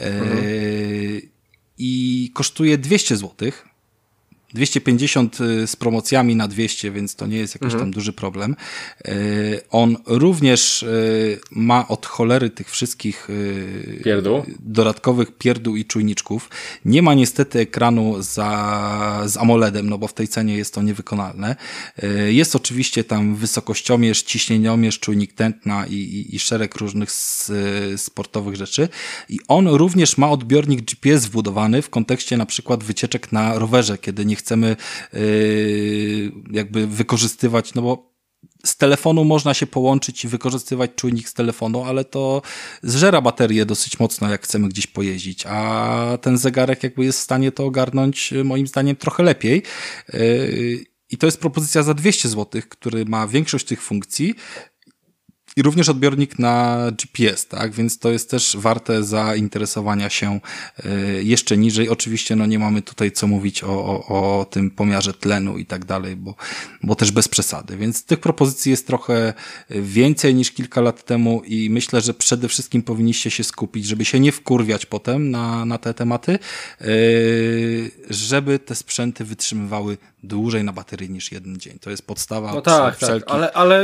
i kosztuje 200 zł. 250 z promocjami na 200, więc to nie jest jakiś tam duży problem. On również ma od cholery tych wszystkich dodatkowych pierdół i czujniczków. Nie ma niestety ekranu z AMOLEDem, no bo w tej cenie jest to niewykonalne. Jest oczywiście tam wysokościomierz, ciśnieniomierz, czujnik tętna i szereg różnych sportowych rzeczy. I on również ma odbiornik GPS wbudowany w kontekście na przykład wycieczek na rowerze, kiedy nie chcemy jakby wykorzystywać, no bo z telefonu można się połączyć i wykorzystywać czujnik z telefonu, ale to zżera baterię dosyć mocno, jak chcemy gdzieś pojeździć, a ten zegarek jakby jest w stanie to ogarnąć moim zdaniem trochę lepiej. I to jest propozycja za 200 zł, który ma większość tych funkcji i również odbiornik na GPS, tak? Więc to jest też warte zainteresowania się jeszcze niżej. Oczywiście no nie mamy tutaj co mówić o tym pomiarze tlenu i tak dalej, bo też bez przesady. Więc tych propozycji jest trochę więcej niż kilka lat temu i myślę, że przede wszystkim powinniście się skupić, żeby się nie wkurwiać potem na te tematy, żeby te sprzęty wytrzymywały dłużej na baterii niż jeden dzień. To jest podstawa. No tak, ale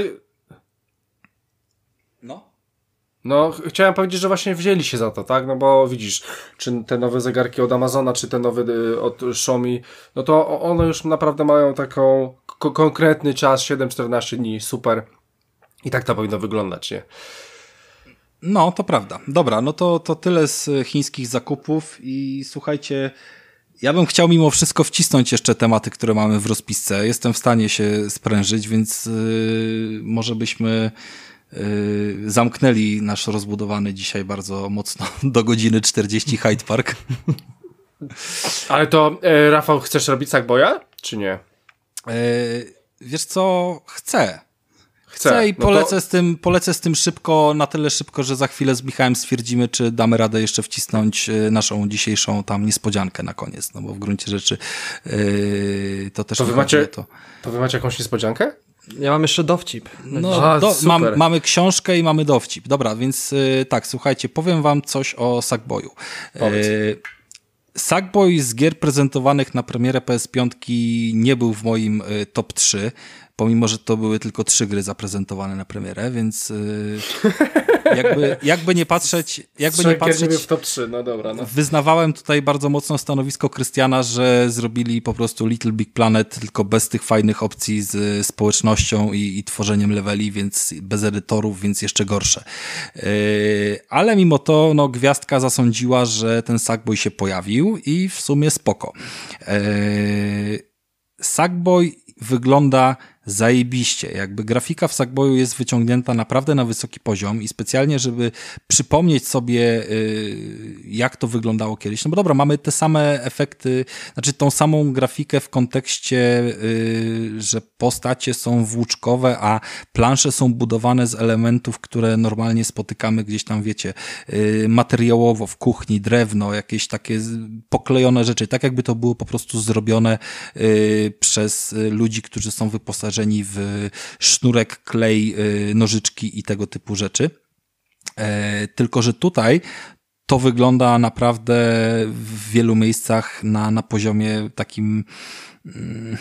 No, chciałem powiedzieć, że właśnie wzięli się za to, tak? No bo widzisz, czy te nowe zegarki od Amazona, czy te nowe od Xiaomi, no to one już naprawdę mają taką konkretny czas, 7-14 dni, super. I tak to powinno wyglądać, nie? No, to prawda. Dobra, no to tyle z chińskich zakupów i słuchajcie, ja bym chciał mimo wszystko wcisnąć jeszcze tematy, które mamy w rozpisce. Jestem w stanie się sprężyć, więc może byśmy zamknęli nasz rozbudowany dzisiaj bardzo mocno do godziny 40 Hyde Park. Ale to, Rafał, chcesz robić Sackboya, czy nie? Wiesz co? Chcę i polecę z tym szybko, na tyle szybko, że za chwilę z Michałem stwierdzimy, czy damy radę jeszcze wcisnąć naszą dzisiejszą tam niespodziankę na koniec, no bo w gruncie rzeczy to też... To wy macie jakąś niespodziankę? Ja mam jeszcze dowcip. No, mamy książkę i mamy dowcip. Dobra, więc tak, słuchajcie, powiem wam coś o Sackboyu. Sackboy z gier prezentowanych na premierę PS5 nie był w moim top 3, pomimo że to były tylko 3 gry zaprezentowane na premierę, więc jakby nie patrzeć w top 3, no dobra, no. Wyznawałem tutaj bardzo mocno stanowisko Krystiana, że zrobili po prostu Little Big Planet, tylko bez tych fajnych opcji z społecznością i tworzeniem leveli, więc bez edytorów, więc jeszcze gorsze. Ale mimo to no, gwiazdka zasądziła, że ten Sackboy się pojawił i w sumie spoko. Sackboy wygląda zajebiście. Jakby grafika w Sackboyu jest wyciągnięta naprawdę na wysoki poziom i specjalnie, żeby przypomnieć sobie, jak to wyglądało kiedyś. No bo dobra, mamy te same efekty, znaczy tą samą grafikę w kontekście, że postacie są włóczkowe, a plansze są budowane z elementów, które normalnie spotykamy gdzieś tam, wiecie, materiałowo w kuchni, drewno, jakieś takie poklejone rzeczy, tak jakby to było po prostu zrobione przez ludzi, którzy są wyposażeni w sznurek, klej, nożyczki i tego typu rzeczy. Tylko że tutaj to wygląda naprawdę w wielu miejscach na poziomie takim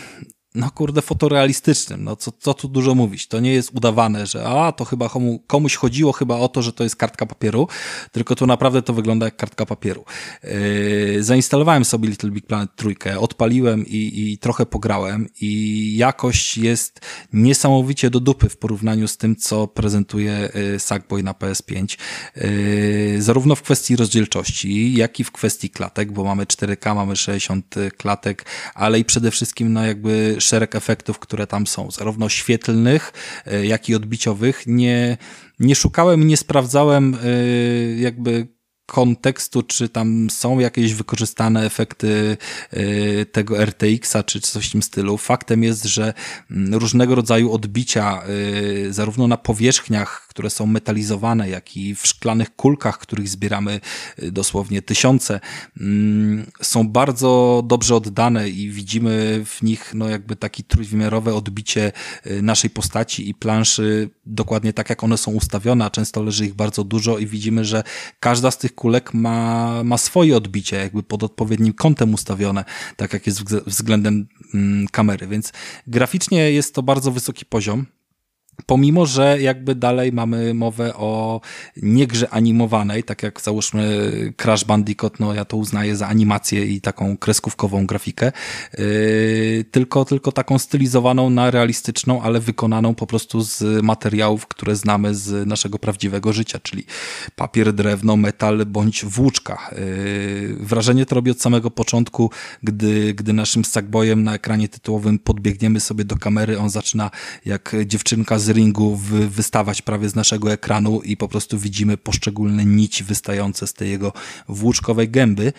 no kurde, fotorealistycznym. No co tu dużo mówić. To nie jest udawane, że to chyba komuś chodziło chyba o to, że to jest kartka papieru, tylko tu naprawdę to wygląda jak kartka papieru. Zainstalowałem sobie Little Big Planet 3, odpaliłem i trochę pograłem i jakość jest niesamowicie do dupy w porównaniu z tym, co prezentuje Sackboy na PS5. Zarówno w kwestii rozdzielczości, jak i w kwestii klatek, bo mamy 4K, mamy 60 klatek, ale i przede wszystkim no jakby szereg efektów, które tam są, zarówno świetlnych, jak i odbiciowych. Nie szukałem, nie sprawdzałem jakby kontekstu, czy tam są jakieś wykorzystane efekty tego RTX-a, czy coś w tym stylu. Faktem jest, że różnego rodzaju odbicia, zarówno na powierzchniach, które są metalizowane, jak i w szklanych kulkach, których zbieramy dosłownie tysiące, są bardzo dobrze oddane i widzimy w nich no jakby takie trójwymiarowe odbicie naszej postaci i planszy, dokładnie tak jak one są ustawione, a często leży ich bardzo dużo i widzimy, że każda z tych kulek ma swoje odbicie, jakby pod odpowiednim kątem ustawione, tak jak jest względem kamery, więc graficznie jest to bardzo wysoki poziom. Pomimo, że jakby dalej mamy mowę o nie grze animowanej, tak jak załóżmy Crash Bandicoot, no ja to uznaję za animację i taką kreskówkową grafikę, tylko taką stylizowaną na realistyczną, ale wykonaną po prostu z materiałów, które znamy z naszego prawdziwego życia, czyli papier, drewno, metal bądź włóczka. Wrażenie to robi od samego początku, gdy naszym Sackboyem na ekranie tytułowym podbiegniemy sobie do kamery, on zaczyna jak dziewczynka z ringu wystawać prawie z naszego ekranu i po prostu widzimy poszczególne nici wystające z tej jego włóczkowej gęby.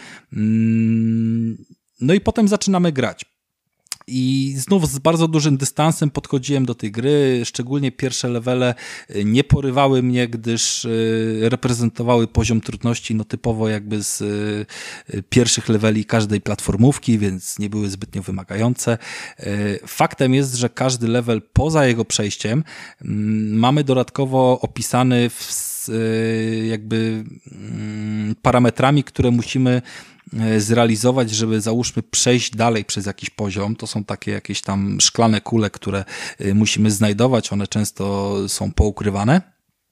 No i potem zaczynamy grać. I znów z bardzo dużym dystansem podchodziłem do tej gry, szczególnie pierwsze levele nie porywały mnie, gdyż reprezentowały poziom trudności no typowo jakby z pierwszych leveli każdej platformówki, więc nie były zbytnio wymagające. Faktem jest, że każdy level poza jego przejściem mamy dodatkowo opisany jakby parametrami, które musimy zrealizować, żeby załóżmy przejść dalej przez jakiś poziom. To są takie jakieś tam szklane kule, które musimy znajdować. One często są poukrywane.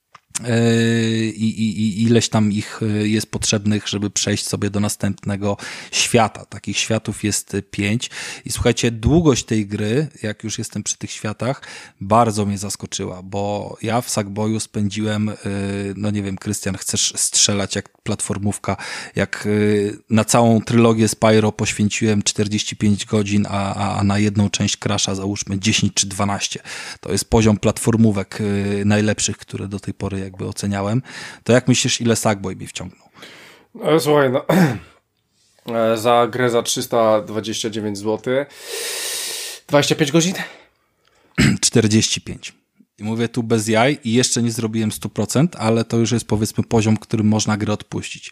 I ileś tam ich jest potrzebnych, żeby przejść sobie do następnego świata. Takich światów jest 5. I słuchajcie, długość tej gry, jak już jestem przy tych światach, bardzo mnie zaskoczyła, bo ja w Sackboyu spędziłem, no nie wiem, Krystian, chcesz strzelać jak platformówka, jak na całą trylogię Spyro poświęciłem 45 godzin, a na jedną część Crasha załóżmy 10 czy 12. To jest poziom platformówek najlepszych, które do tej pory jakby oceniałem. To jak myślisz, ile Sackboy mi wciągnął? No, słuchaj, no, za grę za 329 zł 25 godzin? 45. I mówię tu bez jaj i jeszcze nie zrobiłem 100%, ale to już jest powiedzmy poziom, którym można grę odpuścić.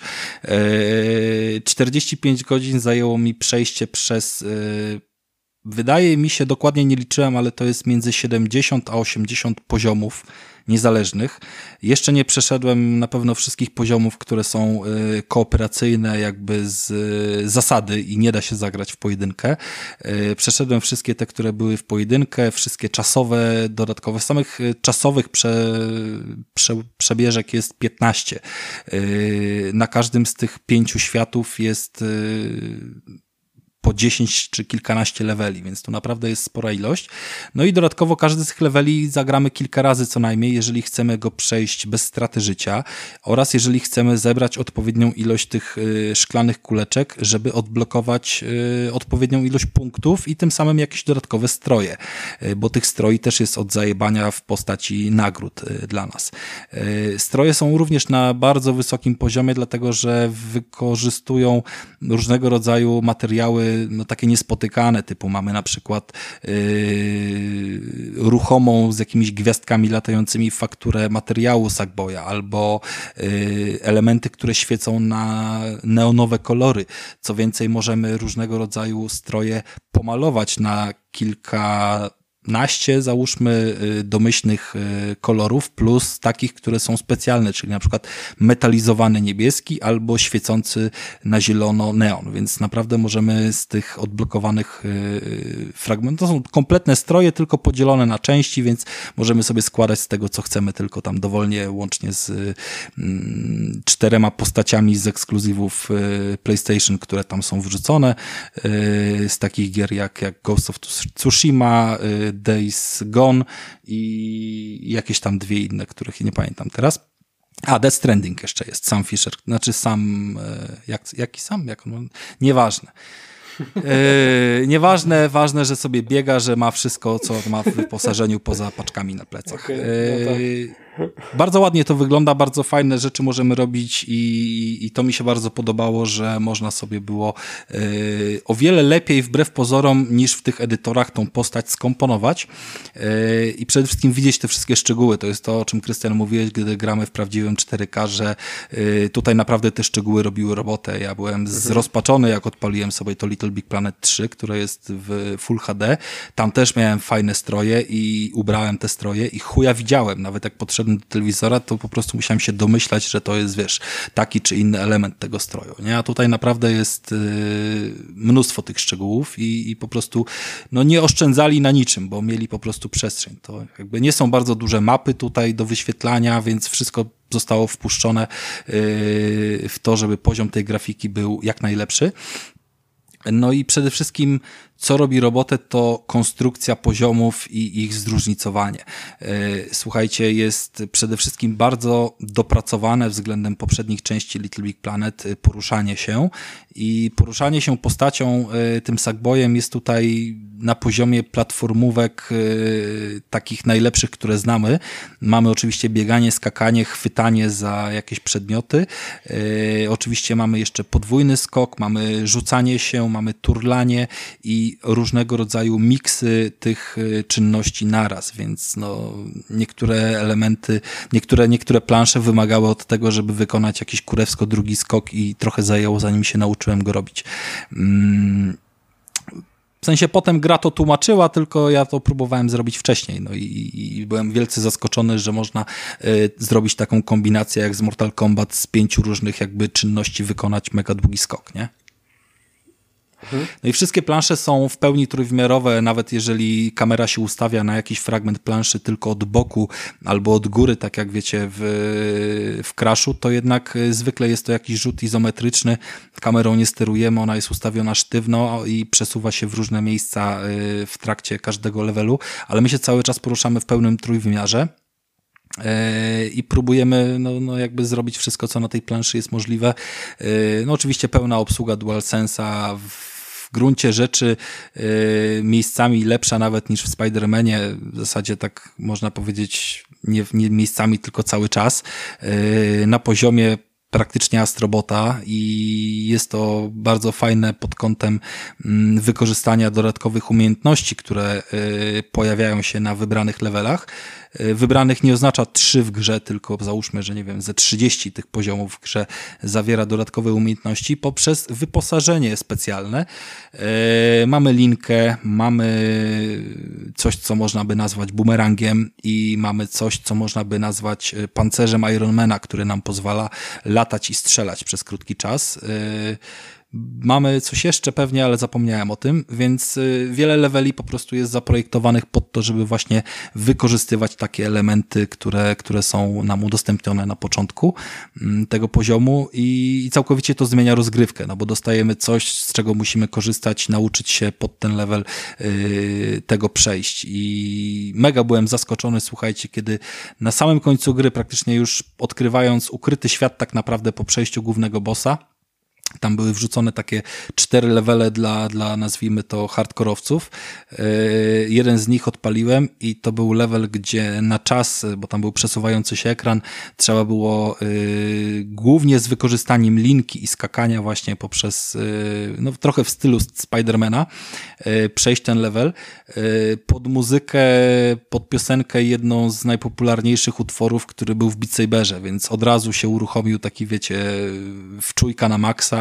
45 godzin zajęło mi przejście przez wydaje mi się, dokładnie nie liczyłem, ale to jest między 70 a 80 poziomów niezależnych. Jeszcze nie przeszedłem na pewno wszystkich poziomów, które są kooperacyjne jakby z zasady i nie da się zagrać w pojedynkę. Przeszedłem wszystkie te, które były w pojedynkę, wszystkie czasowe, dodatkowe. Samych czasowych przebieżek jest 15. Na każdym z tych 5 światów jest po 10 czy kilkanaście leveli, więc to naprawdę jest spora ilość. No i dodatkowo każdy z tych leveli zagramy kilka razy co najmniej, jeżeli chcemy go przejść bez straty życia oraz jeżeli chcemy zebrać odpowiednią ilość tych szklanych kuleczek, żeby odblokować odpowiednią ilość punktów i tym samym jakieś dodatkowe stroje, bo tych stroi też jest od zajebania w postaci nagród dla nas. Stroje są również na bardzo wysokim poziomie, dlatego że wykorzystują różnego rodzaju materiały no takie niespotykane, typu mamy na przykład ruchomą z jakimiś gwiazdkami latającymi fakturę materiału Sackboya, albo elementy, które świecą na neonowe kolory. Co więcej, możemy różnego rodzaju stroje pomalować na kilka naście, załóżmy, domyślnych kolorów, plus takich, które są specjalne, czyli na przykład metalizowany niebieski albo świecący na zielono neon, więc naprawdę możemy z tych odblokowanych fragmentów, to są kompletne stroje, tylko podzielone na części, więc możemy sobie składać z tego, co chcemy, tylko tam dowolnie, łącznie z 4 postaciami z ekskluzywów PlayStation, które tam są wrzucone, z takich gier jak Ghost of Tsushima, Days Gone i jakieś tam 2 inne, których nie pamiętam teraz. Death Stranding jeszcze jest, Sam Fisher, znaczy Sam, jaki Sam? Nieważne. Nieważne, ważne, że sobie biega, że ma wszystko, co ma w wyposażeniu poza paczkami na plecach. Okay, no tak. Bardzo ładnie to wygląda, bardzo fajne rzeczy możemy robić i to mi się bardzo podobało, że można sobie było o wiele lepiej wbrew pozorom niż w tych edytorach tą postać skomponować i przede wszystkim widzieć te wszystkie szczegóły. To jest to, o czym Krystian mówiłeś, gdy gramy w prawdziwym 4K, że tutaj naprawdę te szczegóły robiły robotę. Ja byłem zrozpaczony, jak odpaliłem sobie to Little Big Planet 3, które jest w Full HD. Tam też miałem fajne stroje i ubrałem te stroje i chuja widziałem. Nawet jak podszedłem do telewizora, to po prostu musiałem się domyślać, że to jest, wiesz, taki czy inny element tego stroju, nie? A tutaj naprawdę jest mnóstwo tych szczegółów i po prostu nie oszczędzali na niczym, bo mieli po prostu przestrzeń. To jakby nie są bardzo duże mapy tutaj do wyświetlania, więc wszystko zostało wpuszczone w to, żeby poziom tej grafiki był jak najlepszy. No i przede wszystkim, co robi robotę, to konstrukcja poziomów i ich zróżnicowanie. Słuchajcie, jest przede wszystkim bardzo dopracowane względem poprzednich części Little Big Planet poruszanie się i poruszanie się postacią tym Sackboyem jest tutaj na poziomie platformówek takich najlepszych, które znamy. Mamy oczywiście bieganie, skakanie, chwytanie za jakieś przedmioty. Oczywiście mamy jeszcze podwójny skok, mamy rzucanie się, mamy turlanie i różnego rodzaju miksy tych czynności naraz, więc niektóre elementy, niektóre plansze wymagały od tego, żeby wykonać jakiś kurewsko drugi skok i trochę zajęło, zanim się nauczyłem go robić. W sensie potem gra to tłumaczyła, tylko ja to próbowałem zrobić wcześniej. I byłem wielce zaskoczony, że można zrobić taką kombinację jak z Mortal Kombat, z 5 różnych jakby czynności wykonać mega długi skok, nie? No i wszystkie plansze są w pełni trójwymiarowe, nawet jeżeli kamera się ustawia na jakiś fragment planszy tylko od boku albo od góry, tak jak wiecie w Crashu, to jednak zwykle jest to jakiś rzut izometryczny, kamerą nie sterujemy, ona jest ustawiona sztywno i przesuwa się w różne miejsca w trakcie każdego levelu, ale my się cały czas poruszamy w pełnym trójwymiarze. I próbujemy jakby zrobić wszystko, co na tej planszy jest możliwe. Oczywiście pełna obsługa DualSense'a, w gruncie rzeczy miejscami lepsza nawet niż w Spider-Manie, w zasadzie tak można powiedzieć, nie miejscami, tylko cały czas, na poziomie praktycznie Astrobota i jest to bardzo fajne pod kątem wykorzystania dodatkowych umiejętności, które pojawiają się na wybranych levelach. Wybranych nie oznacza 3 w grze, tylko załóżmy, że nie wiem, ze 30 tych poziomów w grze zawiera dodatkowe umiejętności poprzez wyposażenie specjalne. Mamy linkę, mamy coś, co można by nazwać bumerangiem i mamy coś, co można by nazwać pancerzem Ironmana, który nam pozwala latać i strzelać przez krótki czas. Mamy coś jeszcze pewnie, ale zapomniałem o tym, więc wiele leveli po prostu jest zaprojektowanych pod to, żeby właśnie wykorzystywać takie elementy, które są nam udostępnione na początku tego poziomu i całkowicie to zmienia rozgrywkę, bo dostajemy coś, z czego musimy korzystać, nauczyć się pod ten level tego przejść i mega byłem zaskoczony, słuchajcie, kiedy na samym końcu gry, praktycznie już odkrywając ukryty świat tak naprawdę po przejściu głównego bossa, tam były wrzucone takie 4 levele dla nazwijmy to hardkorowców. Jeden z nich odpaliłem i to był level, gdzie na czas, bo tam był przesuwający się ekran, trzeba było głównie z wykorzystaniem linki i skakania właśnie poprzez, trochę w stylu Spidermana, przejść ten level. Pod muzykę, pod piosenkę jedną z najpopularniejszych utworów, który był w Beat Saberze, więc od razu się uruchomił taki, wiecie, wczójka na maksa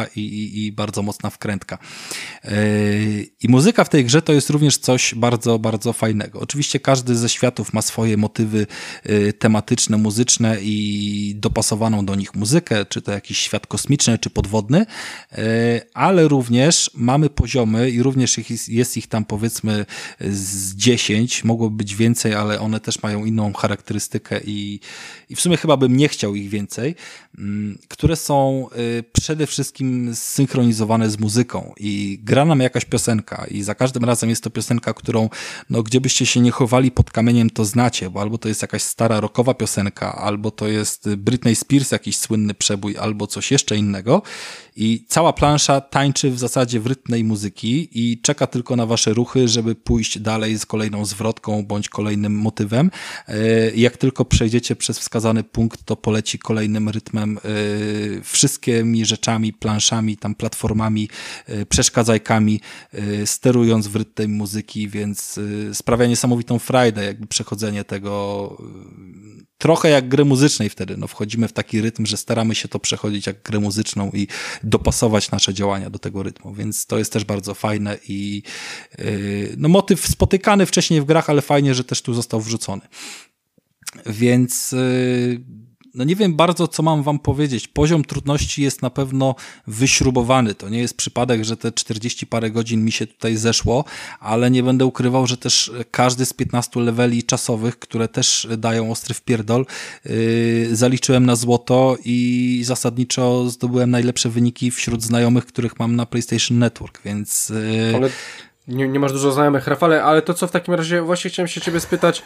i bardzo mocna wkrętka. I muzyka w tej grze to jest również coś bardzo, bardzo fajnego. Oczywiście każdy ze światów ma swoje motywy tematyczne, muzyczne i dopasowaną do nich muzykę, czy to jakiś świat kosmiczny, czy podwodny, ale również mamy poziomy i również jest ich tam powiedzmy z 10, mogłoby być więcej, ale one też mają inną charakterystykę i w sumie chyba bym nie chciał ich więcej, które są przede wszystkim zsynchronizowane z muzyką i gra nam jakaś piosenka i za każdym razem jest to piosenka, którą no gdzie byście się nie chowali pod kamieniem, to znacie, bo albo to jest jakaś stara rockowa piosenka, albo to jest Britney Spears jakiś słynny przebój, albo coś jeszcze innego i cała plansza tańczy w zasadzie w rytm tej muzyki i czeka tylko na wasze ruchy, żeby pójść dalej z kolejną zwrotką bądź kolejnym motywem. Jak tylko przejdziecie przez wskazany punkt, to poleci kolejnym rytmem wszystkimi rzeczami, planszami, tam platformami, przeszkadzajkami, sterując w rytm tej muzyki, więc sprawia niesamowitą frajdę, jakby przechodzenie tego trochę jak gry muzycznej wtedy. No, wchodzimy w taki rytm, że staramy się to przechodzić jak grę muzyczną i dopasować nasze działania do tego rytmu, więc to jest też bardzo fajne i no, motyw spotykany wcześniej w grach, ale fajnie, że też tu został wrzucony. Więc no nie wiem bardzo, co mam wam powiedzieć. Poziom trudności jest na pewno wyśrubowany. To nie jest przypadek, że te 40 parę godzin mi się tutaj zeszło, ale nie będę ukrywał, że też każdy z 15 leveli czasowych, które też dają ostry wpierdol, zaliczyłem na złoto i zasadniczo zdobyłem najlepsze wyniki wśród znajomych, których mam na PlayStation Network, więc... Ale... Nie masz dużo znajomych, Rafale, ale to co w takim razie, właśnie chciałem się ciebie spytać,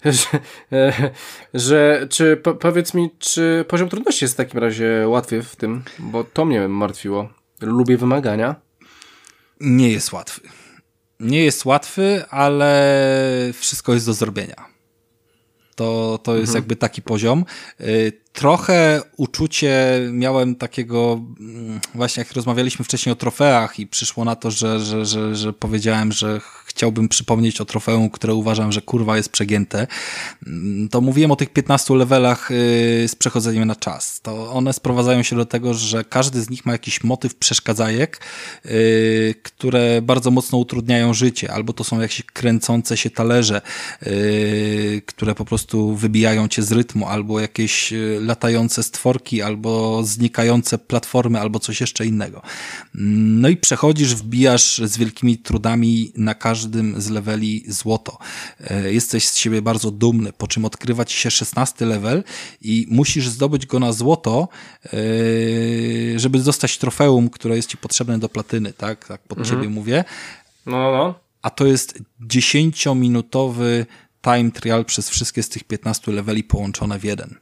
powiedz mi, czy poziom trudności jest w takim razie łatwy w tym, bo to mnie martwiło. Lubię wymagania. Nie jest łatwy. Nie jest łatwy, ale wszystko jest do zrobienia. To jest jakby taki poziom. Trochę uczucie miałem takiego, właśnie jak rozmawialiśmy wcześniej o trofeach i przyszło na to, że powiedziałem, że chciałbym przypomnieć o trofeum, które uważam, że kurwa jest przegięte. To mówiłem o tych 15 levelach z przechodzeniem na czas. To one sprowadzają się do tego, że każdy z nich ma jakiś motyw przeszkadzajek, które bardzo mocno utrudniają życie. Albo to są jakieś kręcące się talerze, które po prostu wybijają cię z rytmu, albo jakieś latające stworki, albo znikające platformy, albo coś jeszcze innego. No i przechodzisz, wbijasz z wielkimi trudami na każdym z leveli złoto. Jesteś z siebie bardzo dumny, po czym odkrywa ci się 16 level i musisz zdobyć go na złoto, żeby dostać trofeum, które jest ci potrzebne do platyny, tak pod ciebie mówię. No. A to jest 10-minutowy time trial przez wszystkie z tych 15 leveli połączone w jeden.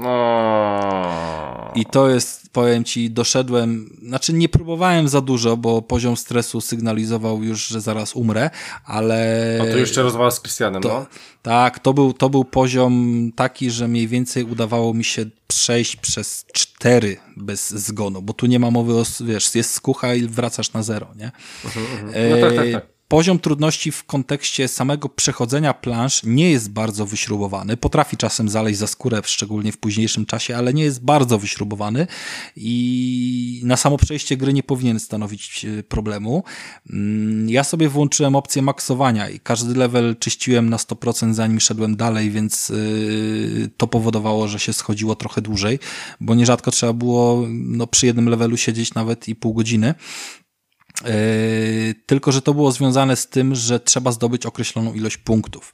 I to jest, powiem ci, doszedłem, znaczy nie próbowałem za dużo, bo poziom stresu sygnalizował już, że zaraz umrę, ale... No to jeszcze rozmowa z Krystianem, no. Tak, to był poziom taki, że mniej więcej udawało mi się przejść przez 4 bez zgonu, bo tu nie ma mowy o, wiesz, jest skucha i wracasz na 0, nie? No tak. Poziom trudności w kontekście samego przechodzenia plansz nie jest bardzo wyśrubowany. Potrafi czasem zaleźć za skórę, szczególnie w późniejszym czasie, ale nie jest bardzo wyśrubowany i na samo przejście gry nie powinien stanowić problemu. Ja sobie włączyłem opcję maksowania i każdy level czyściłem na 100%, zanim szedłem dalej, więc to powodowało, że się schodziło trochę dłużej, bo nierzadko trzeba było przy jednym levelu siedzieć nawet i pół godziny. Tylko że to było związane z tym, że trzeba zdobyć określoną ilość punktów.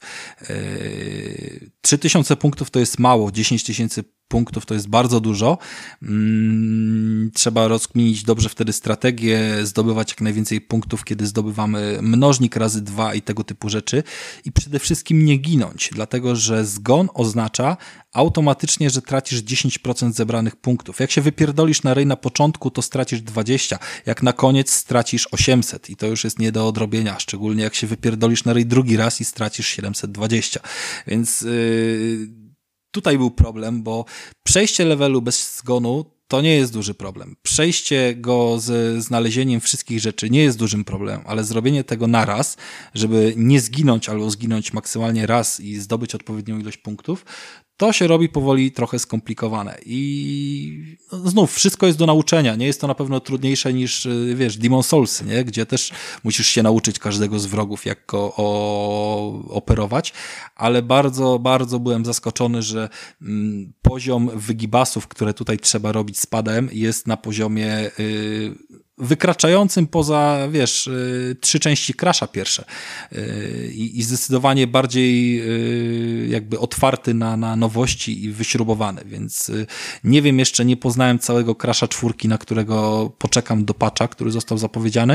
3000 punktów to jest mało, 10 000 punktów to jest bardzo dużo. Trzeba rozkminić dobrze wtedy strategię, zdobywać jak najwięcej punktów, kiedy zdobywamy mnożnik razy 2 i tego typu rzeczy. I przede wszystkim nie ginąć, dlatego że zgon oznacza automatycznie, że tracisz 10% zebranych punktów. Jak się wypierdolisz na ryj na początku, to stracisz 20. Jak na koniec stracisz 800 i to już jest nie do odrobienia, szczególnie jak się wypierdolisz na ryj drugi raz i stracisz 720. Więc tutaj był problem, bo przejście levelu bez zgonu to nie jest duży problem. Przejście go ze znalezieniem wszystkich rzeczy nie jest dużym problemem, ale zrobienie tego naraz, żeby nie zginąć albo zginąć maksymalnie raz i zdobyć odpowiednią ilość punktów, to się robi powoli trochę skomplikowane i znów wszystko jest do nauczenia, nie jest to na pewno trudniejsze niż, wiesz, Demon Souls, nie? Gdzie też musisz się nauczyć każdego z wrogów, jak go operować, ale bardzo, bardzo byłem zaskoczony, że poziom wygibasów, które tutaj trzeba robić z padem, jest na poziomie wykraczającym poza, wiesz, 3 części Crasha pierwsze i zdecydowanie bardziej jakby otwarty na nowości i wyśrubowany, więc nie wiem, jeszcze nie poznałem całego Crasha 4, na którego poczekam do patcha, który został zapowiedziany.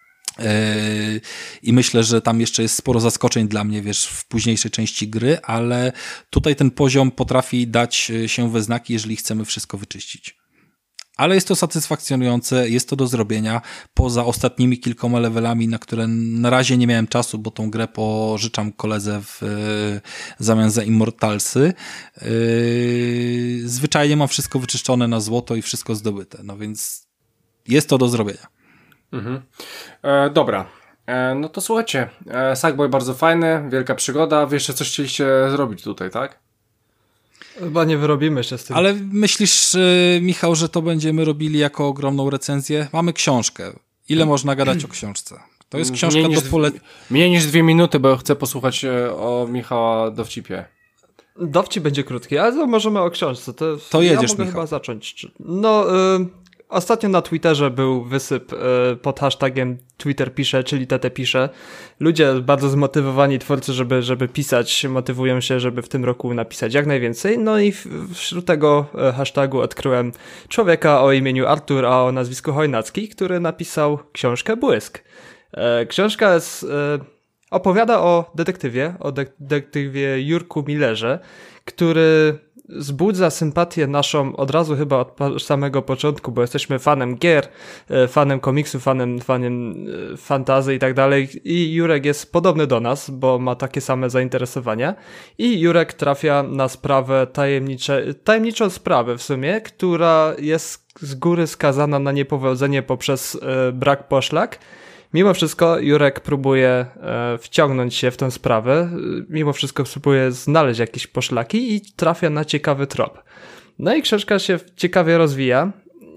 I myślę, że tam jeszcze jest sporo zaskoczeń dla mnie, wiesz, w późniejszej części gry, ale tutaj ten poziom potrafi dać się we znaki, jeżeli chcemy wszystko wyczyścić. Ale jest to satysfakcjonujące, jest to do zrobienia, poza ostatnimi kilkoma levelami, na które na razie nie miałem czasu, bo tą grę pożyczam koledze w zamian za Immortalsy. Zwyczajnie mam wszystko wyczyszczone na złoto i wszystko zdobyte, no więc jest to do zrobienia. Mhm. Dobra. No to słuchajcie, Sackboy bardzo fajny, wielka przygoda. Wy jeszcze coś chcieliście zrobić tutaj, tak? Chyba nie wyrobimy się z tym. Ale myślisz, Michał, że to będziemy robili jako ogromną recenzję? Mamy książkę. Ile można gadać o książce? To jest książka Mniej niż 2 minuty, bo chcę posłuchać o Michała dowcipie. Dowcip będzie krótki, ale to możemy o książce. To jedziesz, ja mogę Michał. chyba zacząć. No, ostatnio na Twitterze był wysyp pod hashtagiem Twitter pisze, czyli TT pisze. Ludzie bardzo zmotywowani, twórcy, żeby pisać, motywują się, żeby w tym roku napisać jak najwięcej. No i wśród tego hashtagu odkryłem człowieka o imieniu Artur, a o nazwisku Chojnacki, który napisał książkę Błysk. Książka opowiada o detektywie Jurku Millerze, który wzbudza sympatię naszą od razu chyba od samego początku, bo jesteśmy fanem gier, fanem komiksu, fanem fantasy i tak dalej. I Jurek jest podobny do nas, bo ma takie same zainteresowania. I Jurek trafia na sprawę tajemniczą sprawę w sumie, która jest z góry skazana na niepowodzenie poprzez brak poszlak. Mimo wszystko Jurek próbuje wciągnąć się w tę sprawę, mimo wszystko próbuje znaleźć jakieś poszlaki i trafia na ciekawy trop. No i książka się ciekawie rozwija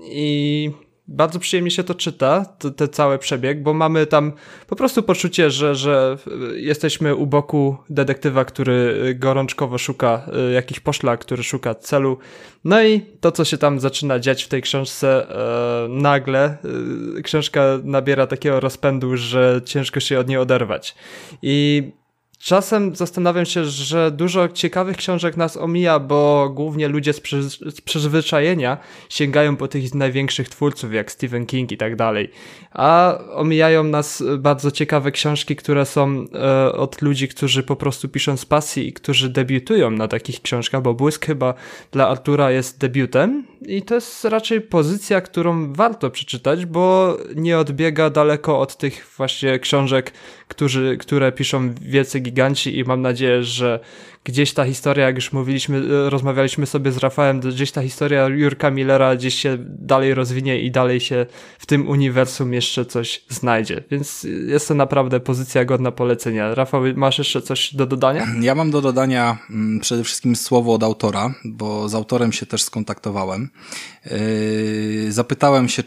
i bardzo przyjemnie się to czyta, ten cały przebieg, bo mamy tam po prostu poczucie, że jesteśmy u boku detektywa, który gorączkowo szuka jakichś poszlak, który szuka celu. No i to, co się tam zaczyna dziać w tej książce, nagle książka nabiera takiego rozpędu, że ciężko się od niej oderwać. I czasem zastanawiam się, że dużo ciekawych książek nas omija, bo głównie ludzie z przyzwyczajenia sięgają po tych największych twórców jak Stephen King i tak dalej. A omijają nas bardzo ciekawe książki, które są od ludzi, którzy po prostu piszą z pasji i którzy debiutują na takich książkach, bo Błysk chyba dla Artura jest debiutem i to jest raczej pozycja, którą warto przeczytać, bo nie odbiega daleko od tych właśnie książek, które piszą wielcy giganci i mam nadzieję, że gdzieś ta historia, jak już rozmawialiśmy sobie z Rafałem, gdzieś ta historia Jurka Millera gdzieś się dalej rozwinie i dalej się w tym uniwersum jeszcze coś znajdzie. Więc jest to naprawdę pozycja godna polecenia. Rafał, masz jeszcze coś do dodania? Ja mam do dodania przede wszystkim słowo od autora, bo z autorem się też skontaktowałem. Zapytałem się,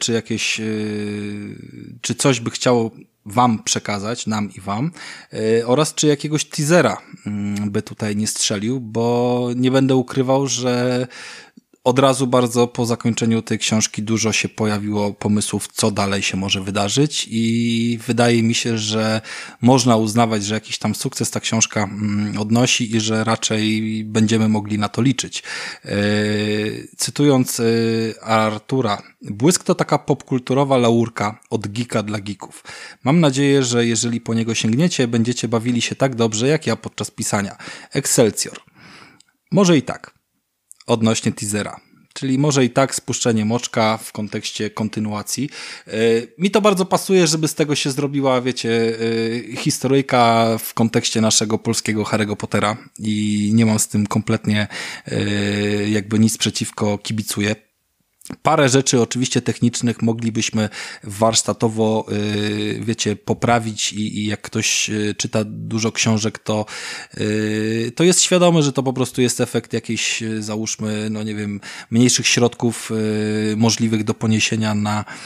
czy coś by chciało wam przekazać, nam i wam, oraz czy jakiegoś teasera by tutaj nie strzelił, bo nie będę ukrywał, że od razu bardzo po zakończeniu tej książki dużo się pojawiło pomysłów, co dalej się może wydarzyć i wydaje mi się, że można uznawać, że jakiś tam sukces ta książka odnosi i że raczej będziemy mogli na to liczyć. Cytując Artura, Błysk to taka popkulturowa laurka od geeka dla geeków. Mam nadzieję, że jeżeli po niego sięgniecie, będziecie bawili się tak dobrze jak ja podczas pisania. Excelsior. Może i tak. Odnośnie teasera. Czyli może i tak spuszczenie moczka w kontekście kontynuacji. Mi to bardzo pasuje, żeby z tego się zrobiła, wiecie, historyjka w kontekście naszego polskiego Harry'ego Pottera i nie mam z tym kompletnie jakby nic przeciwko, kibicuję. Parę rzeczy oczywiście technicznych moglibyśmy warsztatowo, wiecie, poprawić i jak ktoś czyta dużo książek, to jest świadome, że to po prostu jest efekt jakiejś, załóżmy, no nie wiem, mniejszych środków możliwych do poniesienia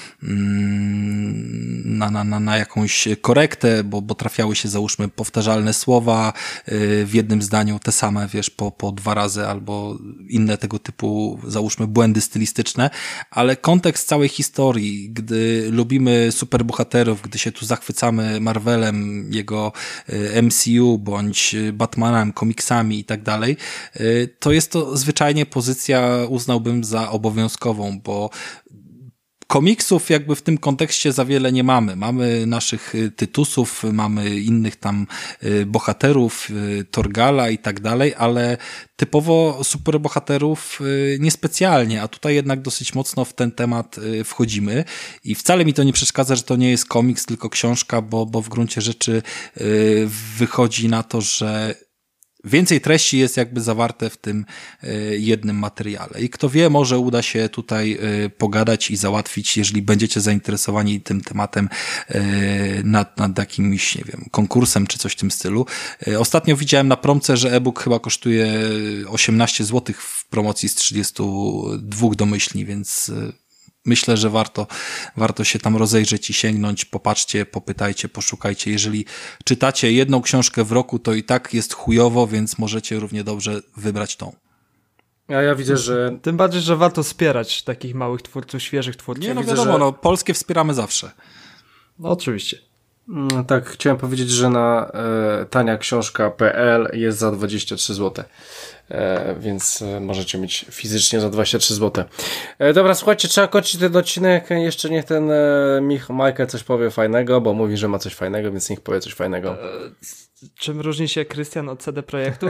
na jakąś korektę, bo trafiały się, załóżmy, powtarzalne słowa w jednym zdaniu, te same, wiesz, po 2 razy, albo inne tego typu, załóżmy, błędy stylistyczne, ale kontekst całej historii, gdy lubimy superbohaterów, gdy się tu zachwycamy Marvelem, jego MCU, bądź Batmanem, komiksami i tak dalej, to jest to zwyczajnie pozycja, uznałbym, za obowiązkową, bo komiksów jakby w tym kontekście za wiele nie mamy. Mamy naszych Tytusów, mamy innych tam bohaterów, Torgala i tak dalej, ale typowo superbohaterów niespecjalnie, a tutaj jednak dosyć mocno w ten temat wchodzimy i wcale mi to nie przeszkadza, że to nie jest komiks, tylko książka, bo w gruncie rzeczy wychodzi na to, że więcej treści jest jakby zawarte w tym jednym materiale. I kto wie, może uda się tutaj pogadać i załatwić, jeżeli będziecie zainteresowani tym tematem nad jakimś, nie wiem, konkursem czy coś w tym stylu. Ostatnio widziałem na promce, że e-book chyba kosztuje 18 zł w promocji z 32 domyślni, więc myślę, że warto się tam rozejrzeć i sięgnąć, popatrzcie, popytajcie, poszukajcie. Jeżeli czytacie jedną książkę w roku, to i tak jest chujowo, więc możecie równie dobrze wybrać tą. A ja widzę, że... Tym bardziej, że warto wspierać takich małych twórców, świeżych twórców. Nie, no widzę, wiadomo, że... no, polskie wspieramy zawsze. No, oczywiście. Tak, chciałem powiedzieć, że na taniaksiążka.pl jest za 23 zł. Więc możecie mieć fizycznie za 23 zł. Dobra, słuchajcie, trzeba kończyć ten odcinek. Jeszcze niech ten Michael coś powie fajnego, bo mówi, że ma coś fajnego, więc niech powie coś fajnego. Czym różni się Krystian od CD Projektu?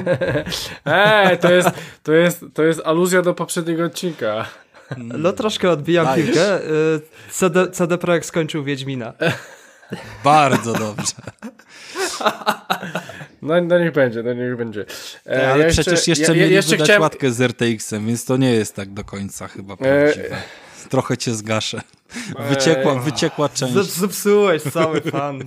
To jest aluzja do poprzedniego odcinka. No troszkę odbijam piłkę. CD Projekt skończył Wiedźmina. Bardzo dobrze. No niech będzie, niech będzie. Ale ja przecież jeszcze mieli wydać łatkę z RTX-em, więc to nie jest tak do końca chyba prawdziwe. Trochę cię zgaszę. Wyciekła część. Zepsułeś cały fan.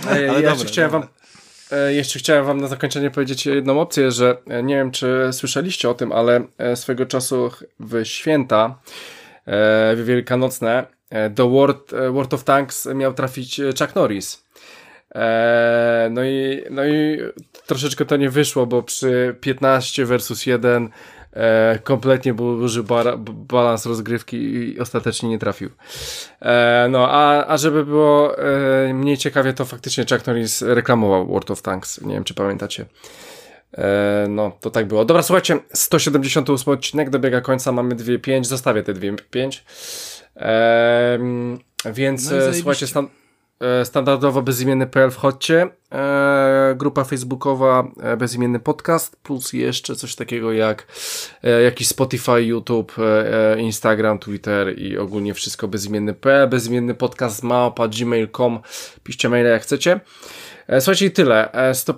Jeszcze chciałem wam na zakończenie powiedzieć jedną opcję, że nie wiem, czy słyszeliście o tym, ale swego czasu w święta wielkanocne do World of Tanks miał trafić Chuck Norris. No i troszeczkę to nie wyszło, bo przy 15 versus 1 kompletnie był duży balans rozgrywki i ostatecznie nie trafił. A żeby było mniej ciekawie, to faktycznie Chuck Norris reklamował World of Tanks. Nie wiem, czy pamiętacie. To tak było. Dobra, słuchajcie, 178 odcinek dobiega końca, mamy 2.5, zostawię te 2.5. Więc słuchajcie, standardowo bezimienny.pl wchodźcie, grupa facebookowa bezimienny podcast, plus jeszcze coś takiego jak jakiś Spotify, YouTube, Instagram, Twitter i ogólnie wszystko bezimienny.pl, bezimienny podcast @gmail.com, piszcie maile jak chcecie. Słuchajcie, i tyle.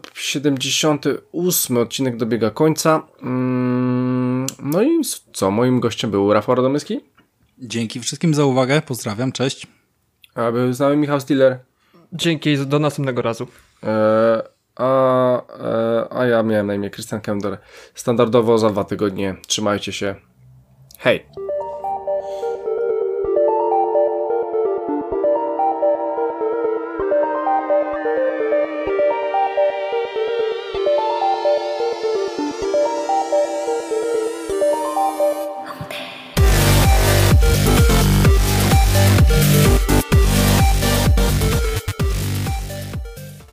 178 odcinek dobiega końca. No i co? Moim gościem był Rafał Radomyski. Dzięki wszystkim za uwagę. Pozdrawiam. Cześć. A był z nami Michał Stiller. Dzięki, do następnego razu. A ja miałem na imię Krystian Kender. Standardowo za 2 tygodnie. Trzymajcie się. Hej!